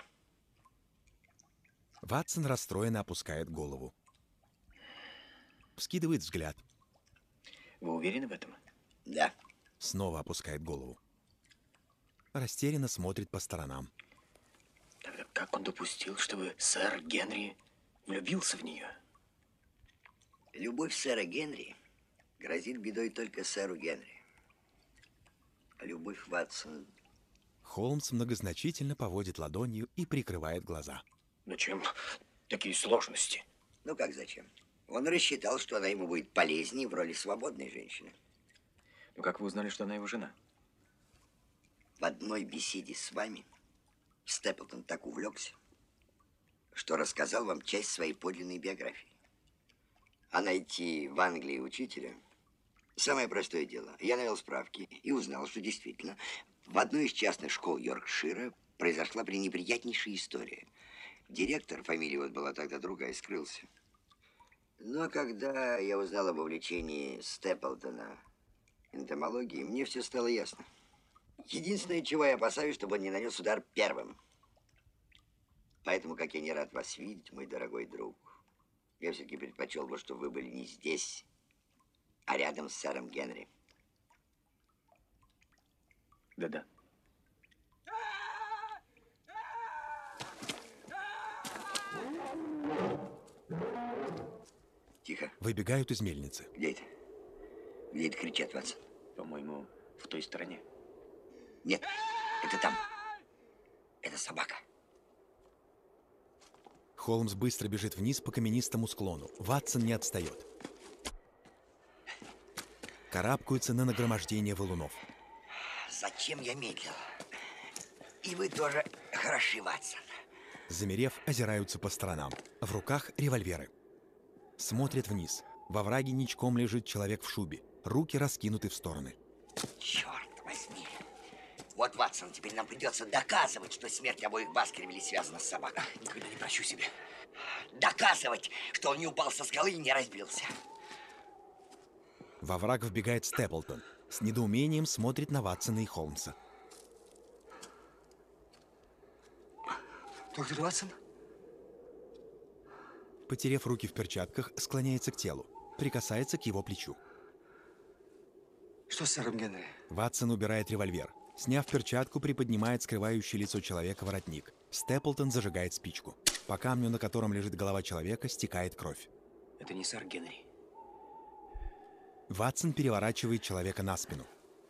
Ватсон расстроенно опускает голову. Вскидывает взгляд. Вы уверены в этом? Да. Снова опускает голову. Растерянно смотрит по сторонам. Тогда как он допустил, чтобы сэр Генри влюбился в нее? Любовь сэра Генри грозит бедой только сэру Генри. А любовь, Ватсон... Холмс многозначительно поводит ладонью и прикрывает глаза. Зачем такие сложности? Ну как зачем? Он рассчитал, что она ему будет полезнее в роли свободной женщины. Ну как вы узнали, что она его жена? В одной беседе с вами Степлтон так увлекся, что рассказал вам часть своей подлинной биографии. А найти в Англии учителя – самое простое дело. Я навел справки и узнал, что действительно в одной из частных школ Йоркшира произошла пренеприятнейшая история. Директор, фамилия вот была тогда другая, скрылся. Но когда я узнал об увлечении Степлтона энтомологией, мне все стало ясно. Единственное, чего я опасаюсь, чтобы он не нанес удар первым. Поэтому, как я не рад вас видеть, мой дорогой друг, я все-таки предпочел бы, чтобы вы были не здесь, а рядом с сэром Генри. Да-да. Тихо. Выбегают из мельницы. Где это? Где это кричат, Ватсон? По-моему, в той стороне. Нет, это там. Это собака. Холмс быстро бежит вниз по каменистому склону. Ватсон не отстает. Карабкаются на нагромождение валунов. Зачем я медлил? И вы тоже хороши, Ватсон. Замерев, озираются по сторонам. В руках револьверы. Смотрят вниз. Во враге ничком лежит человек в шубе. Руки раскинуты в стороны. Черт возьми. Вот, Ватсон, теперь нам придется доказывать, что смерть обоих Баскервилей связана с собакой. Никогда не прощу себе. Доказывать, что он не упал со скалы и не разбился. Во враг вбегает Степлтон. С недоумением смотрит на Ватсона и Холмса. Доктор Ватсон? Потерев руки в перчатках, склоняется к телу. Прикасается к его плечу. Что с сэром Генри? Ватсон убирает револьвер. Сняв перчатку, приподнимает скрывающий лицо человека воротник. Степлтон зажигает спичку. По камню, на котором лежит голова человека, стекает кровь. Это не сэр Генри. Ватсон переворачивает человека на спину.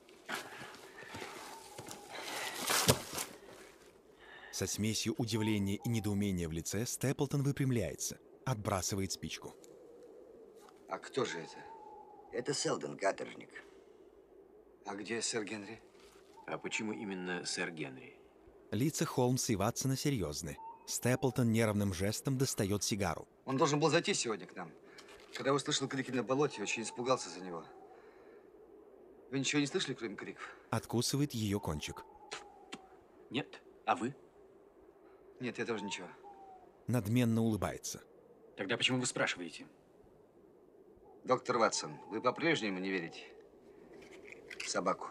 Со смесью удивления и недоумения в лице Степлтон выпрямляется, отбрасывает спичку. А кто же это? Это Селдон, каторжник. А где сэр Генри? А почему именно сэр Генри? Лица Холмса и Ватсона серьезны. Степлтон нервным жестом достает сигару. Он должен был зайти сегодня к нам. Когда услышал крики на болоте, очень испугался за него. Вы ничего не слышали, кроме криков? Откусывает ее кончик. Нет. А вы? Нет, я тоже ничего. Надменно улыбается. Тогда почему вы спрашиваете? Доктор Ватсон, вы по-прежнему не верите в собаку?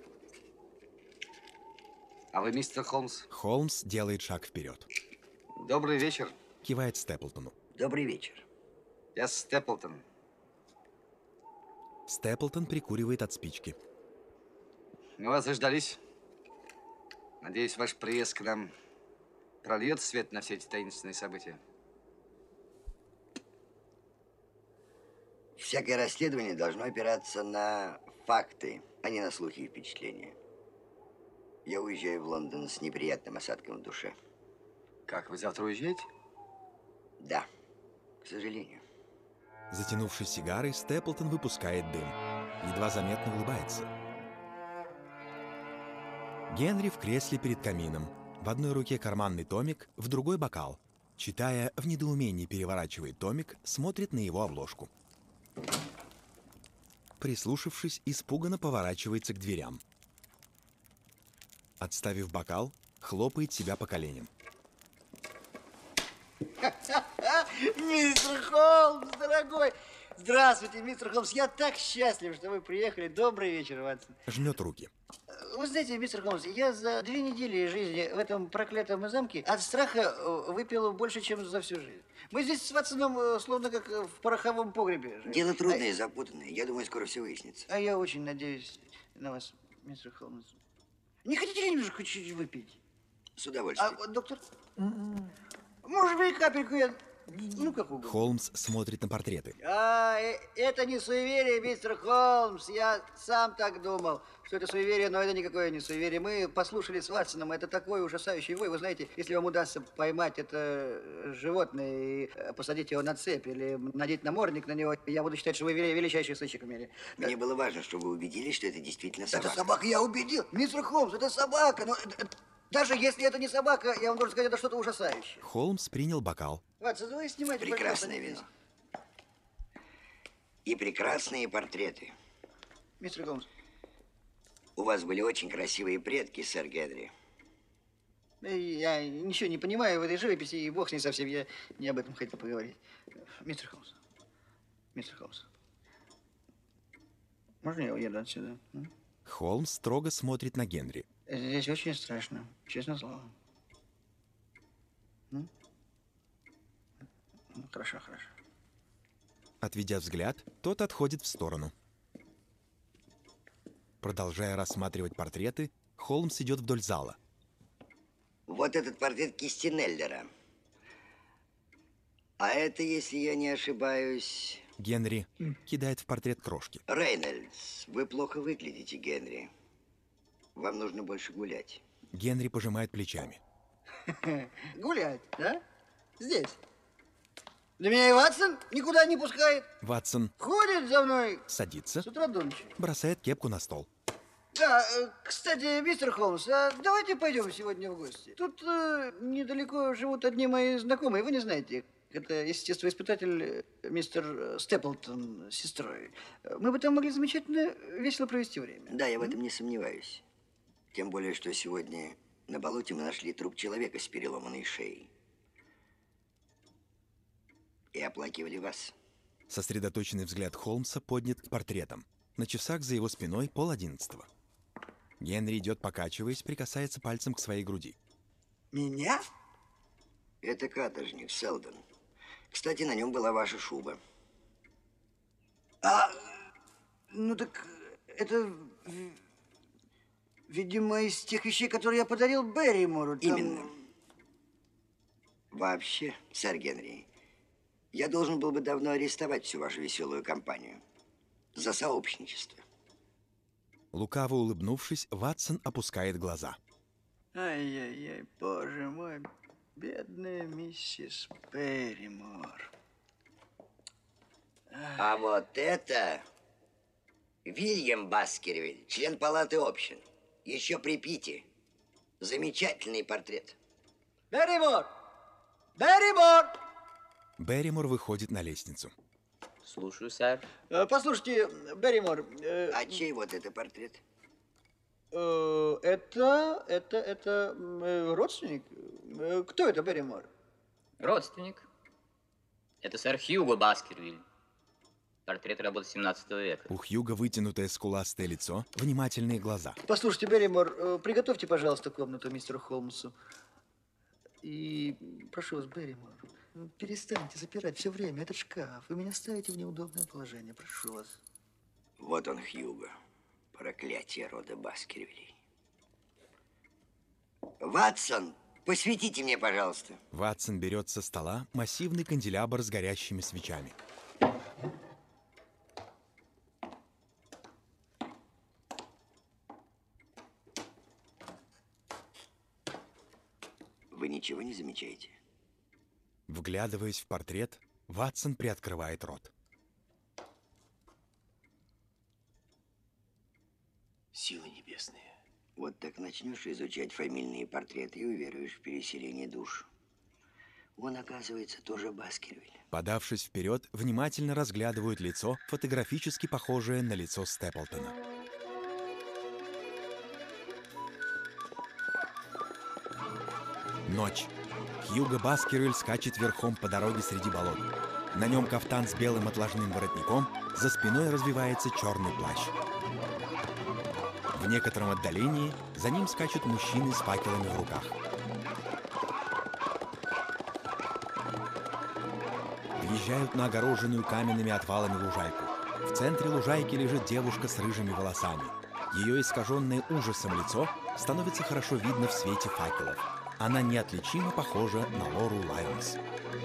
А вы мистер Холмс? Холмс делает шаг вперед. Добрый вечер. Кивает Степлтону. Добрый вечер. Я Степлтон. Степлтон прикуривает от спички. Мы вас заждались. Надеюсь, ваш приезд к нам прольет свет на все эти таинственные события. Всякое расследование должно опираться на факты, а не на слухи и впечатления. Я уезжаю в Лондон с неприятным осадком в душе. Как, вы завтра уезжаете? Да, к сожалению. Затянувшись сигарой, Степлтон выпускает дым. Едва заметно улыбается. Генри в кресле перед камином. В одной руке карманный томик, в другой бокал. Читая, в недоумении переворачивает томик, смотрит на его обложку. Прислушавшись, испуганно поворачивается к дверям. Отставив бокал, хлопает себя по коленям. Мистер Холмс, дорогой! Здравствуйте, мистер Холмс. Я так счастлив, что вы приехали. Добрый вечер, Ватсон. Жмет руки. Вы знаете, мистер Холмс, я за две недели жизни в этом проклятом замке от страха выпил больше, чем за всю жизнь. Мы здесь с Ватсоном словно как в пороховом погребе. Дело трудное и запутанное. Я думаю, скоро все выяснится. А я очень надеюсь на вас, мистер Холмс. Не хотите ли немножко чуть-чуть выпить? С удовольствием. А, доктор? Может быть, капельку я... Ну, как угодно. Холмс смотрит на портреты. А, это не суеверие, мистер Холмс. Я сам так думал, что это суеверие, но это никакое не суеверие. Мы послушали с Ватсоном, это такой ужасающий вой. Вы знаете, если вам удастся поймать это животное и посадить его на цепь или надеть намордник на него, я буду считать, что вы величайший сыщик в мире. Мне было важно, чтобы вы убедились, что это действительно собака. Это собака, я убедил. Мистер Холмс, это собака. Но даже если это не собака, я вам должен сказать, это что-то ужасающее. Холмс принял бокал. Ватсон, вы снимаете... Прекрасное вино. И прекрасные портреты. Мистер Холмс. У вас были очень красивые предки, сэр Генри. Я ничего не понимаю в этой живописи, и бог с ней совсем. Я не об этом хотел поговорить. Мистер Холмс. Мистер Холмс. Можно я уеду отсюда? Холмс строго смотрит на Генри. Здесь очень страшно, честное слово. Ну? Хорошо, хорошо. Отведя взгляд, тот отходит в сторону. Продолжая рассматривать портреты, Холмс идет вдоль зала. Вот этот портрет Кистинеллера. А это, если я не ошибаюсь... Генри кидает в портрет крошки. Рейнольдс, вы плохо выглядите, Генри. Вам нужно больше гулять. Генри пожимает плечами. Гулять, да? Здесь. Да меня и Ватсон никуда не пускает. Ватсон ходит за мной. Садится. С утра до ночи. Бросает кепку на стол. Да, кстати, мистер Холмс, а давайте пойдем сегодня в гости. Тут э, недалеко живут одни мои знакомые, вы не знаете. Это естествоиспытатель мистер Степлтон с сестрой. Мы бы там могли замечательно весело провести время. Да, я в этом не сомневаюсь. Тем более, что сегодня на болоте мы нашли труп человека с переломанной шеей. И оплакивали вас. Сосредоточенный взгляд Холмса поднят к портретам. На часах за его спиной пол одиннадцатого. Генри идет, покачиваясь, прикасается пальцем к своей груди. Меня? Это каторжник Селдон. Кстати, на нем была ваша шуба. А, ну так это, видимо, из тех вещей, которые я подарил Берримору. Там... Именно. Вообще, сэр Генри, я должен был бы давно арестовать всю вашу веселую компанию за сообщничество. Лукаво улыбнувшись, Ватсон опускает глаза. Ай-яй-яй, боже мой, бедная миссис Берримор. А вот это Вильям Баскервиль, член палаты общин. Еще при Питте. Замечательный портрет. Берримор! Берримор! Берримор выходит на лестницу. Слушаю, сэр. Послушайте, Берримор... Э, а чей вот это портрет? Э, это, это, это э, родственник. Э, кто это, Берримор? Родственник. Это сэр Хьюго Баскервиль. Портрет работы семнадцатого века. У Хьюго вытянутое скуластое лицо, внимательные глаза. Послушайте, Берримор, э, приготовьте, пожалуйста, комнату мистеру Холмсу. И прошу вас, Берримор, перестаньте запирать все время этот шкаф. Вы меня ставите в неудобное положение. Прошу вас. Вот он, Хьюго. Проклятие рода Баскервилей. Ватсон, посветите мне, пожалуйста. Ватсон берет со стола массивный канделябр с горящими свечами. Вы ничего не замечаете? Вглядываясь в портрет, Ватсон приоткрывает рот. Силы небесные. Вот так начнешь изучать фамильные портреты и уверуешь в переселение душ. Он, оказывается, тоже Баскервиль. Подавшись вперед, внимательно разглядывают лицо, фотографически похожее на лицо Степлтона. Ночь. Хьюго Баскервиль скачет верхом по дороге среди болот. На нем кафтан с белым отложным воротником, за спиной развивается черный плащ. В некотором отдалении за ним скачут мужчины с факелами в руках. Въезжают на огороженную каменными отвалами лужайку. В центре лужайки лежит девушка с рыжими волосами. Ее искаженное ужасом лицо становится хорошо видно в свете факелов. Она неотличимо похожа на Лору Лайонс.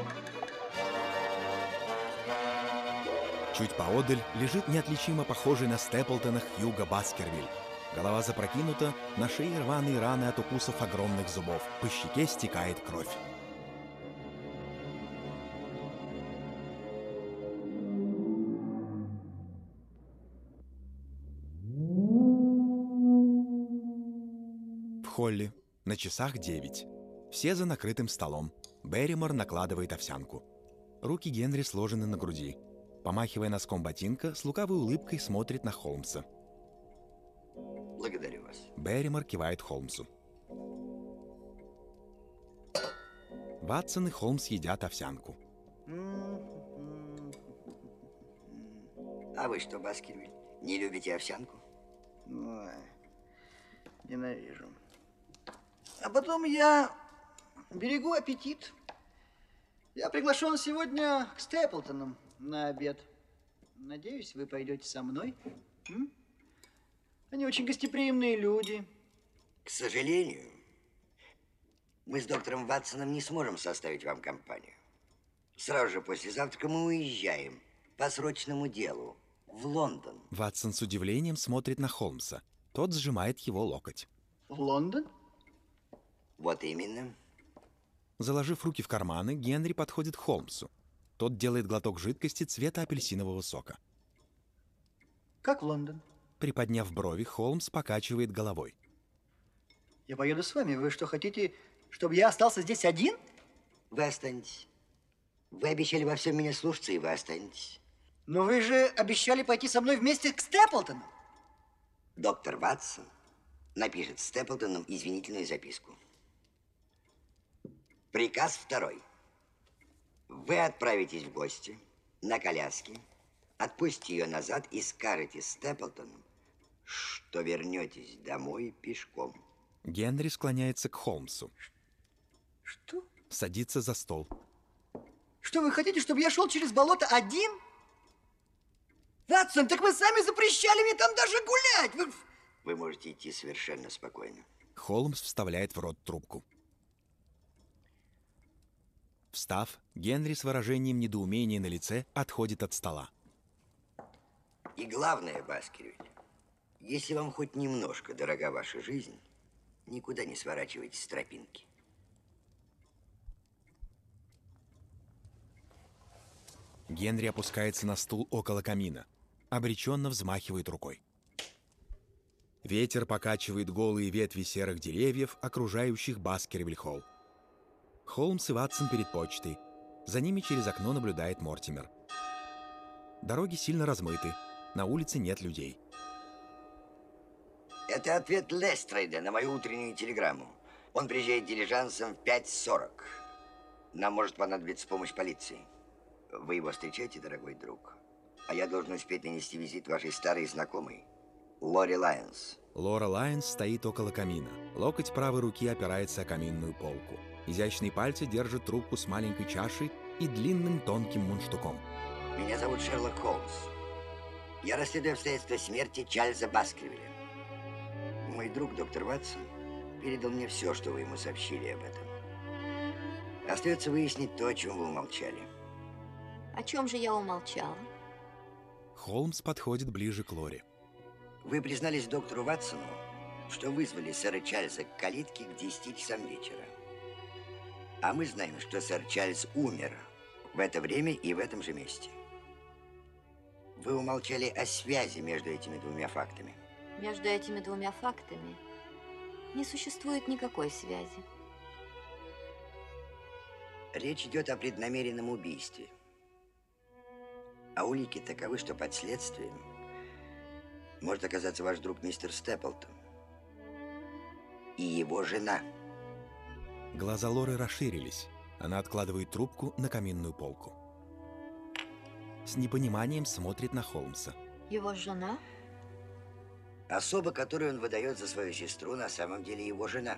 Чуть поодаль лежит неотличимо похожий на Степлтона Хьюго Баскервиль. Голова запрокинута, на шее рваные раны от укусов огромных зубов. По щеке стекает кровь. В холле. На часах девять. Все за накрытым столом. Берримор накладывает овсянку. Руки Генри сложены на груди. Помахивая носком ботинка, с лукавой улыбкой смотрит на Холмса. Благодарю вас. Берримор кивает Холмсу. Ватсон и Холмс едят овсянку. А вы что, Баскервиль, не любите овсянку? Ой, ненавижу. А потом я берегу аппетит. Я приглашен сегодня к Степлтонам на обед. Надеюсь, вы пойдете со мной. М? Они очень гостеприимные люди. К сожалению, мы с доктором Ватсоном не сможем составить вам компанию. Сразу же после завтрака мы уезжаем по срочному делу в Лондон. Ватсон с удивлением смотрит на Холмса. Тот сжимает его локоть. В Лондон? Вот именно. Заложив руки в карманы, Генри подходит к Холмсу. Тот делает глоток жидкости цвета апельсинового сока. Как в Лондон? Приподняв брови, Холмс покачивает головой. Я поеду с вами. Вы что, хотите, чтобы я остался здесь один? Вы останетесь. Вы обещали во всем меня слушаться, и вы останетесь. Но вы же обещали пойти со мной вместе к Степлтону. Доктор Ватсон напишет Степлтону извинительную записку. Приказ второй. Вы отправитесь в гости на коляске, отпустите ее назад и скажете Степлтону, что вернетесь домой пешком. Генри склоняется к Холмсу. Что? Садится за стол. Что, вы хотите, чтобы я шел через болото один? Ватсон, так вы сами запрещали мне там даже гулять! Вы... Вы можете идти совершенно спокойно. Холмс вставляет в рот трубку. Встав, Генри с выражением недоумения на лице отходит от стола. И главное, Баскервиль, если вам хоть немножко дорога ваша жизнь, никуда не сворачивайтесь с тропинки. Генри опускается на стул около камина. Обреченно взмахивает рукой. Ветер покачивает голые ветви серых деревьев, окружающих Баскервиль-холл. Холмс и Ватсон перед почтой. За ними через окно наблюдает Мортимер. Дороги сильно размыты. На улице нет людей. Это ответ Лестрейда на мою утреннюю телеграмму. Он приезжает дилижансом в пять сорок. Нам может понадобиться помощь полиции. Вы его встречаете, дорогой друг? А я должен успеть нанести визит вашей старой знакомой, Лори Лайонс. Лора Лайонс стоит около камина. Локоть правой руки опирается о каминную полку. Изящные пальцы держат трубку с маленькой чашей и длинным тонким мундштуком. Меня зовут Шерлок Холмс. Я расследую обстоятельства смерти Чарльза Баскервиля. Мой друг, доктор Ватсон, передал мне все, что вы ему сообщили об этом. Остается выяснить то, о чем вы умолчали. О чем же я умолчала? Холмс подходит ближе к Лоре. Вы признались доктору Ватсону, что вызвали сэра Чарльза к калитке к десяти часам вечера. А мы знаем, что сэр Чарльз умер в это время и в этом же месте. Вы умолчали о связи между этими двумя фактами. Между этими двумя фактами не существует никакой связи. Речь идет о преднамеренном убийстве. А улики таковы, что под следствием может оказаться ваш друг мистер Степлтон и его жена. Глаза Лоры расширились. Она откладывает трубку на каминную полку. С непониманием смотрит на Холмса. Его жена? Особа, которую он выдает за свою сестру, на самом деле его жена.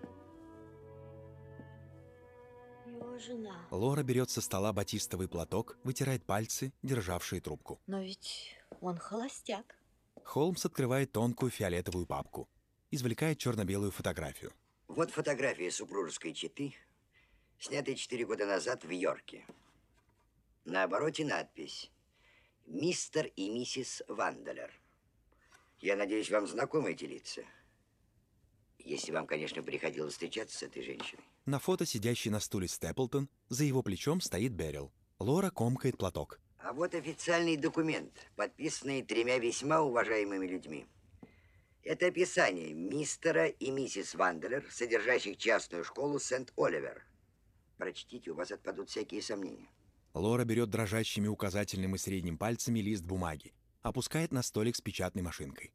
Его жена. Лора берет со стола батистовый платок, вытирает пальцы, державшие трубку. Но ведь он холостяк. Холмс открывает тонкую фиолетовую папку. Извлекает черно-белую фотографию. Вот фотография супружеской четы, снятая четыре года назад в Йорке. На обороте надпись «Мистер и миссис Ванделер». Я надеюсь, вам знакомы эти лица. Если вам, конечно, приходилось встречаться с этой женщиной. На фото сидящий на стуле Степлтон, за его плечом стоит Беррил. Лора комкает платок. А вот официальный документ, подписанный тремя весьма уважаемыми людьми. Это описание мистера и миссис Ванделер, содержащих частную школу Сент-Оливер. Прочтите, у вас отпадут всякие сомнения. Лора берет дрожащими указательным и средним пальцами лист бумаги, опускает на столик с печатной машинкой.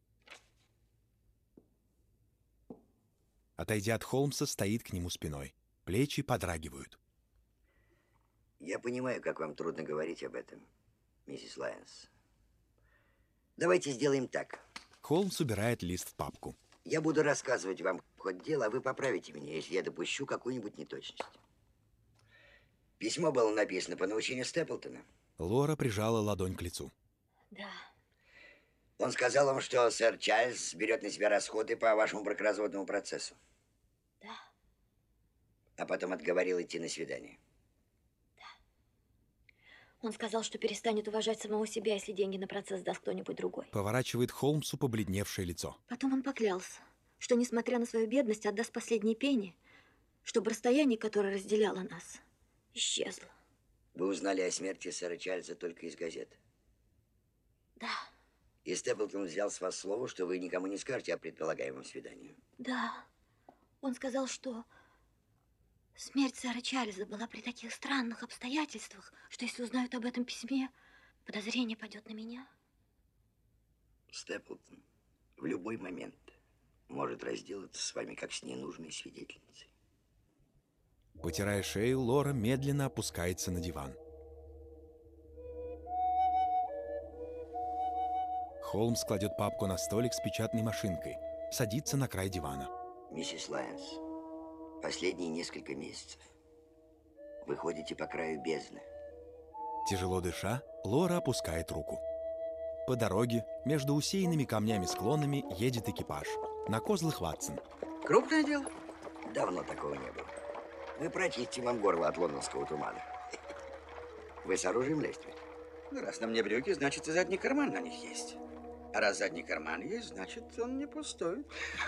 Отойдя от Холмса, стоит к нему спиной. Плечи подрагивают. Я понимаю, как вам трудно говорить об этом, миссис Лайонс. Давайте сделаем так. Холмс убирает лист в папку. Я буду рассказывать вам ход дела, а вы поправите меня, если я допущу какую-нибудь неточность. Письмо было написано по наущению Степлтона. Лора прижала ладонь к лицу. Да. Он сказал вам, что сэр Чарльз берет на себя расходы по вашему бракоразводному процессу. Да. А потом отговорил идти на свидание. Он сказал, что перестанет уважать самого себя, если деньги на процесс даст кто-нибудь другой. Поворачивает Холмсу побледневшее лицо. Потом он поклялся, что, несмотря на свою бедность, отдаст последние пенни, чтобы расстояние, которое разделяло нас, исчезло. Вы узнали о смерти сэра Чарльза только из газет? Да. И Степлтон взял с вас слово, что вы никому не скажете о предполагаемом свидании? Да. Он сказал, что смерть сэра Чарльза была при таких странных обстоятельствах, что если узнают об этом письме, подозрение пойдет на меня. Степлтон в любой момент может разделаться с вами, как с ненужной свидетельницей. Потирая шею, Лора медленно опускается на диван. Холмс кладет папку на столик с печатной машинкой, садится на край дивана. Миссис Лайонс, последние несколько месяцев вы ходите по краю бездны. Тяжело дыша, Лора опускает руку. По дороге, между усеянными камнями склонами, едет экипаж. На козлах Ватсон. Крупное дело? Давно такого не было. Мы прочистим вам горло от лондонского тумана. Вы с оружием, Лестри? Ну, раз на мне брюки, значит, и задний карман на них есть. А раз задний карман есть, значит, он не пустой.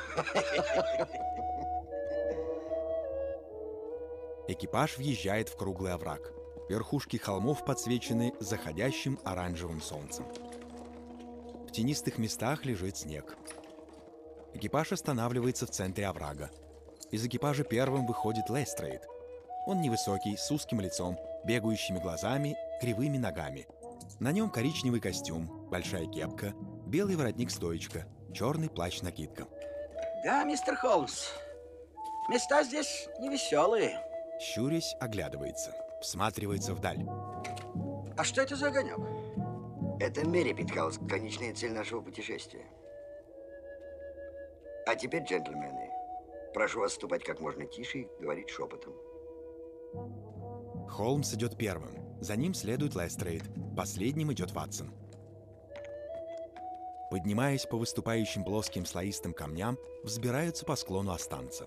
Экипаж въезжает в круглый овраг. Верхушки холмов подсвечены заходящим оранжевым солнцем. В тенистых местах лежит снег. Экипаж останавливается в центре оврага. Из экипажа первым выходит Лестрейд. Он невысокий, с узким лицом, бегающими глазами, кривыми ногами. На нем коричневый костюм, большая кепка, белый воротник-стоечка, черный плащ-накидка. Да, мистер Холмс, места здесь невеселые. Щурясь, оглядывается, всматривается вдаль. А что это за огонек? Это Мэри Питхаус, конечная цель нашего путешествия. А теперь, джентльмены, прошу вас ступать как можно тише и говорить шепотом. Холмс идет первым. За ним следует Лестрейд. Последним идет Ватсон. Поднимаясь по выступающим плоским слоистым камням, взбираются по склону останца.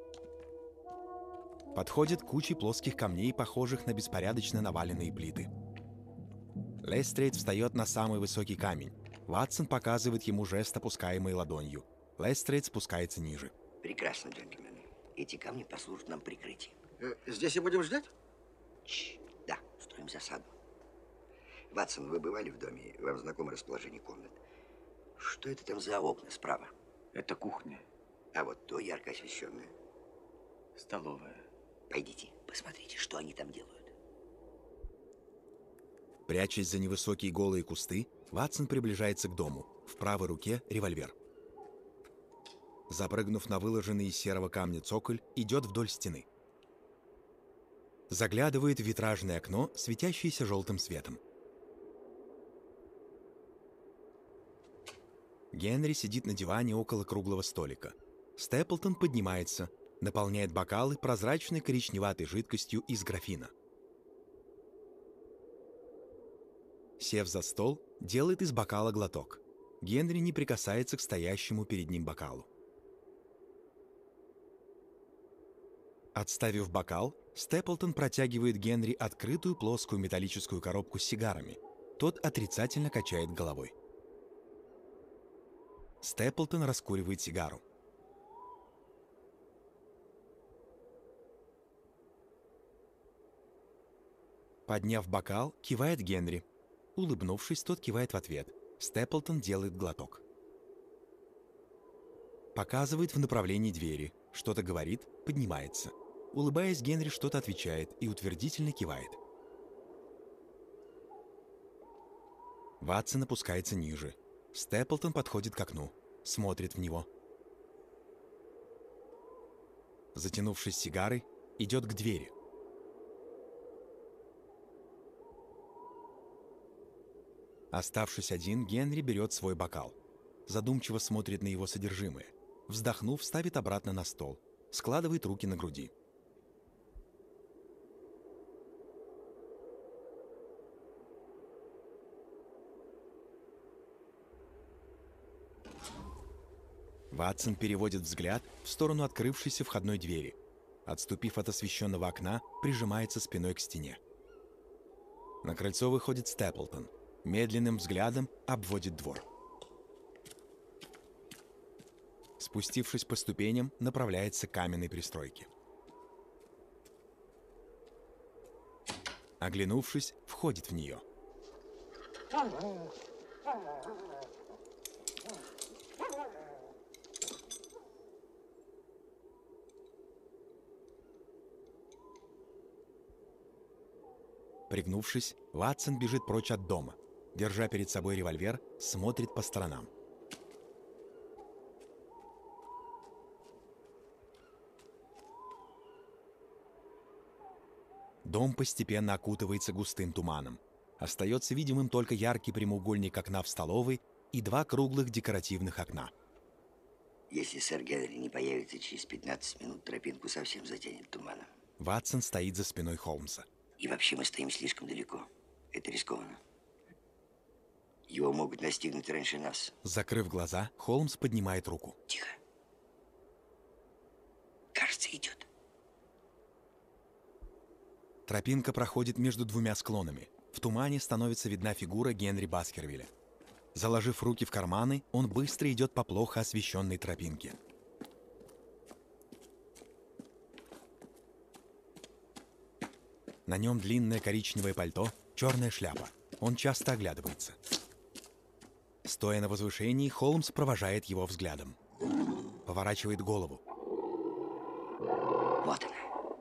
Подходят к куче плоских камней, похожих на беспорядочно наваленные плиты. Лестрейд встает на самый высокий камень. Ватсон показывает ему жест, опускаемый ладонью. Лестрейд спускается ниже. Прекрасно, джентльмены. Эти камни послужат нам прикрытием. Э, здесь и будем ждать? Ч, да, строим засаду. Ватсон, вы бывали в доме? Вам знакомо расположение комнат? Что это там за окна справа? Это кухня. А вот то ярко освещенное. Столовая. Пойдите, посмотрите, что они там делают. Прячась за невысокие голые кусты, Ватсон приближается к дому. В правой руке револьвер. Запрыгнув на выложенный из серого камня цоколь, идет вдоль стены. Заглядывает в витражное окно, светящееся желтым светом. Генри сидит на диване около круглого столика. Степлтон поднимается, наполняет бокалы прозрачной коричневатой жидкостью из графина. Сев за стол, делает из бокала глоток. Генри не прикасается к стоящему перед ним бокалу. Отставив бокал, Степлтон протягивает Генри открытую плоскую металлическую коробку с сигарами. Тот отрицательно качает головой. Степлтон раскуривает сигару. Подняв бокал, кивает Генри. Улыбнувшись, тот кивает в ответ. Степлтон делает глоток. Показывает в направлении двери. Что-то говорит, поднимается. Улыбаясь, Генри что-то отвечает и утвердительно кивает. Ватсон опускается ниже. Степлтон подходит к окну, смотрит в него. Затянувшись сигарой, идет к двери. Оставшись один, Генри берет свой бокал. Задумчиво смотрит на его содержимое. Вздохнув, ставит обратно на стол. Складывает руки на груди. Ватсон переводит взгляд в сторону открывшейся входной двери. Отступив от освещенного окна, прижимается спиной к стене. На крыльцо выходит Степлтон. Медленным взглядом обводит двор. Спустившись по ступеням, направляется к каменной пристройке. Оглянувшись, входит в нее. Пригнувшись, Ватсон бежит прочь от дома. Держа перед собой револьвер, смотрит по сторонам. Дом постепенно окутывается густым туманом. Остается видимым только яркий прямоугольник окна в столовой и два круглых декоративных окна. Если сэр Генри не появится через пятнадцать минут, тропинку совсем затянет туманом. Ватсон стоит за спиной Холмса. И вообще мы стоим слишком далеко. Это рискованно. Его могут настигнуть раньше нас. Закрыв глаза, Холмс поднимает руку. Тихо. Кажется, идет. Тропинка проходит между двумя склонами. В тумане становится видна фигура Генри Баскервилля. Заложив руки в карманы, он быстро идет по плохо освещенной тропинке. На нем длинное коричневое пальто, черная шляпа. Он часто оглядывается. Стоя на возвышении, Холмс провожает его взглядом. Поворачивает голову. Вот она.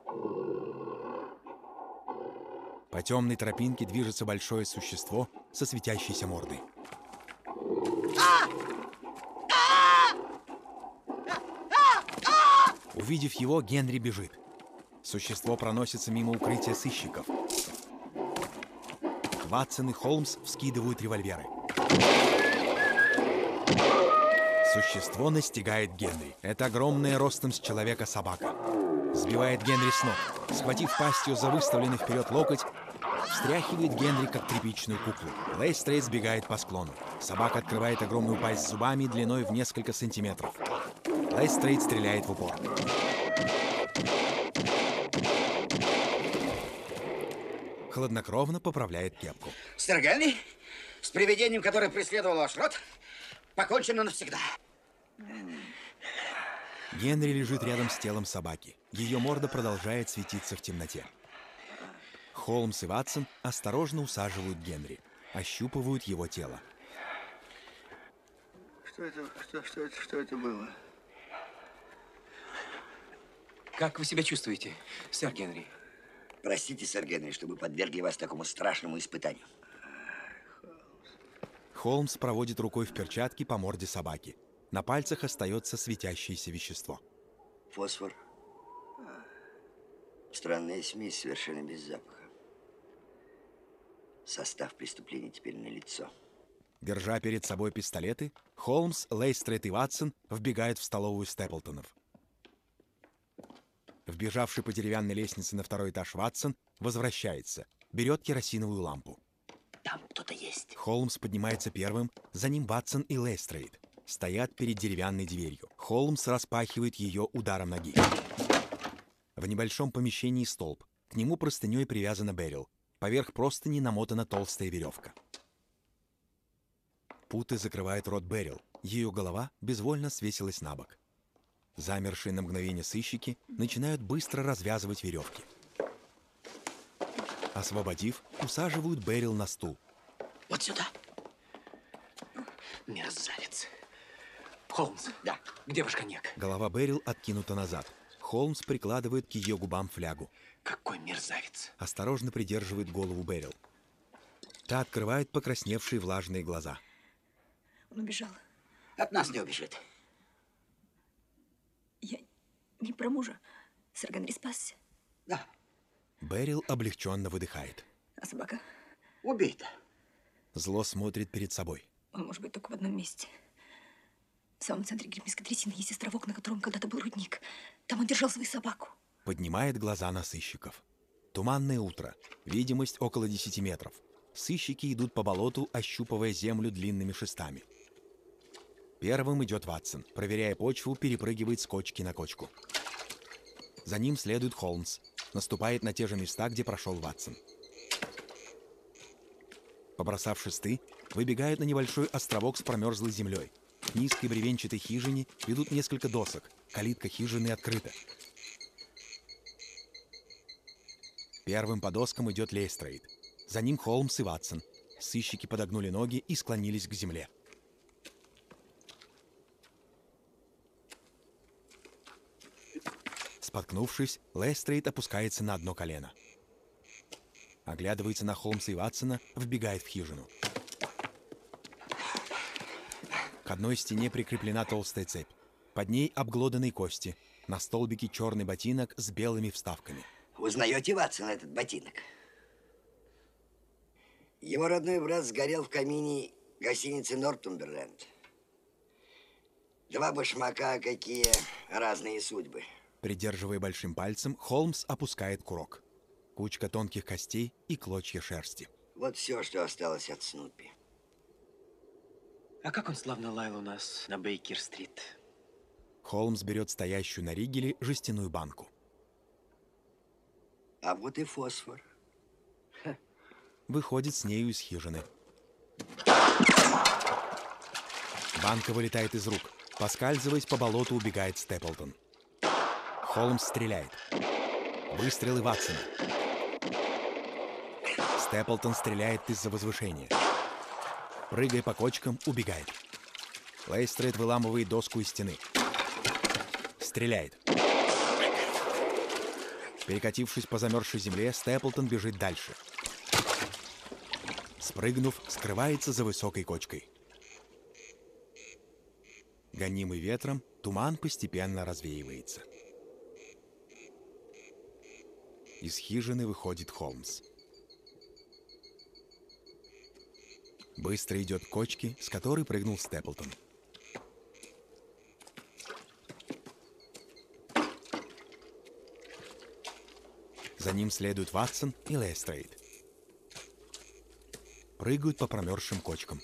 По темной тропинке движется большое существо со светящейся мордой. Увидев его, Генри бежит. Существо проносится мимо укрытия сыщиков. Ватсон и Холмс вскидывают револьверы. Существо настигает Генри. Это огромная ростом с человека собака. Сбивает Генри с ног. Схватив пастью за выставленный вперед локоть, встряхивает Генри, как тряпичную куклу. Лейстрейд сбегает по склону. Собака открывает огромную пасть зубами длиной в несколько сантиметров. Лейстрейд стреляет в упор. Хладнокровно поправляет кепку. Сэр Генри, с привидением, которое преследовало ваш род, покончено навсегда. Генри лежит рядом с телом собаки. Ее морда продолжает светиться в темноте. Холмс и Ватсон осторожно усаживают Генри, ощупывают его тело. Что это, что, что это, что это было? Как вы себя чувствуете, сэр Генри? Простите, сэр Генри, что мы подвергли вас такому страшному испытанию. Холмс проводит рукой в перчатке по морде собаки. На пальцах остается светящееся вещество. Фосфор. Странная смесь, совершенно без запаха. Состав преступления теперь налицо. Держа перед собой пистолеты, Холмс, Лейстрейд и Ватсон вбегают в столовую Степлтонов. Вбежавший по деревянной лестнице на второй этаж Ватсон возвращается, берет керосиновую лампу. Там кто-то есть. Холмс поднимается первым, за ним Ватсон и Лейстрейд. Стоят перед деревянной дверью. Холмс распахивает ее ударом ноги. В небольшом помещении столб. К нему простыней привязана Берил. Поверх простыни намотана толстая веревка. Путы закрывают рот Берил. Ее голова безвольно свесилась на бок. Замершие на мгновение сыщики начинают быстро развязывать веревки. Освободив, усаживают Берил на стул. Вот сюда. Мерзавец. Холмс, да. Где ваш коньяк? Голова Берил откинута назад. Холмс прикладывает к ее губам флягу. Какой мерзавец. Осторожно придерживает голову Берил. Та открывает покрасневшие влажные глаза. Он убежал. От нас не убежит. Я не про мужа. Сэр Генри спасся. Да. Берил облегченно выдыхает. А собака? Убита. Зло смотрит перед собой. Он может быть только в одном месте. В самом центре Гриммской трясины есть островок, на котором когда-то был рудник. Там он держал свою собаку. Поднимает глаза на сыщиков. Туманное утро. Видимость около десяти метров. Сыщики идут по болоту, ощупывая землю длинными шестами. Первым идет Ватсон. Проверяя почву, перепрыгивает с кочки на кочку. За ним следует Холмс. Наступает на те же места, где прошел Ватсон. Побросав шесты, выбегают на небольшой островок с промерзлой землей. К низкой бревенчатой хижине ведут несколько досок. Калитка хижины открыта. Первым по доскам идет Лейстрейд. За ним Холмс и Ватсон. Сыщики подогнули ноги и склонились к земле. Споткнувшись, Лейстрейд опускается на одно колено. Оглядывается на Холмса и Ватсона, вбегает в хижину. К одной стене прикреплена толстая цепь. Под ней обглоданные кости. На столбике черный ботинок с белыми вставками. Узнаете, Ватсон, этот ботинок? Его родной брат сгорел в камине гостиницы «Нортумберленд». Два башмака, какие разные судьбы. Придерживая большим пальцем, Холмс опускает курок. Кучка тонких костей и клочья шерсти. Вот все, что осталось от Снупи. А как он славно лаял у нас на Бейкер-стрит. Холмс берет стоящую на ригеле жестяную банку. А вот и фосфор. Выходит с нею из хижины. Банка вылетает из рук. Поскальзываясь по болоту, убегает Степлтон. Холмс стреляет. Выстрелы Ватсона. Степлтон стреляет из-за возвышения. Прыгая по кочкам, убегает. Лейстрейд выламывает доску из стены. Стреляет. Перекатившись по замерзшей земле, Степлтон бежит дальше. Спрыгнув, скрывается за высокой кочкой. Гонимый ветром, туман постепенно развеивается. Из хижины выходит Холмс. Быстро идет к кочке, с которой прыгнул Степлтон. За ним следуют Ватсон и Лейстрейд. Прыгают по промерзшим кочкам.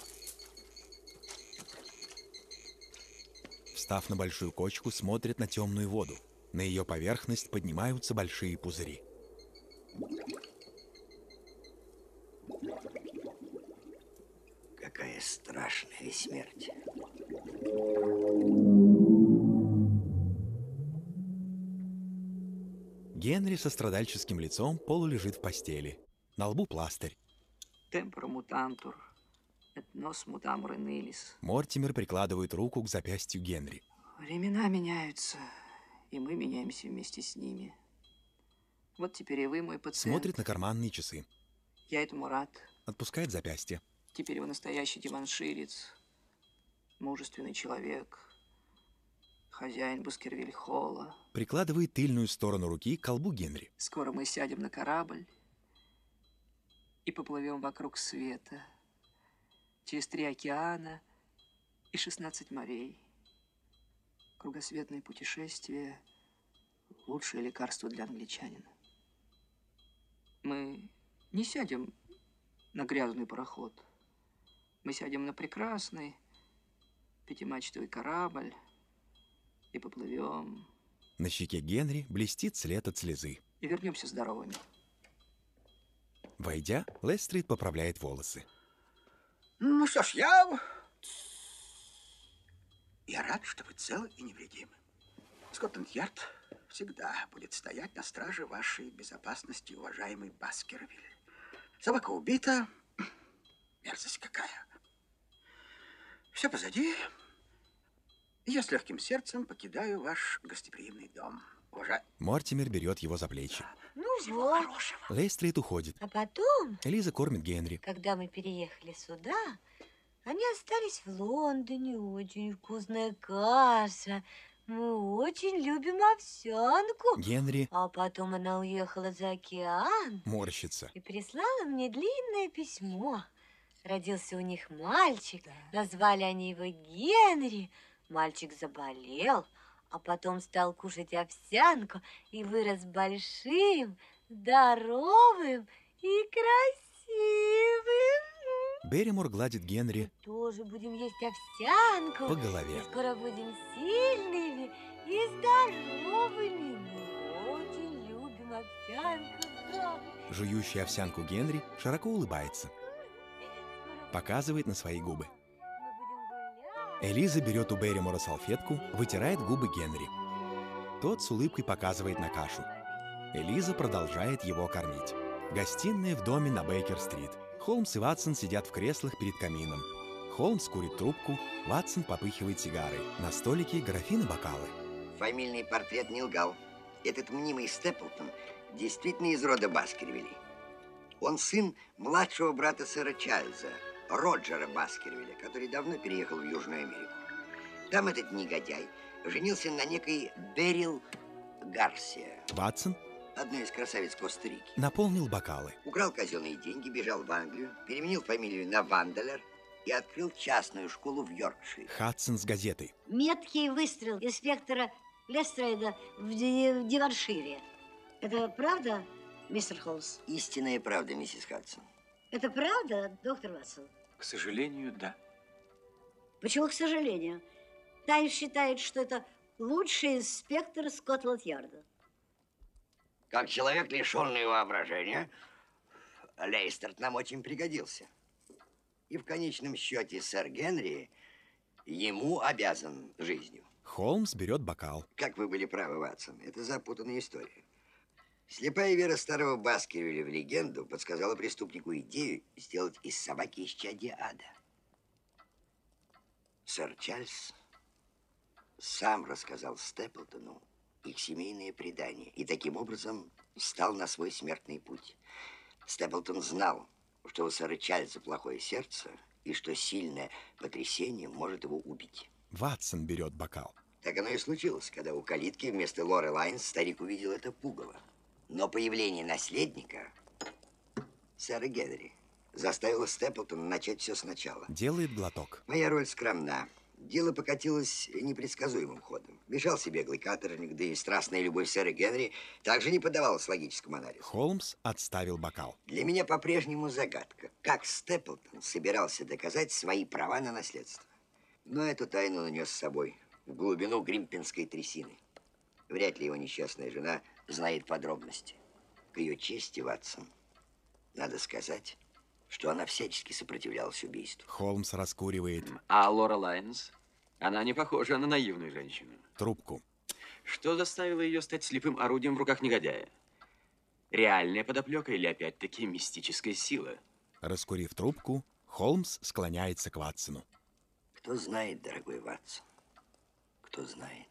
Встав на большую кочку, смотрят на темную воду. На ее поверхность поднимаются большие пузыри. Какая страшная смерть. Генри со страдальческим лицом полулежит в постели. На лбу пластырь. Темпора мутантур, et nos mutamur in illis. Мортимер прикладывает руку к запястью Генри. Времена меняются, и мы меняемся вместе с ними. Вот теперь и вы, мой пациент. Смотрит на карманные часы. Я этому рад. Отпускает запястье. Теперь вы настоящий диванширец, мужественный человек, хозяин Баскервиль-холла. Прикладывает тыльную сторону руки к колбу Генри. Скоро мы сядем на корабль и поплывем вокруг света, через три океана и шестнадцать морей. Кругосветное путешествие – лучшее лекарство для англичанина. Мы не сядем на грязный пароход. Мы сядем на прекрасный пятимачтовый корабль и поплывем. На щеке Генри блестит след от слезы. И вернемся здоровыми. Войдя, Лестрейд поправляет волосы. Ну что ж, я... Я рад, что вы целы и невредимы. Скотланд-Ярд всегда будет стоять на страже вашей безопасности, уважаемый Баскервиль. Собака убита. Мерзость какая. Все позади. Я с легким сердцем покидаю ваш гостеприимный дом. Уважай. Мортимер берет его за плечи. Ну вот. Лестрейд уходит. А потом, Элиза кормит Генри. когда мы переехали сюда, они остались в Лондоне. Очень вкусная каша. Мы очень любим овсянку. Генри А потом она уехала за океан морщится. и прислала мне длинное письмо. Родился у них мальчик. Назвали они его Генри. Мальчик заболел, а потом стал кушать овсянку и вырос большим, здоровым и красивым. Берримор гладит Генри Тоже будем есть овсянку. по голове. И скоро будем сильными и здоровыми. Мы очень любим овсянку. Да. Жующий овсянку Генри широко улыбается. Показывает на свои губы. Элиза берет у Берримора салфетку, вытирает губы Генри. Тот с улыбкой показывает на кашу. Элиза продолжает его кормить. Гостиная в доме на Бейкер-стрит. Холмс и Ватсон сидят в креслах перед камином. Холмс курит трубку, Ватсон попыхивает сигарой. На столике графин и бокалы. Фамильный портрет не лгал. Этот мнимый Степлтон действительно из рода Баскервилей. Он сын младшего брата сэра Чарльза, Роджера Баскервиля, который давно переехал в Южную Америку. Там этот негодяй женился на некой Берил Гарсия, Ватсон одной из красавиц Коста-Рики. наполнил бокалы. Украл казенные деньги, бежал в Англию, переменил фамилию на Ванделер и открыл частную школу в Йоркшире. Хадсон с газетой. Меткий выстрел инспектора Лестрейда в Ди- Диваншире. Это правда, мистер Холмс? Истинная правда, миссис Хадсон. Это правда, доктор Ватсон? К сожалению, да. Почему, к сожалению? Тайн считает, что это лучший инспектор Скотланд-Ярда. Как человек, лишенный воображения, Лейстерт нам очень пригодился. И в конечном счете сэр Генри ему обязан жизнью. Холмс берет бокал. Как вы были правы, Ватсон, это запутанная история. Слепая вера старого Баскервилля в легенду подсказала преступнику идею сделать из собаки исчадие ада. Сэр Чарльз сам рассказал Степлтону их семейные предания и таким образом встал на свой смертный путь. Степлтон знал, что у сэра Чарльза плохое сердце и что сильное потрясение может его убить. Ватсон берет бокал. Так оно и случилось, когда у калитки вместо Лоры Лайнс старик увидел это пугало. Но появление наследника, сэра Генри, заставило Степлтона начать все сначала. Делает глоток. Моя роль скромна. Дело покатилось непредсказуемым ходом. Мешался беглый каторжник, да и страстная любовь сэра Генри также не поддавалась логическому анализу. Холмс отставил бокал. Для меня по-прежнему загадка, как Степлтон собирался доказать свои права на наследство. Но эту тайну нанес с собой в глубину гримпинской трясины. Вряд ли его несчастная жена знает подробности. К ее чести, Ватсон, надо сказать, что она всячески сопротивлялась убийству. Холмс раскуривает А Лора Лайнс? Она не похожа на наивную женщину. трубку. Что заставило ее стать слепым орудием в руках негодяя? Реальная подоплека или опять-таки мистическая сила? Раскурив трубку, Холмс склоняется к Ватсону. Кто знает, дорогой Ватсон, кто знает.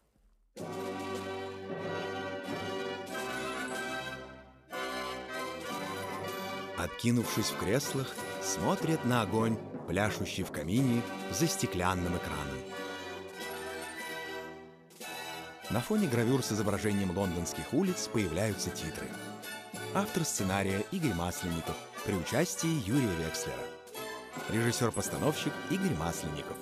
Откинувшись в креслах, смотрят на огонь, пляшущий в камине за стеклянным экраном. На фоне гравюр с изображением лондонских улиц появляются титры. Автор сценария Игорь Масленников при участии Юрия Векслера. Режиссер-постановщик Игорь Масленников.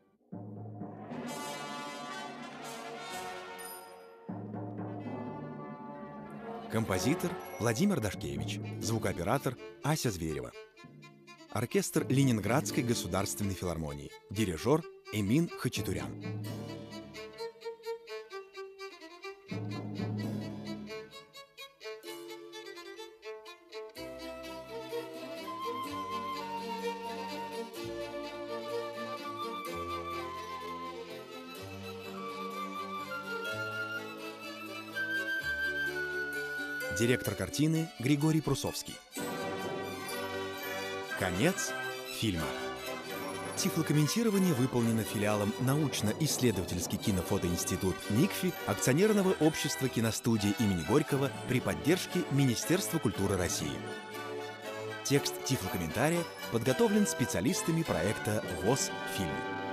Композитор Владимир Дашкевич. Звукооператор Ася Зверева. Оркестр Ленинградской государственной филармонии. Дирижер Эмин Хачатурян. Директор картины Григорий Прусовский. Конец фильма. Тифлокомментирование выполнено филиалом научно-исследовательский кинофотоинститут НИКФИ акционерного общества киностудии имени Горького при поддержке Министерства культуры России. Текст тифлокомментария подготовлен специалистами проекта ВОС «Фильм».